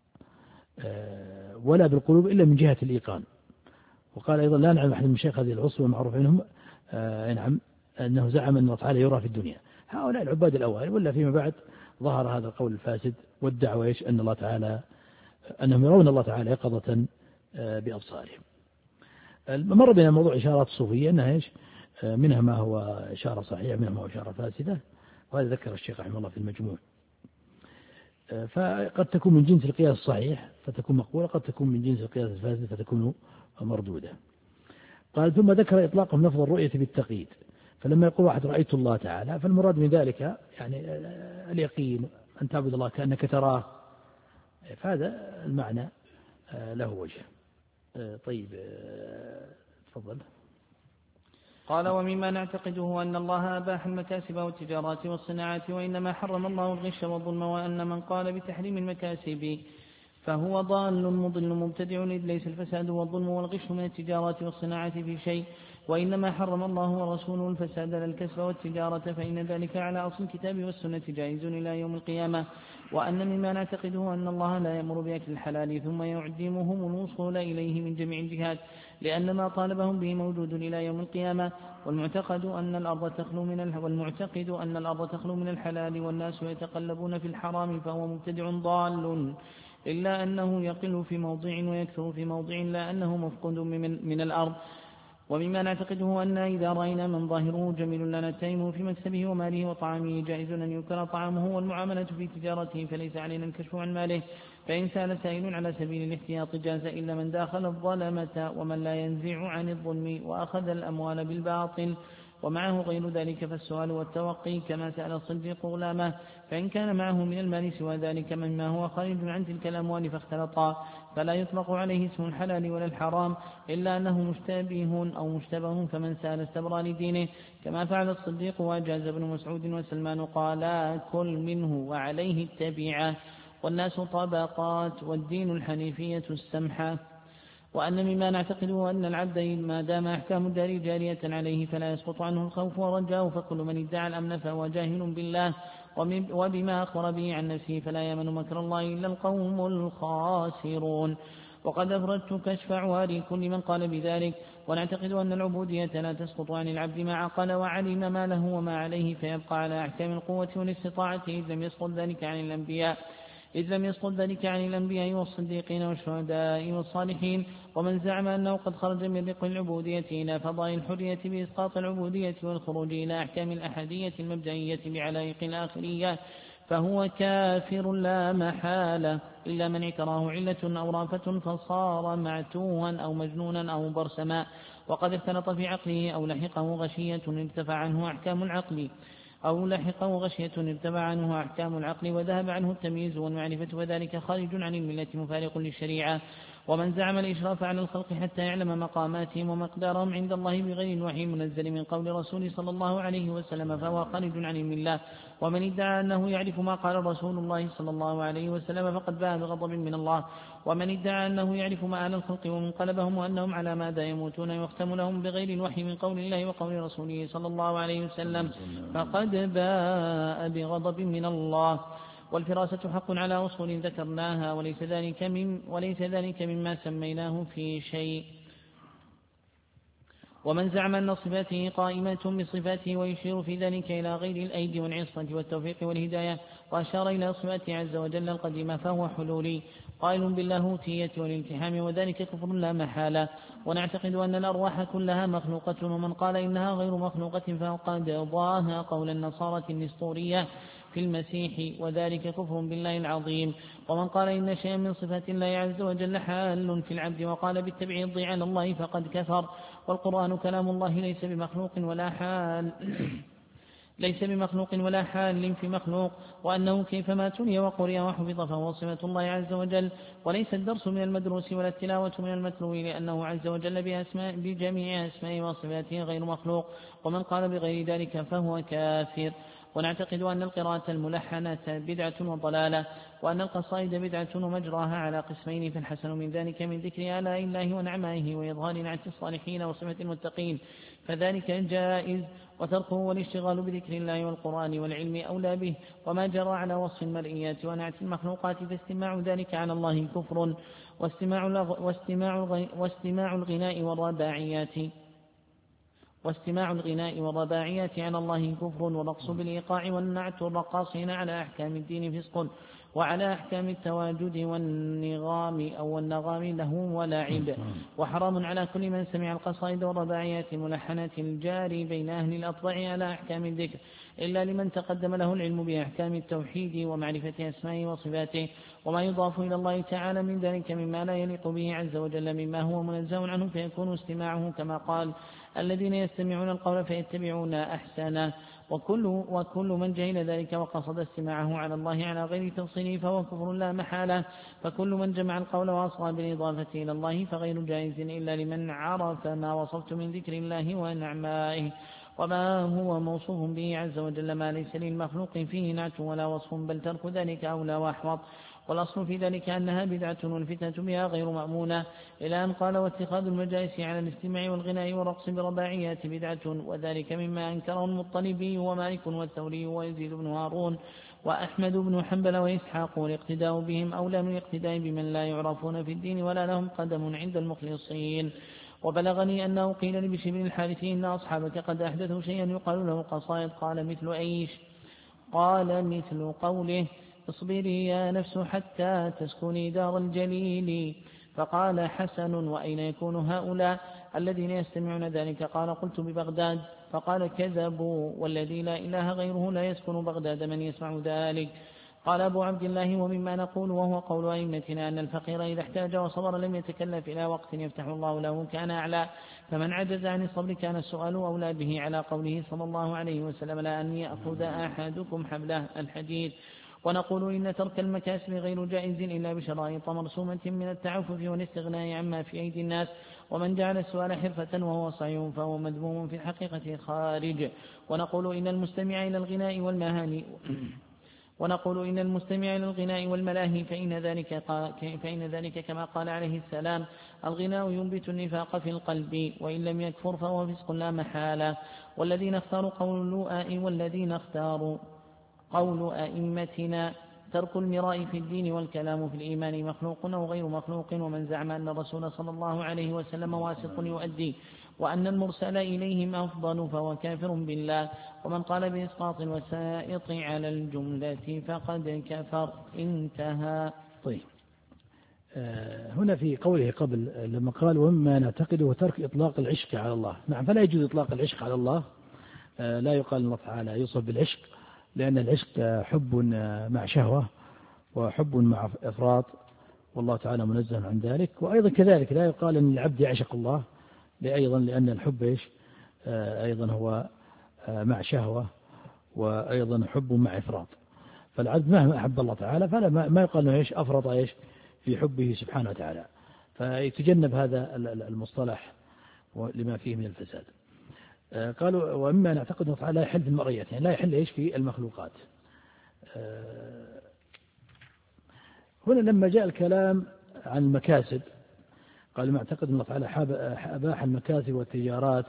ولا بالقلوب إلا من جهة الإيقان. وقال أيضا لا نعلم أحد من شيخ هذه العصر المعروف عنهم نعم أنه زعم أن الله تعالى يرى في الدنيا. هؤلاء العباد الأوائل، ولا فيما بعد ظهر هذا القول الفاسد والدعوة إيش أن الله تعالى أنهم يرون الله تعالى يقظة بأبصارهم. مر بنا موضوع إشارات الصوفية أنها إيش منها ما هو إشارة صحيحة منها ما هو إشارة فاسدة، وهذا ذكر الشيخ رحمه الله في المجموع. فقد تكون من جنس القياس الصحيح فتكون مقبولة، قد تكون من جنس القياس الفاسد فتكون مردودة. قال ثم ذكر إطلاقهم لفظ الرؤية بالتقييد، فلما يقول واحد رأيت الله تعالى فالمراد من ذلك يعني اليقين أن تعبد الله كأنك تراه، فهذا المعنى له وجه. طيب تفضل. قال ومما نعتقده أن الله أباح المكاسب والتجارات والصناعات، وإنما حرم الله الغش والظلم، وأن من قال بتحريم المكاسب فهو ضال مضل مبتدع، إذ ليس الفساد والظلم والغش من التجارات والصناعة في شيء، وإنما حرم الله ورسوله الفساد للكسب والتجارة، فإن ذلك على أصل الكتاب والسنة جائز إلى يوم القيامة. وأن مما نعتقده أن الله لا يأمر بأكل الحلال ثم يعدمهم الوصول إليه من جميع الجهات، لأن ما طالبهم به موجود إلى يوم القيامة. والمعتقد أن الأرض تخلو من والمعتقد أن الأرض تخلو من الحلال والناس يتقلبون في الحرام فهو مبتدع ضال، إلا أنه يقل في موضع ويكثر في موضع، لا أنه مفقود من, من الأرض. ومما نعتقده أن إذا رأينا من ظاهره جميل لا نتهمه في مكسبه وماله وطعامه، جائز أن ينكر طعامه والمعاملة في تجارته، فليس علينا الكشف عن ماله. فإن سأل سائل على سبيل الاحتياط جاز، إلا من داخل الظلمة ومن لا ينزع عن الظلم وأخذ الأموال بالباطل ومعه غير ذلك، فالسؤال والتوقي كما سأل الصديق غلامه. فإن كان معه من المال سوى ذلك مما هو خارج عن تلك الأموال فاختلطا، فلا يطلق عليه اسم الحلال ولا الحرام، إلا أنه مشتبه أو مشتبه، فمن سأل استبرى لدينه كما فعل الصديق وأجاز ابن مسعود وسلمان قال كل منه وعليه التبعة، والناس طبقات والدين الحنيفية السمحة. وأن مما نعتقده أن العبد ما دام أحكام الدار جارية عليه فلا يسقط عنه الخوف والرجاء، فكل من ادعى الأمن فهو جاهل بالله وبما أخبر به عن نفسه، فلا يمن مكر الله إلا القوم الخاسرون. وقد أفردت كشف عواري كل من قال بذلك. ونعتقد أن العبودية لا تسقط عن العبد ما عقل وعلم ما له وما عليه، فيبقى على أحكام القوة والاستطاعة، إذ لم يسقط ذلك عن الأنبياء إذ لم يسقط ذلك عن الأنبياء والصديقين والشهداء والصالحين. ومن زعم أنه قد خرج من رق العبودية إلى فضاء الحرية بإسقاط العبودية والخروج إلى أحكام الأحدية المبدئية بعلائق الآخرية فهو كافر لا محالة، إلا من اعتراه علة أو رافة فصار معتوها أو مجنونا أو برسما، وقد اختلط في عقله أو لحقه غشية ارتفع عنه أحكام العقل أو لحقه غشية ارتفع عنه أحكام العقل وذهب عنه التمييز والمعرفة، وذلك خارج عن الملة مفارق للشريعة. ومن زعم الإشراف على الخلق حتى يعلم مقاماتهم ومقدارهم عند الله بغير الوحي المنزل من قول رسول صلى الله عليه وسلم فهو خارج عن الملة. ومن ادعى أنه يعرف ما قال رسول الله صلى الله عليه وسلم فقد باء بغضب من الله. ومن ادعى أنه يعرف مآل الخلق ومنقلبهم وأنهم على ماذا يموتون يختم لهم بغير الوحي من قول الله وقول رسوله صلى الله عليه وسلم فقد باء بغضب من الله. والفراسة حق على أصول ذكرناها وليس ذلك, من وليس ذلك مما سميناه في شيء. ومن زعم أن صفاته قائمة بصفاته ويشير في ذلك إلى غير الأيدي والعصمة والتوفيق والهداية وأشار إلى صفاته عز وجل القديمة فهو حلولي قائل باللاهوتية والالتحام وذلك كفر لا محالة. ونعتقد أن الأرواح كلها مخلوقة ومن قال إنها غير مخلوقة فقد ضاها قول النصارى النسطورية في المسيح وذلك كفر بالله العظيم. ومن قال إن شيئا من صفات الله عز وجل حال في العبد وقال بالتبعيض على الله فقد كفر. والقرآن كلام الله ليس بمخلوق ولا حال ليس بمخلوق ولا حال في مخلوق وأنه كيفما تلي وقرئ وحفظ فهو صفة الله عز وجل وليس الدرس من المدروس ولا التلاوة من المتلو لأنه عز وجل بأسماء بجميع أسمائه وصفاته غير مخلوق. ومن قال بغير ذلك فهو كافر. ونعتقد أن القراءة الملحنة بدعة وضلالة وأن القصائد بدعة ومجراها على قسمين فالحسن من ذلك من ذكر آلاء الله ونعمائه وإظهار نعت الصالحين وصفة المتقين فذلك جائز وتركه والاشتغال بذكر الله والقرآن والعلم أولى به. وما جرى على وصف المرئيات ونعت المخلوقات فاستماع ذلك على الله كفر واستماع, واستماع, واستماع الغناء والرباعيات واستماع الغناء والرباعيات على الله كفر والرقص بالإيقاع والنعت الرقاصين على أحكام الدين فسق وعلى أحكام التواجد والنغام أو النغام له ولعب وحرام على كل من سمع القصائد والرباعيات الملحنة الجاري بين أهل الأطباع على أحكام الذكر إلا لمن تقدم له العلم بأحكام التوحيد ومعرفة أسمائه وصفاته وما يضاف إلى الله تعالى من ذلك مما لا يليق به عز وجل مما هو منزه عنه فيكون استماعه كما قال الذين يستمعون القول فيتبعون أحسنه. وكل, وكل من جهل ذلك وقصد استماعه على الله على غير تفصيله فهو كفر لا محالة. فكل من جمع القول وأصغى بالإضافة إلى الله فغير جائز إلا لمن عرف ما وصفت من ذكر الله ونعمائه وما هو موصوف به عز وجل ما ليس للمخلوق فيه نعت ولا وصف بل ترك ذلك أولى وأحوط. والأصل في ذلك أنها بدعة والفتنة بها غير مأمونة إلى أن قال واتخاذ المجالس على الاستماع والغناء والرقص برباعيات بدعة وذلك مما أنكره المطلبي ومالك والثوري ويزيد بن هارون وأحمد بن حنبل وإسحاق والاقتداء بهم أولى من الاقتداء بمن لا يعرفون في الدين ولا لهم قدم عند المخلصين. وبلغني أنه قيل لبشر بن الحارث إن أصحابك قد أحدثوا شيئا يقال له قصائد قال مثل أيش قال مثل قوله اصبري يا نفس حتى تسكني دار الجليل فقال حسن وأين يكون هؤلاء الذين يستمعون ذلك قال قلت ببغداد فقال كذبوا والذي لا إله غيره لا يسكن بغداد من يسمع ذلك. قال أبو عبد الله ومما نقول وهو قول أئمتنا أن الفقير إذا احتاج وصبر لم يتكلف إلى وقت يفتح الله له كان أعلى فمن عجز عن الصبر كان السؤال أولى به على قوله صلى الله عليه وسلم لا أن يأخذ أحدكم حبله الحديد. ونقول إن ترك المكاسب غير جائز إلا بشرائط مرسومة من التعفف والاستغناء عما في أيدي الناس ومن جعل السؤال حرفة وهو صحيح فهو مذموم في الحقيقة خارج. ونقول إن المستمع إلى الغناء والمهاني ونقول إن المستمع إلى الغناء والملاهي فإن ذلك, فإن ذلك كما قال عليه السلام الغناء ينبت النفاق في القلب وإن لم يكفر فهو فسق لا محالة. والذين اختاروا قول اللؤاء والذين اختاروا قول أئمتنا ترك المراء في الدين والكلام في الإيمان مخلوق أو غير مخلوق. ومن زعم أن الرسول صلى الله عليه وسلم واسط يؤدي وأن المرسل إليهم أفضل فهو كافر بالله. ومن قال بإسقاط الوسائط على الجملة فقد كفر. انتهى. طيب هنا في قوله قبل لما قال ومما نعتقده ترك إطلاق العشق على الله. نعم فلا يجوز إطلاق العشق على الله. لا يقال الله تعالى يوصف بالعشق لأن العشق حب مع شهوة وحب مع إفراط والله تعالى منزه عن ذلك. وأيضا كذلك لا يقال أن العبد يعشق الله أيضا لأن الحب إيش أيضا هو مع شهوة وأيضا حب مع إفراط. فالعبد مهما أحب الله تعالى فلا ما يقال أنه إيش أفرط إيش في حبه سبحانه وتعالى. فيتجنب هذا المصطلح لما فيه من الفساد. قالوا وإما نعتقد أنه لا يحل في المرئيات، يعني لا يحل إيش في المخلوقات. هنا لما جاء الكلام عن المكاسب قال ما اعتقد أن الله تعالى أباح المكاسب والتجارات.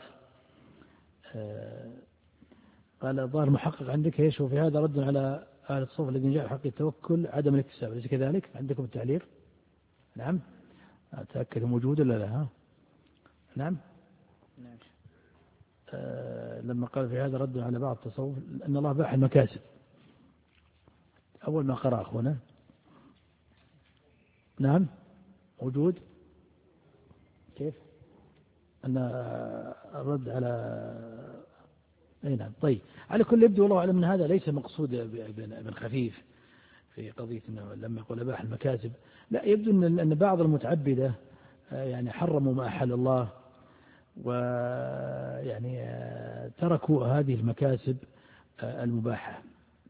قال الظاهر محقق عندك ايش، وفي هذا رد على أهل الصوف الذين جاء حق التوكل عدم الاكتساب، أليس كذلك؟ عندكم التعليق؟ نعم، أتأكد موجود ولا لا؟ ها؟ نعم. آه لما قال في هذا رد على بعض التصوف أن الله باح المكاسب، أول ما قرأ أخونا. نعم موجود. كيف أن الرد على أي نعم. طيب على كل يبدو والله أعلم من هذا ليس مقصود ابن خفيف في قضية أنه لما يقول أباح المكاسب، لا، يبدو أن بعض المتعبدة يعني حرموا ما أحل الله، ويعني تركوا هذه المكاسب المباحة،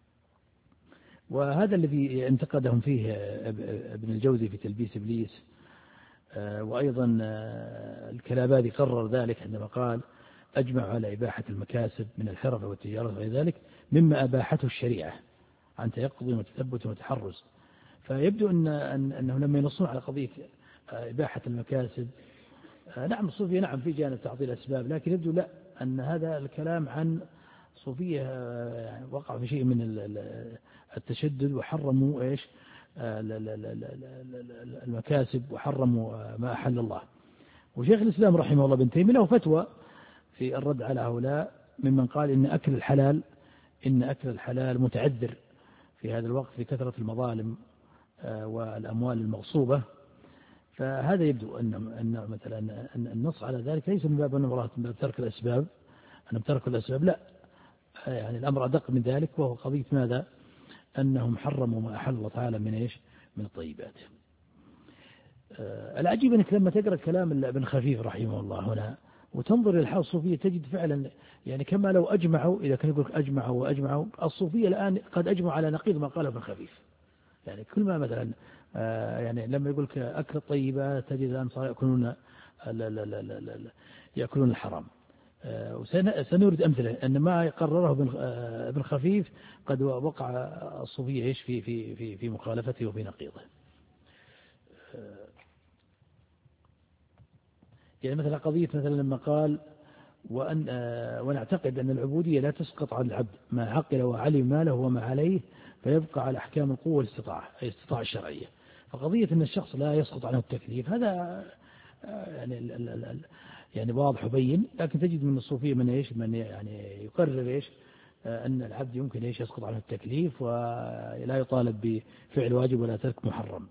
وهذا الذي انتقدهم فيه ابن الجوزي في تلبيس إبليس. وأيضا الكلابادي قرر ذلك عندما قال أجمع على إباحة المكاسب من الحرف والتجارة وغير ذلك مما أباحته الشريعة عن تيقظ وتثبت وتحرز. فيبدو أن أنه لما ينصون على قضية إباحة المكاسب، نعم الصوفية نعم في جانب تعطيل الأسباب، لكن يبدو لا أن هذا الكلام عن صوفية وقع في شيء من التشدد وحرموا إيش المكاسب وحرموا ما أحل الله. وشيخ الإسلام رحمه الله بن تيمية له فتوى في الرد على هؤلاء ممن قال إن أكل الحلال إن أكل الحلال متعذر في هذا الوقت في كثرة المظالم والأموال المغصوبة. فهذا يبدو أن أن مثلا أن النص على ذلك ليس من باب أن مراد من باب ترك الأسباب، أنهم تركوا الأسباب، لا، يعني الأمر أدق من ذلك، وهو قضية ماذا؟ أنهم حرموا ما أحل الله تعالى من إيش؟ من الطيبات. العجيب أنك لما تقرأ كلام ابن خفيف رحمه الله هنا وتنظر إلى الحال الصوفية تجد فعلا يعني كما لو أجمعوا، إذا كان يقول أجمعوا وأجمعوا الصوفية الآن قد أجمعوا على نقيض ما قاله ابن خفيف. يعني كل ما مثلا يعني لما يقول أكل الطيبات تجد الآن صار يأكلون لا لا لا لا لا لا يأكلون الحرام. وسنورد أمثلة أن ما يقرره ابن خفيف قد وقع الصوفية إيش في في في في مخالفته وفي نقيضه. يعني مثلا قضية مثلا لما قال وأن ونعتقد أن العبودية لا تسقط عن العبد ما عقل وعلم ما له وما عليه فيبقى على أحكام القوة والاستطاعة أي الاستطاعة الشرعية. فقضية أن الشخص لا يسقط عنه التكليف هذا يعني يعني واضح وبين، لكن تجد من الصوفية من إيش من يعني يقرر إيش أن العبد يمكن إيش يسقط عنه التكليف ولا يطالب بفعل واجب ولا ترك محرم.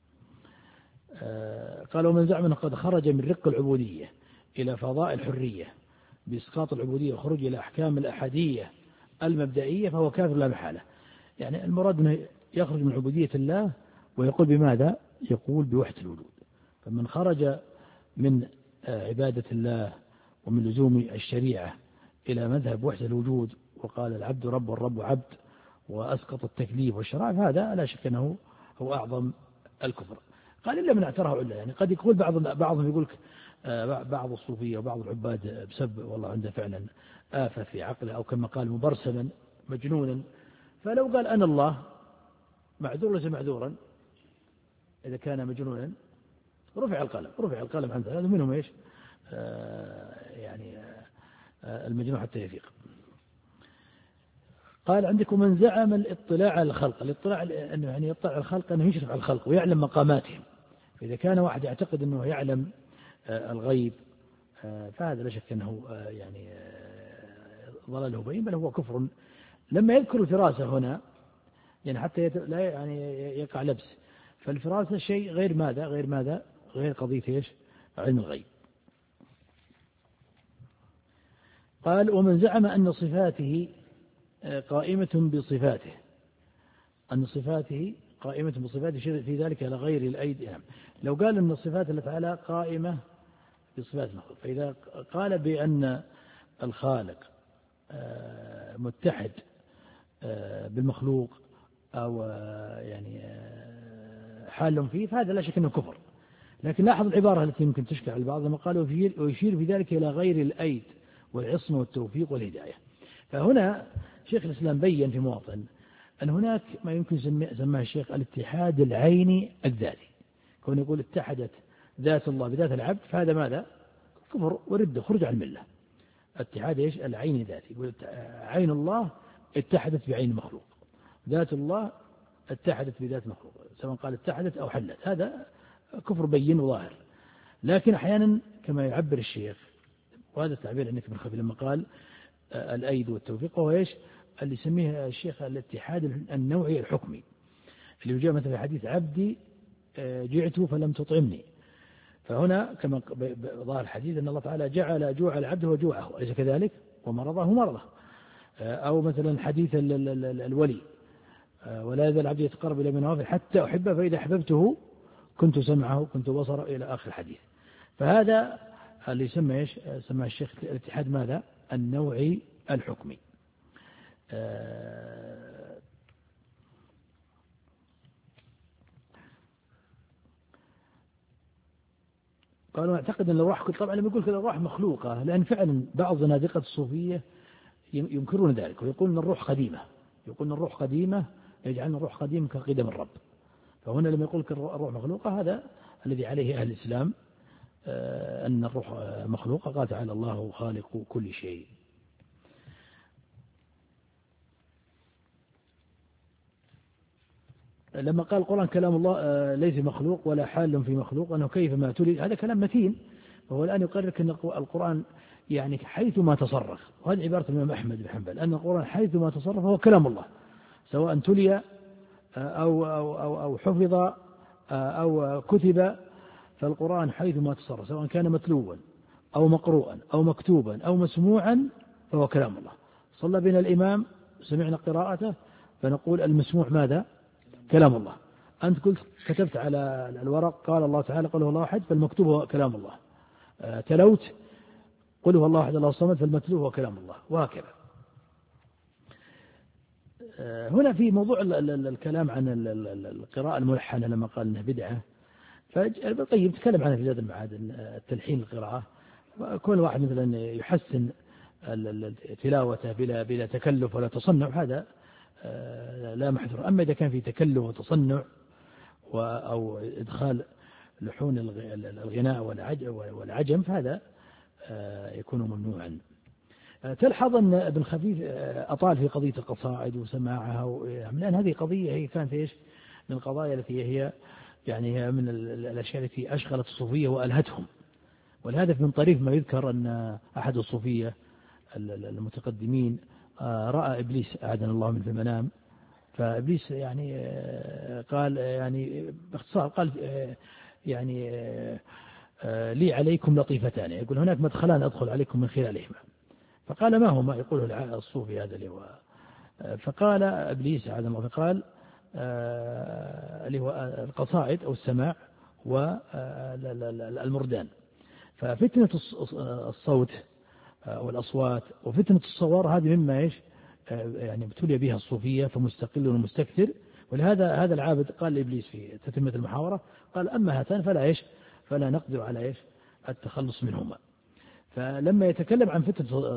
قال ومن زعم أنه قد خرج من رق العبودية إلى فضاء الحرية بإسقاط العبودية وخروج إلى أحكام الأحدية المبدئية فهو كافر لا محالة. يعني المراد أنه يخرج من عبودية الله ويقول بماذا؟ يقول بوحدة الوجود. فمن خرج من عبادة الله ومن لزوم الشريعة إلى مذهب وحدة الوجود وقال العبد رب والرب عبد وأسقط التكليف والشرائع هذا لا شك أنه هو أعظم الكفر. قال إلا من اعتراه عله. يعني قد يقول بعض بعضهم يقول بعض الصوفية وبعض العباد بسبب والله عنده فعلا آفة في عقله أو كما قال مبرسما مجنونا، فلو قال أنا الله معذور ليس معذورا إذا كان مجنونا رفع القلم رفع القلم عن ثلاثة منهم إيش آه يعني آه المجنون حتى يفيق. قال عندكم من زعم الاطلاع على الخلق، الاطلاع أنه يعني يطلع على الخلق أنه يشرف على الخلق ويعلم مقاماتهم. فإذا كان واحد يعتقد أنه يعلم آه الغيب آه فهذا لا شك أنه آه يعني آه ضلاله بين، بل هو كفر. لما يذكر الفراسة هنا يعني حتى لا يعني يقع لبس، فالفراسة شيء غير ماذا غير ماذا غير قضية إيش علم الغيب. قال ومن زعم أن صفاته قائمة بصفاته أن صفاته قائمة بصفاته في ذلك على غير الأيدي. نعم. لو قال أن الصفات التي تعالى قائمة بصفات المخلوق، فإذا قال بأن الخالق متحد بالمخلوق أو يعني حال فيه فهذا لا شك أنه كفر. لكن لاحظ العبارة التي يمكن تشكل على البعض لما قال ويشير في ذلك إلى غير الأيد والعصمة والتوفيق والهداية. فهنا شيخ الإسلام بيّن في مواطن أن هناك ما يمكن سماه الشيخ الاتحاد العيني الذاتي، كون يقول اتحدت ذات الله بذات العبد، فهذا ماذا؟ كفر ورد، خرج عن الملة. اتحاد ايش؟ العين ذاتي، يقول عين الله اتحدت بعين المخلوق، ذات الله اتحدت بذات مخلوق، سواء قال اتحدت أو حلت، هذا كفر بين وظاهر. لكن أحيانا كما يعبر الشيخ، وهذا التعبير عندك ابن خفي لما قال الأيد والتوفيق، وهو ايش؟ اللي يسميه الشيخ الاتحاد النوعي الحكمي، اللي جاء مثلا في حديث عبدي جعت فلم تطعمني، فهنا كما ظاهر الحديث أن الله تعالى جعل جوع العبد وجوعه، أليس كذلك؟ ومرضه مرضه. أو مثلا حديث الولي ولا يزال العبد يتقرب إلى بالنوافل حتى أحبه فإذا أحببته كنت سمعه كنت بصره إلى آخر الحديث. فهذا اللي يسمى ايش؟ سماه الشيخ الاتحاد ماذا؟ النوعي الحكمي. قالوا اعتقد أن الروح، طبعا لما يقول كذا الروح مخلوقة، لأن فعلا بعض زنادقة الصوفية ينكرون ذلك ويقولون أن الروح قديمة، يقولون الروح قديمة، يجعلون الروح قديمة كقدم الرب. فهنا لما يقول الروح مخلوقة، هذا الذي عليه أهل الإسلام، أن الروح مخلوقة. قال تعالى الله خالق كل شيء. لما قال القرآن كلام الله ليس مخلوق ولا حال في مخلوق، أنه كيف ما تريد، هذا كلام متين. وهو الآن يقرر أن القرآن يعني حيث ما تصرف، وهذه عبارة الإمام أحمد بن حنبل، أن القرآن حيث ما تصرف هو كلام الله، سواء تلي أو, أو, أو, أو حفظ أو كتب، فالقرآن حيث ما تصرف سواء كان متلوا أو مقروءا أو مكتوبا أو مسموعا فهو كلام الله. صلى بنا الإمام سمعنا قراءته فنقول المسموع ماذا؟ كلام الله. أنت قلت كتبت على الورق قال الله تعالى قل هو الله أحد، فالمكتوب هو كلام الله. تلوت قل هو الله أحد الله الصمد، فالمتلو هو كلام الله، وهكذا. هنا في موضوع الكلام عن القراءة الملحنة لما قال إنها بدعة، فطيب تكلم عنها في زاد المعاد، التلحين القراءة، كل واحد مثلا يحسن تلاوته بلا بلا تكلف ولا تصنع، هذا لا محذور. أما إذا كان في تكلف وتصنع أو إدخال لحون الغناء والعجم فهذا يكون ممنوعا. تلحظ أن ابن خفيف أطال في قضية القصائد وسماعها، لأن هذه قضية هي كانت إيش من القضايا التي هي يعني هي من الأشياء التي أشغلت الصوفية وألهتهم. ولهذا من طريف ما يذكر أن أحد الصوفية المتقدمين رأى إبليس أعاذنا الله من في المنام، فإبليس يعني قال يعني باختصار قال يعني لي عليكم لطيفتان، يقول هناك مدخلان أدخل عليكم من خلالهما. فقال ما هما؟ يقوله الصوفي هذا اللي هو، فقال إبليس أعاذنا الله فقال اللي هو القصائد أو السماع والمردان. ففتنة الصوت والأصوات وفتنة الصور هذه مما إيش يعني ابتلي بها الصوفية، فمستقل ومستكثر. ولهذا هذا العابد قال لإبليس في تتمة المحاورة قال أما هاتان فلا إيش فلا نقدر على إيش التخلص منهما. فلما يتكلم عن فتنة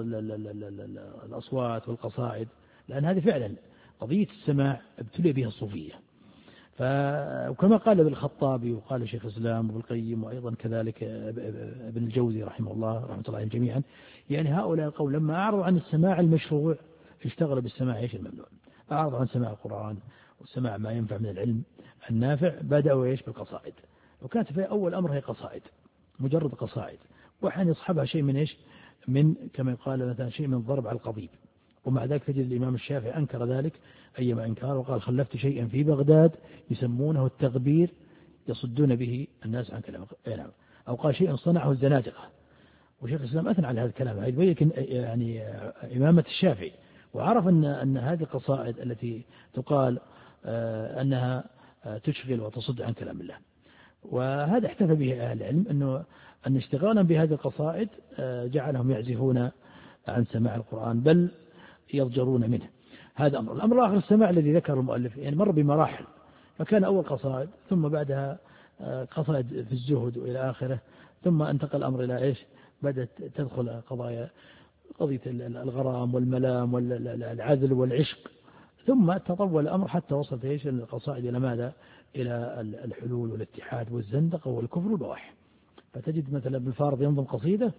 الأصوات والقصائد، لأن هذه فعلا قضية السماع ابتلي بها الصوفية، وكما قال ابن الخطابي وقال شيخ الإسلام وابن القيم وأيضا كذلك ابن الجوزي رحمه الله رحمة الله عليهم جميعا، يعني هؤلاء القوم لما أعرضوا عن السماع المشروع اشتغلوا بالسماع ايش الممنوع، أعرضوا عن سماع القرآن وسماع ما ينفع من العلم النافع، بدأوا ايش بالقصائد. وكانت في أول أمر هي قصائد، مجرد قصائد، وحين يصحبها شيء من ايش من كما يقال مثلا شيء من الضرب على القضيب. ومع ذلك تجد الإمام الشافعي أنكر ذلك أيما إنكار، وقال خلفت شيئا في بغداد يسمونه التغبير يصدون به الناس عن كلام، أو قال شيئا صنعه الزنادقة. وشيخ الإسلام أثنى على هذا الكلام، يبين يعني إمامة الشافعي، وعرف أن أن هذه القصائد التي تقال أنها تشغل وتصد عن كلام الله. وهذا احتفى به أهل العلم أنه أن اشتغالا بهذه القصائد جعلهم يعزفون عن سماع القرآن بل يضجرون منه. هذا أمر. الأمر الآخر السماع الذي ذكر المؤلف يعني مر بمراحل، فكان أول قصائد ثم بعدها قصائد في الزهد وإلى آخره، ثم انتقل الأمر إلى إيش؟ بدأت تدخل قضايا قضية الغرام والملام والعدل والعشق، ثم تطول الأمر حتى وصلت إيش القصائد إلى ماذا؟ إلى الحلول والاتحاد والزندقة والكفر والبواح. فتجد مثلا ابن الفارض ينظم قصيدة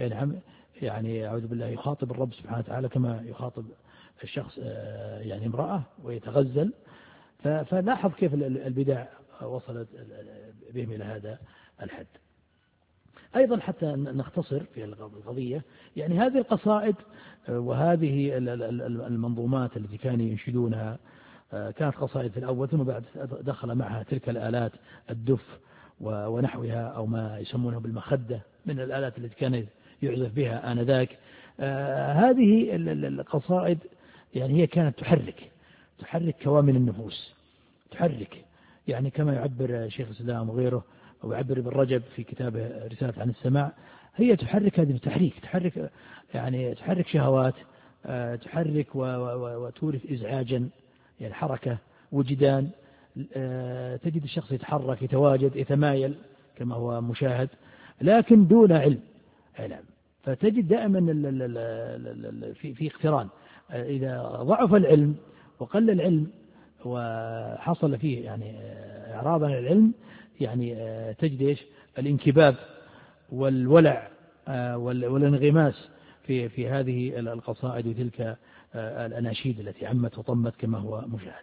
يعني أعوذ بالله يخاطب الرب سبحانه وتعالى كما يخاطب الشخص يعني امرأة ويتغزل. فلاحظ كيف البدع وصلت بهم إلى هذا الحد. أيضا حتى نختصر في القضية، يعني هذه القصائد وهذه المنظومات التي كانوا ينشدونها كانت قصائد في الأول، ثم بعد دخل معها تلك الآلات الدف ونحوها أو ما يسمونه بالمخدة من الآلات التي كان يعزف بها آنذاك. هذه القصائد يعني هي كانت تحرك تحرك كوامن النفوس، تحرك يعني كما يعبر شيخ الإسلام وغيره أو يعبر ابن رجب في كتابه رسالة عن السماع، هي تحرك هذه التحريك، تحرك يعني تحرك شهوات، تحرك وتورث إزعاجا يعني حركة وجدان. تجد الشخص يتحرك يتواجد يتمايل كما هو مشاهد لكن دون علم. فتجد دائما في في اقتران، إذا ضعف العلم وقل العلم وحصل فيه يعني إعراض عن العلم، يعني تجد إيش الانكباب والولع والانغماس في في هذه القصائد وتلك الأناشيد التي عمت وطمت كما هو مشاهد.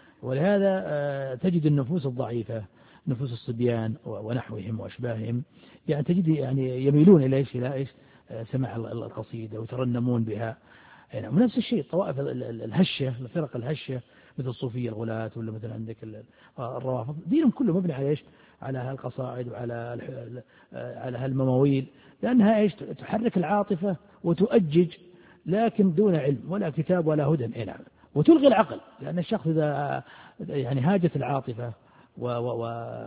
ولهذا تجد النفوس الضعيفة، نفوس الصبيان ونحوهم وأشباههم، يعني تجد يعني يميلون إلى إيش إلى إيش سماع القصيدة ويترنمون بها. يعني ونفس الشيء طوائف الهشة، الفرق الهشة مثل الصوفية الغلاة ولا مثل عندك الروافض، دينهم كله مبني على إيش؟ على هالقصائد وعلى على هالمواويل، لأنها إيش؟ تحرك العاطفة وتؤجج لكن دون علم ولا كتاب ولا هدى. نعم. وتلغي العقل، لأن الشخص إذا يعني هاجت العاطفة و و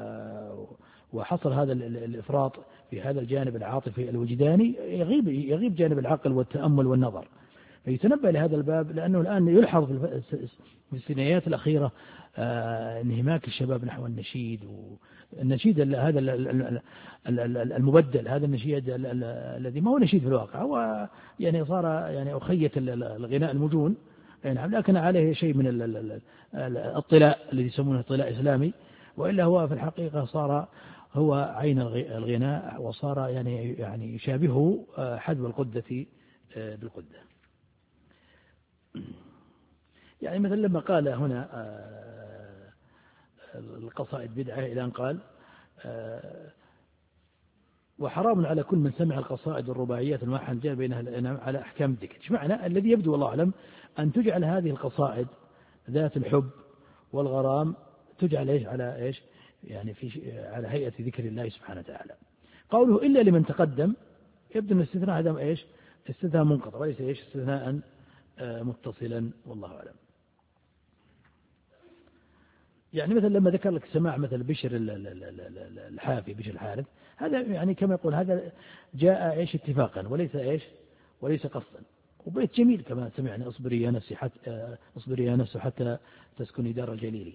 وحصل هذا الإفراط في هذا الجانب العاطفي الوجداني، يغيب يغيب جانب العقل والتأمل والنظر. فيتنبه لهذا الباب، لأنه الآن يلحظ في السنوات الأخيرة انهماك الشباب نحو النشيد، والنشيد هذا المبدل، هذا النشيد الذي ما هو نشيد في الواقع، هو يعني صار يعني أخية الغناء المجون، يعني لكن عليه شيء من الطلاء الذي يسمونه طلاء إسلامي، وإلا هو في الحقيقة صار هو عين الغناء، وصار يعني يعني يشابهه حذو القدة بالقدة. يعني مثلا لما قال هنا القصائد بدعة إلى أن قال وحرام على كل من سمع القصائد الرباعيات المحن جاء بينها الأنام على أحكام الذكر. ايش معنى؟ الذي يبدو والله أعلم أن تجعل هذه القصائد ذات الحب والغرام تجعل إيش على إيش يعني في على هيئة ذكر الله سبحانه وتعالى. قوله إلا لمن تقدم يبدو أن الاستثناء هذا إيش؟ استثناء منقطع وليس إيش استثناء متصلا، والله أعلم. يعني مثلا لما ذكر لك سماع مثل بشر الحافي بشر الحارث، هذا يعني كما يقول هذا جاء إيش اتفاقا وليس إيش وليس قصدا، وبيت جميل كما سمعنا اصبري يا نفسي حتى اصبري يا نفس حتى تسكني دار الجليل.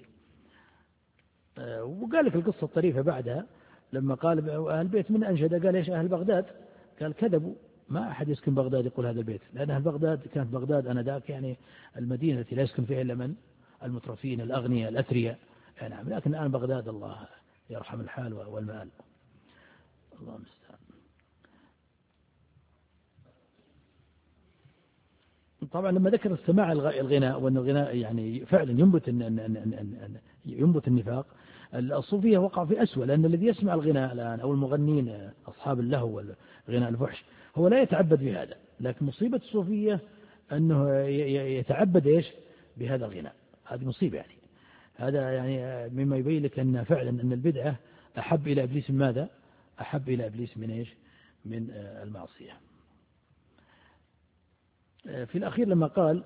وقال لك القصة الطريفة بعدها لما قال أهل البيت من أنشد، قال إيش أهل بغداد، قال كذبوا، ما أحد يسكن بغداد يقول هذا البيت، لأن أهل بغداد كانت بغداد أنا ذاك يعني المدينة التي لا يسكن فيها إلا من المترفين الأغنياء الأثرياء. نعم. لكن الآن بغداد الله يرحم الحال والمآل، الله المستعان. طبعا لما ذكر السماع الغناء وأن الغناء يعني فعلا ينبت ينبت النفاق، الصوفية وقع في أسوأ، لأن الذي يسمع الغناء الآن أو المغنين أصحاب اللهو والغناء الفحش هو لا يتعبد بهذا، لكن مصيبة الصوفية أنه يتعبد إيش بهذا الغناء. هذه مصيبة، يعني هذا يعني مما يبين لك أن فعلا أن البدعة أحب إلى إبليس من ماذا؟ أحب إلى إبليس من إيش؟ من المعصية. في الأخير لما قال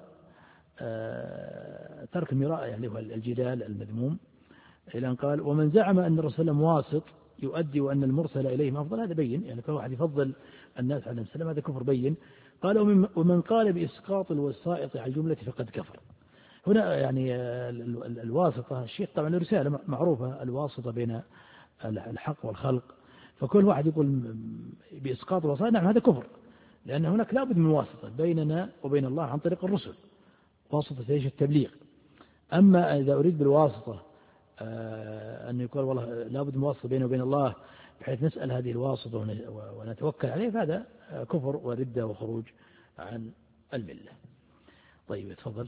ترك المراء يعني هو الجدال المذموم، إلى أن قال ومن زعم أن الرسول واسط يؤدي وأن المرسل إليه أفضل، هذا بين يعني كل واحد يفضل الناس على السلام، هذا كفر بين. قال ومن قال بإسقاط الوسائط على الجملة فقد كفر. هنا يعني الواسطة الشيخ طبعا رسالة معروفة، الواسطة بين الحق والخلق، فكل واحد يقول بإسقاط الوصايا نعم هذا كفر، لأن هناك لابد من واسطة بيننا وبين الله عن طريق الرسل، واسطة ايش؟ التبليغ. أما إذا أريد بالواسطة أن يقول والله لابد من واسطة بيننا وبين الله بحيث نسأل هذه الواسطة ونتوكل عليه، فهذا كفر وردة وخروج عن الملة. طيب تفضل.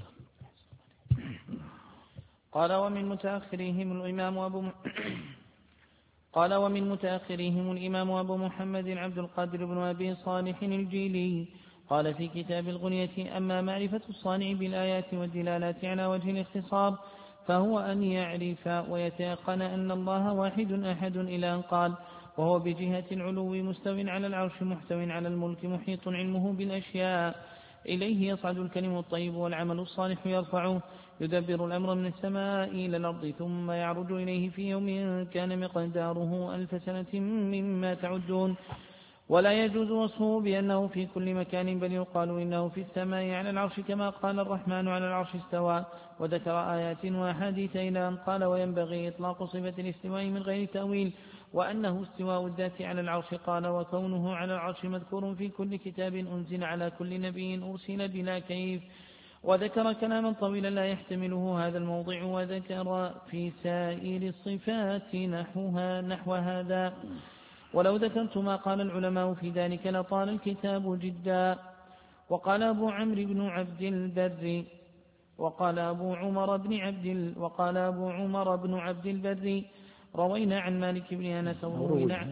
قال ومن متأخرهم الإمام أبو م... قال ومن متأخرهم الإمام أبو محمد عبد القادر بن أبي صالح الجيلي قال في كتاب الغنية: أما معرفة الصانع بالآيات والدلالات على وجه الاختصار فهو أن يعرف ويتيقن أن الله واحد أحد إلى أن قال: وهو بجهة العلو مستو على العرش محتو على الملك محيط علمه بالأشياء، إليه يصعد الكلم الطيب والعمل الصالح يرفعه، يدبر الأمر من السماء إلى الأرض ثم يعرج إليه في يوم كان مقداره ألف سنة مما تعدون. ولا يجوز وصفه بأنه في كل مكان، بل يقال إنه في السماء على العرش كما قال الرحمن على العرش استوى، وذكر آيات وأحاديث إلى أن قال: وينبغي إطلاق صفة الاستواء من غير تأويل، وأنه استواء الذات على العرش. قال: وكونه على العرش مذكور في كل كتاب أنزل على كل نبي أرسل بلا كيف. وذكر كلاما طويلا لا يحتمله هذا الموضع، وذكر في سائر الصفات نحوها نحو هذا. ولو ذكرت ما قال العلماء في ذلك لطال الكتاب جدا. وقال أبو عمرو بن عبد البر وقال أبو عمر بن عبد وقال أبو عمر بن عبد البر: روينا عن مالك بن أنس وروينا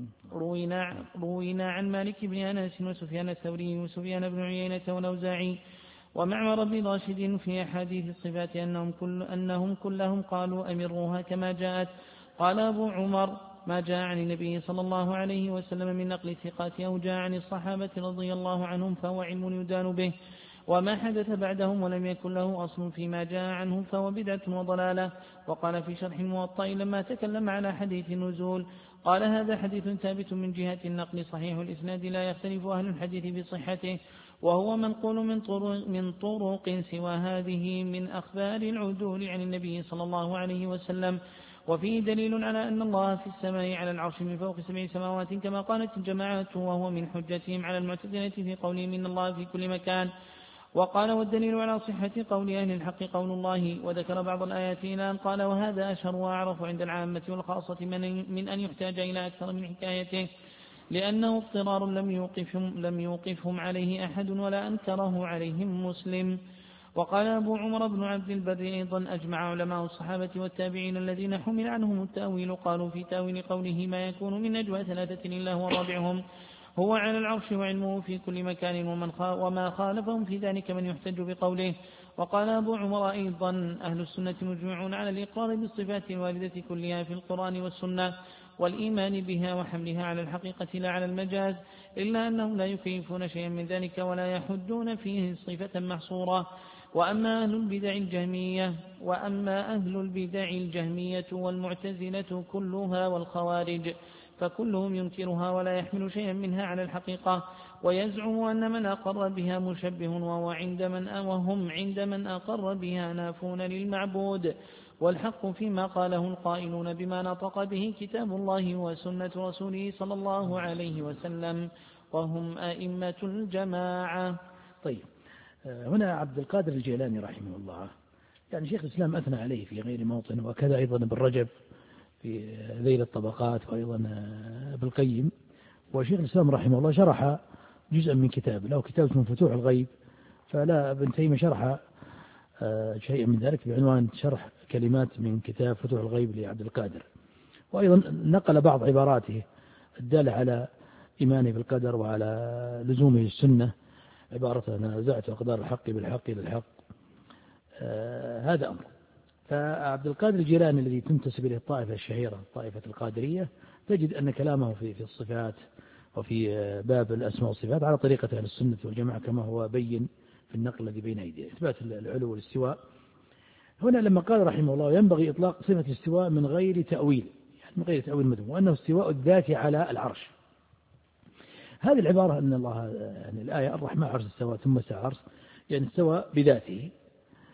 روينا روينا عن مالك بن أنس وسفيان الثوري وسفيان بن عيينة والأوزاعي ومعمر بن راشد في أحاديث الصفات أنهم, كل أنهم كلهم قالوا: أمروها كما جاءت. قال أبو عمر: ما جاء عن النبي صلى الله عليه وسلم من نقل ثقات أو جاء عن الصحابة رضي الله عنهم فهو علم يدان به، وما حدث بعدهم ولم يكن له أصل فيما جاء عنهم فهو بدعة وضلالة. وقال في شرح الموطأ لما تكلم على حديث النزول: قال: هذا حديث ثابت من جهة النقل صحيح الإسناد لا يختلف أهل الحديث بصحته، وهو منقول من طرق, من طرق سوى هذه من أخبار العدول عن النبي صلى الله عليه وسلم. وفيه دليل على أن الله في السماء على العرش من فوق سبع سماوات كما قالت الجماعة، وهو من حجتهم على المعتزلة في قولهم إن الله في كل مكان. وقال: والدليل على صحة قول أهل الحق قول الله. وذكر بعض الآيات إلى أن قال: وهذا أشهر وأعرف عند العامة والخاصة من أن يحتاج إلى أكثر من حكايته، لأنه اضطرار لم يوقفهم, لم يوقفهم عليه أحد ولا أنكره عليهم مسلم. وقال أبو عمر بن عبد البر أيضا: أجمع علماء الصحابة والتابعين الذين حمل عنهم التأويل قالوا في تأويل قوله: ما يكون من نجوى ثلاثة إلا هو رابعهم هو على العرش وعلمه في كل مكان، ومن وما خالفهم في ذلك من يحتج بقوله. وقال أبو عمر أيضا: أهل السنة مجمعون على الإقرار بالصفات الواردة كلها في القرآن والسنة والإيمان بها وحملها على الحقيقة لا على المجاز، إلا أنهم لا يكيفون شيئا من ذلك ولا يحدون فيه صفة محصورة. وأما أهل البدع الجهمية وأما أهل البدع الجهمية والمعتزلة كلها والخوارج فكلهم ينكرها ولا يحمل شيئا منها على الحقيقة، ويزعم أن من أقر بها مشبه وهو عند من وهم عند من أقر بها نافون للمعبود. والحق فيما قاله القائلون بما نطق به كتاب الله وسنة رسوله صلى الله عليه وسلم، وهم أئمة الجماعة. طيب، هنا عبد القادر الجيلاني رحمه الله، يعني شيخ الإسلام أثنى عليه في غير موطن، وكذا أيضا ابن رجب في ذيل الطبقات، وأيضا ابن القيم. وشيخ الإسلام رحمه الله شرح جزءا من كتاب له كتاب اسمه فتوح الغيب، فلا ابن تيمية شرح شيئا من ذلك بعنوان شرح كلمات من كتاب فتوح الغيب لعبد القادر. وأيضا نقل بعض عباراته الدالة على إيمانه بالقدر وعلى لزومه السنة، عبارة: نازعت أقدار الحق بالحق للحق. آه هذا أمر. فعبد القادر الجيلاني الذي تنتسب إليه الطائفة الشهيرة طائفة القادرية، تجد أن كلامه في في الصفات وفي باب الأسماء والصفات على طريقة أهل السنة والجماعة كما هو بين في النقل الذي بين أيديه، إثبات العلو والاستواء. هنا لما قال رحمه الله: ينبغي إطلاق صفة الاستواء من غير تأويل، يعني من غير تأويل مدوم، وأنه استواء الذات على العرش. هذه العبارة أن الله يعني الآية: الرحمن عرش استوى ثم استوى عرش، يعني استوى بذاته.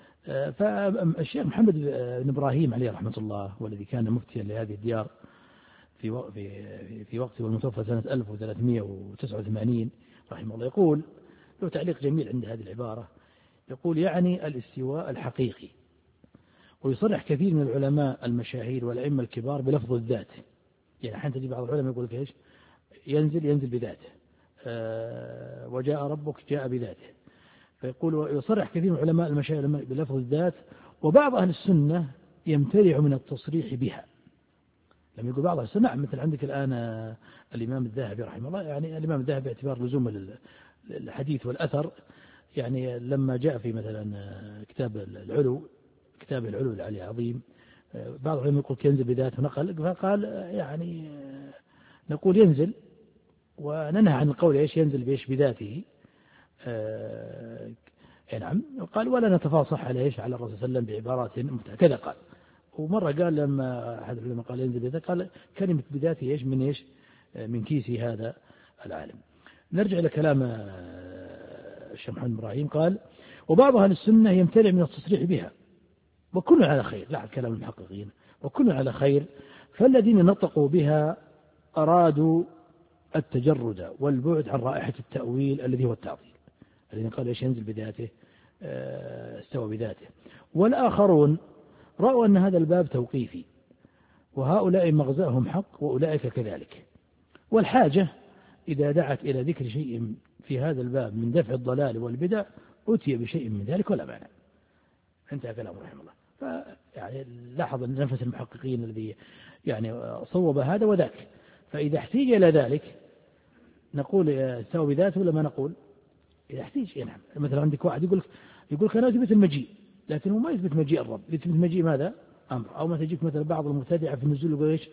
فالشيخ محمد بن إبراهيم عليه رحمة الله، والذي كان مفتيا لهذه الديار، في في في وقته والمتوفى سنة ألف وثلاثمائة وتسعة وثمانين رحمه الله، يقول له تعليق جميل عند هذه العبارة، يقول يعني الاستواء الحقيقي. ويصرح كثير من العلماء المشاهير والأئمة الكبار بلفظ الذات، يعني حتى تجي بعض العلماء يقول لك ايش؟ ينزل ينزل بذاته، أه وجاء ربك جاء بذاته. فيقول يصرح كثير من العلماء المشاهير بلفظ الذات، وبعض أهل السنة يمتنع من التصريح بها. لما يقول بعض أهل السنة، مثل عندك الآن الإمام الذهبي رحمه الله، يعني الإمام الذهبي باعتبار لزوم الحديث والأثر، يعني لما جاء في مثلا كتاب العلو، كتاب العلو العلي العظيم، بعض العلماء يقول ينزل بذاته نقل، فقال يعني نقول ينزل وننهى عن القول ايش ينزل بايش بذاته. آه نعم. قال ولا نتفاصح على ايش على الرسول صلى الله عليه وسلم بعبارات ممتعة كذا قال. ومرة قال لما أحد العلماء قال ينزل بذاته، قال كلمة بذاته ايش من ايش من كيسي هذا العالم. نرجع إلى كلام الشيخ محمد إبراهيم، قال وبعض أهل السنة يمتنع من التصريح بها، وكل على خير، لا كلام المحققين، وكل على خير. فالذين نطقوا بها أرادوا التجرد والبعد عن رائحة التأويل الذي هو التعطيل، الذين قالوا ايش ينزل بذاته استوى بذاته. والآخرون رأوا أن هذا الباب توقيفي، وهؤلاء مغزاهم حق وأولئك كذلك. والحاجة إذا دعت إلى ذكر شيء في هذا الباب من دفع الضلال والبدع أتي بشيء من ذلك ولا مانع. انتهى كلامه رحمه الله. فيعني لاحظ أن نفس المحققين الذي يعني صوب هذا وذاك. فإذا احتيج إلى ذلك نقول استوى بذاته ولا ما نقول؟ إذا احتيج نعم. مثلا عندك واحد يقول يقول أنا أثبت المجيء، لكن هو ما يثبت مجيء الرب، يثبت مجيء ماذا؟ أمر. أو ما تجيك مثلا بعض المبتدعة في النزول يقول إيش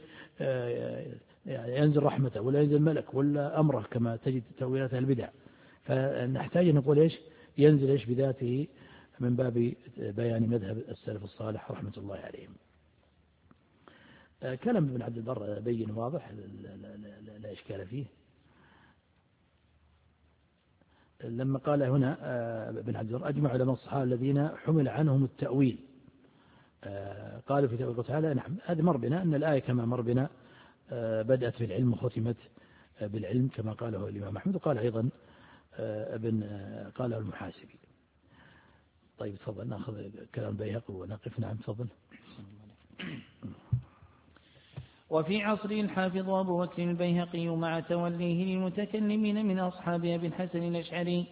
يعني ينزل رحمته ولا ينزل ملك ولا أمره كما تجد تأويلات البدع. فنحتاج أن نقول إيش ينزل إيش بذاته من باب بيان مذهب السلف الصالح رحمة الله عليهم. كلام ابن عبد البر بين واضح لا, لا, لا, لا إشكال فيه. لما قال هنا ابن عبد البر أجمع علماء الصحابة الذين حمل عنهم التأويل، قالوا في تأويل تعالى نعم. هذا مر بنا أن الآية كما مر بنا بدأت بالعلم وختمت بالعلم كما قاله الإمام أحمد، وقال أيضا ابن قاله المحاسبي. طيب تفضل نأخذ كلام البيهقي ونقف. نعم تفضل. وفي عصر الحافظ أبو بكر البيهقي مع توليه للمتكلمين من أصحاب أبي الحسن الأشعري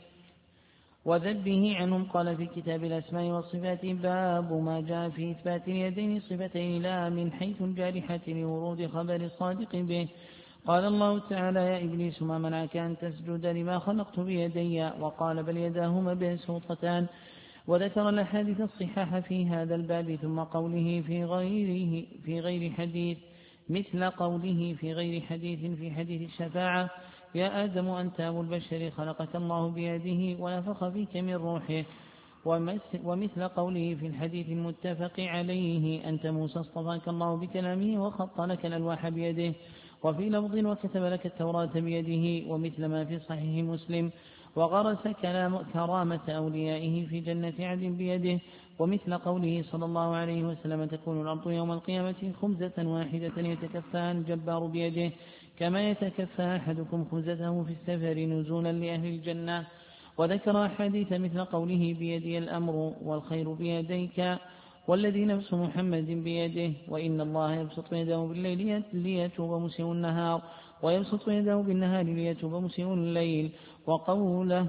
وذبه عنهم قال في كتاب الأسماء والصفات باب ما جاء في إثبات اليدين صفتين لا من حيث الجارحة لورود خبر الصادق به. قال الله تعالى يا إبليس ما منعك أن تسجد لما خلقت بيدي، وقال بل يداه مبسوطتان. وذكر الأحاديث الصحاح في هذا الباب ثم قوله في غيره في غير حديث مثل قوله في غير حديث في حديث الشفاعة يا آدم أنت أبو البشر خلقك الله بيده ونفخ فيك من روحه، ومثل قوله في الحديث المتفق عليه أنت موسى اصطفاك الله بكلامه وخط لك الألواح بيده، وفي لفظ وكتب لك التوراة بيده، ومثل ما في صحيح مسلم وغرس كرامة أوليائه في جنة عدن بيده، ومثل قوله صلى الله عليه وسلم تكون الأرض يوم القيامة خبزة واحدة يتكفاها الجبار بيده كما يتكفى أحدكم خبزته في السفر نزولا لأهل الجنة. وذكر أحاديث مثل قوله بيدي الأمر والخير بيديك والذي نفس محمد بيده، وإن الله يبسط يده بالليل ليتوب مسيء النهار ويبسط يده بالنهار ليتوب مسيء الليل، وقوله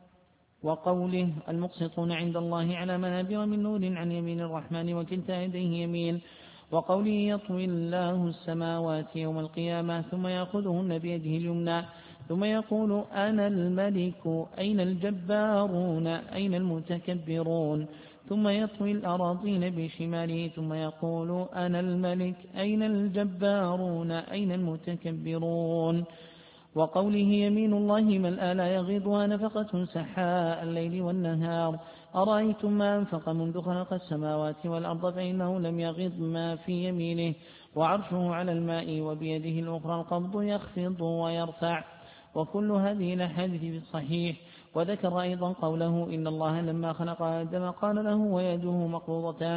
وقوله المقسطون عند الله على منابر من نور عن يمين الرحمن وكلتا يديه يمين، وقوله يطوي الله السماوات يوم القيامة ثم يأخذهن بيده اليمنى ثم يقول أنا الملك أين الجبارون أين المتكبرون، ثم يطوي الأراضين بشماله ثم يقول أنا الملك أين الجبارون أين المتكبرون، وقوله يمين الله ملأ لا يغيضها نفقة سحاء الليل والنهار أرأيتم ما أنفق منذ خلق السماوات والأرض فإنه لم يغض ما في يمينه وعرشه على الماء وبيده الأخرى القبض يخفض ويرفع. وكل هذه الأحاديث في الصحيح. وذكر أيضا قوله إن الله لما خلق آدم قال له ويده مقبوضتان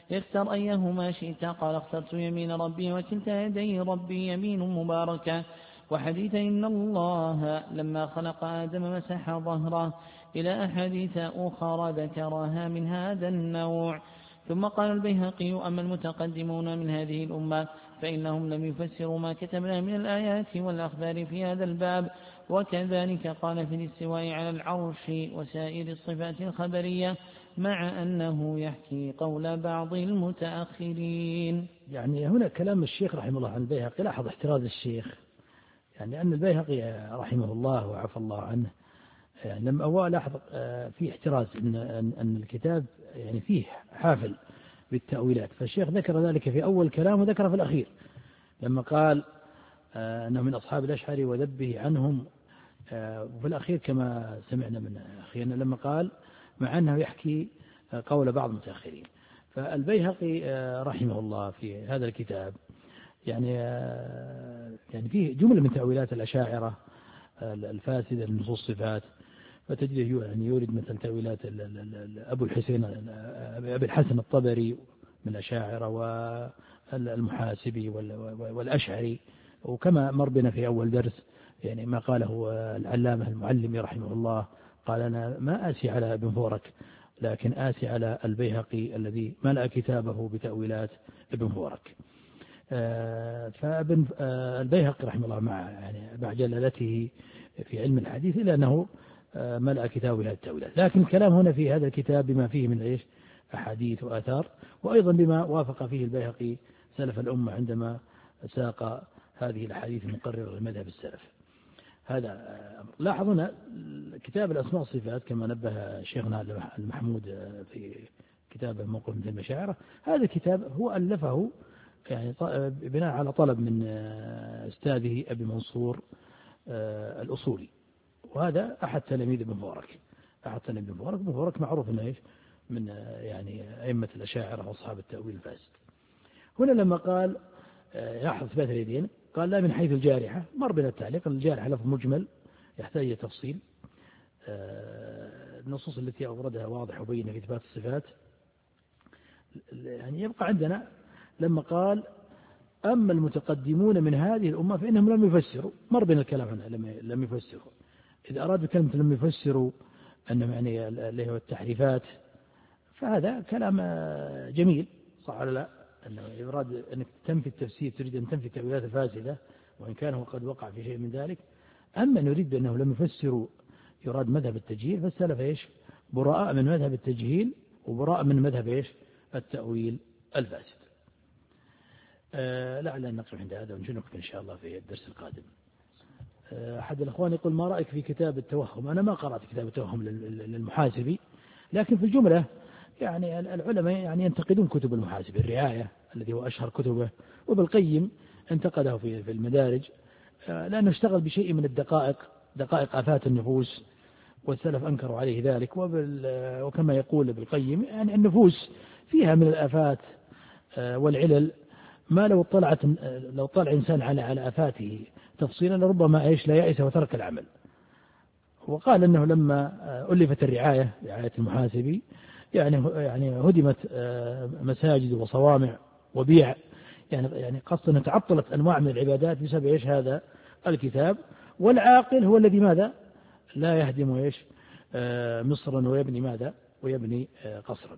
اختر أيهما شئت. قال اخترت يمين ربي وكلتا يدي ربي يمين مباركة. وحديث إن الله لما خلق آدم مسح ظهره إلى أحاديث أخرى ذكرها من هذا النوع. ثم قال البيهقي أما المتقدمون من هذه الأمة فإنهم لم يفسروا ما كتبنا من الآيات والأخبار في هذا الباب. وكذلك قال في الاستواء على العرش وسائر الصفات الخبرية مع أنه يحكي قول بعض المتأخرين. يعني هنا كلام الشيخ رحمه الله عن البيهقي، لاحظ احتراز الشيخ، يعني أن البيهقي رحمه الله وعفى الله عنه يعني لما أول لاحظ في احتراز أن, أن الكتاب يعني فيه حافل بالتأويلات، فالشيخ ذكر ذلك في أول كلام وذكر في الأخير لما قال أنه من أصحاب الأشعري وذبه عنهم، وفي الأخير كما سمعنا من أخينا لما قال مع أنه يحكي قول بعض المتأخرين. فالبيهقي رحمه الله في هذا الكتاب يعني يعني فيه جملة من تأويلات الأشاعرة الفاسدة لنصوص الصفات، فتجده يعني يورد مثل تأويلات أبو الحسين أبي الحسن الطبري من الأشاعرة والمحاسبي والأشعري، وكما مر بنا في أول درس يعني ما قاله العلامة المعلمي رحمه الله قال أنا ما آسي على ابن فورك لكن آسي على البيهقي الذي ملأ كتابه بتأويلات ابن فورك. فابن البيهقي رحمه الله مع يعني مع جلالته في علم الحديث إلا أنه ملأ كتابه بهذه التأويلات، لكن الكلام هنا في هذا الكتاب بما فيه من إيش أحاديث وآثار، وأيضا بما وافق فيه البيهقي سلف الأمة عندما ساق هذه الأحاديث المقررة لمذهب السلف. هذا لاحظنا كتاب الأسماء والصفات كما نبه شيخنا المحمود في كتابه موقف مثل المشاعر، هذا الكتاب هو ألفه يعني بناء على طلب من أستاذه أبي منصور الأصولي، وهذا أحد تلاميذ ابن فورك أحد تلاميذ ابن فورك ابن فورك معروف إنه إيش من يعني أئمة الأشاعرة وأصحاب التأويل الفاسد. هنا لما قال لاحظ ثبات اليدين قال لا من حيث الجارحة، مر بنا التعليق الجارحة لفظ مجمل يحتاج إلى تفصيل، النصوص التي أوردها واضح وبينة في إثبات الصفات. يعني يبقى عندنا لما قال أما المتقدمون من هذه الأمة فإنهم لم يفسروا، مر بنا الكلام عنها لم يفسروا. إذا أرادوا كلمة لم يفسروا أنهم يعني اللي هو التحريفات فهذا كلام جميل صح ولا لا؟ أنه يراد أنك تنفي التفسير تريد أن تنفي التأويلات الفاسدة وإن كان هو قد وقع في شيء من ذلك. أما نريد بأنه لم يفسروا يراد مذهب التجهيل، فالسلف إيش براء من مذهب التجهيل وبراء من مذهب إيش التأويل الفاسد. آه لعل نقف عند هذا ونشنقف إن شاء الله في الدرس القادم. آه أحد الأخوان يقول ما رأيك في كتاب التوهم؟ أنا ما قرأت كتاب التوهم للمحاسبي، لكن في الجملة يعني العلماء يعني ينتقدون كتب المحاسبي، الرعاية الذي هو أشهر كتبه، وبالقيم انتقده في في المدارج لأنه اشتغل بشيء من الدقائق دقائق آفات النفوس، والسلف أنكروا عليه ذلك. وكما يقول بالقيم يعني النفوس فيها من الآفات والعلل ما لو طلعت لو طلع إنسان على على آفاته تفصيلا لربما إيش لا يأس وترك العمل. وقال أنه لما ألفت الرعاية رعاية المحاسبي يعني يعني هدمت مساجد وصوامع وبيع، يعني يعني قصدا تعطلت أنواع من العبادات بسبب إيش هذا الكتاب. والعاقل هو الذي ماذا لا يهدم إيش مصرا ويبني ماذا ويبني قصرا.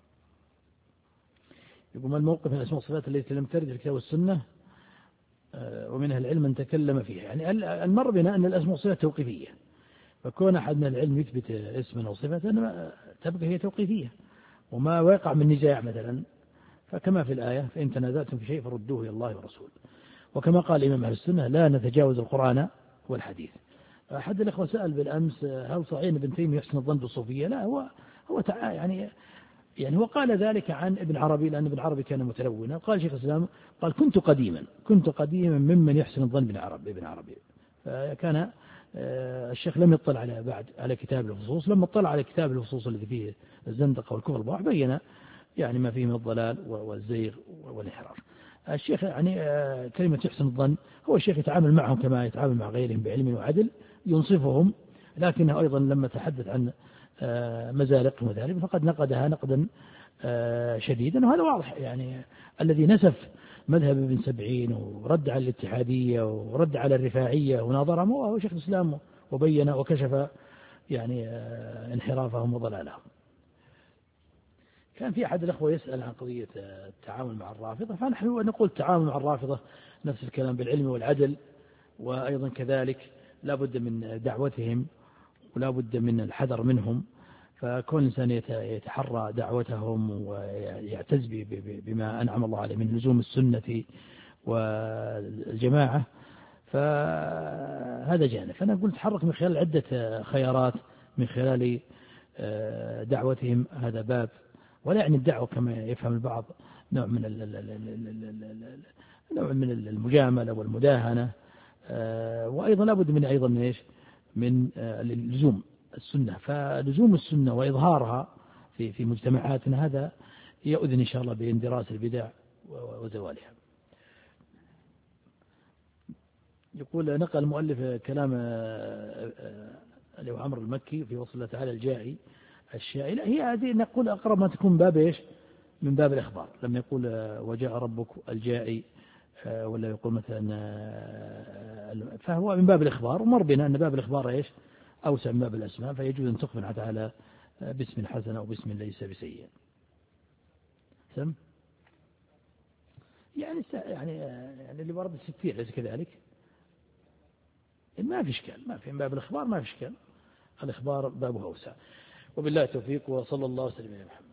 يقول ما الموقف من الأسماء والصفات التي لم ترد في الكتاب والسنة ومنها العلم من تكلم فيها؟ يعني المر بنا أن الأسماء والصفات توقيفية، فكون أحد من العلم يثبت اسما أو صفة تبقى هي توقيفية، وما وقع من نزاع مثلا فكما في الآية فإن تنازعتم في شيء فردوه إلى الله ورسوله. وكما قال الإمام أهل السنة لا نتجاوز القرآن والحديث. أحد الأخوة سأل بالأمس هل صحيح ابن تيمية يحسن الظن بالصوفية؟ لا، هو هو يعني يعني هو قال ذلك عن ابن عربي لأن ابن عربي كان متلونا. قال شيخ الإسلام قال كنت قديما كنت قديما ممن يحسن الظن بن عربي ابن عربي. فكان الشيخ لم يطلع على بعد على كتاب الفصوص، لما اطلع على كتاب الفصوص الذي فيه الزندقة والكفر البواح بين يعني ما فيه من الضلال والزيغ والانحراف. الشيخ يعني كلمة يحسن الظن هو الشيخ يتعامل معهم كما يتعامل مع غيرهم بعلم وعدل ينصفهم، لكنه أيضا لما تحدث عن مزالقهم وذلك فقد نقدها نقدا شديدا، وهذا واضح. يعني الذي نسف مذهب ابن سبعين ورد على الاتحادية ورد على الرفاعية وناظرهم هو شيخ الإسلام، وبين وكشف يعني انحرافهم وضلالهم. كان في أحد الأخوة يسأل عن قضية التعامل مع الرافضة، فنحن نقول التعامل مع الرافضة نفس الكلام بالعلم والعدل، وأيضا كذلك لا بد من دعوتهم ولا بد من الحذر منهم. فكون الإنسان يتحرى دعوتهم ويعتز بما أنعم الله عليه من لزوم السنة والجماعة، فهذا جانب. فأنا أقول تحرك من خلال عدة خيارات، من خلال دعوتهم، هذا باب. ولا يعني الدعوة كما يفهم البعض نوع من نوع من المجاملة والمداهنة، وأيضا لابد من أيضا من إيش من لزوم السنة. فلزوم السنة وإظهارها في في مجتمعاتنا هذا يؤذن إن شاء الله باندراس البدع وزوالها. يقول نقل المؤلف كلام أبو عمرو المكي في وصف الله تعالى الجائي الشائي. لا، هي هذه نقول أقرب ما تكون باب إيش من باب الإخبار، لما يقول وجاء ربك الجائي، ولا يقول مثلا، فهو من باب الإخبار. ومر بنا أن باب الإخبار إيش أوسع من باب الأسماء، فيجوز أن تخبر حتى على باسم حسن أو باسم ليس بسيء. سم يعني يعني يعني اللي ورد الستير ليس كذلك، ما في إشكال، ما في من باب الإخبار ما في إشكال، الإخبار بابه أوسع. وبالله التوفيق، وصلى الله وسلم على محمد.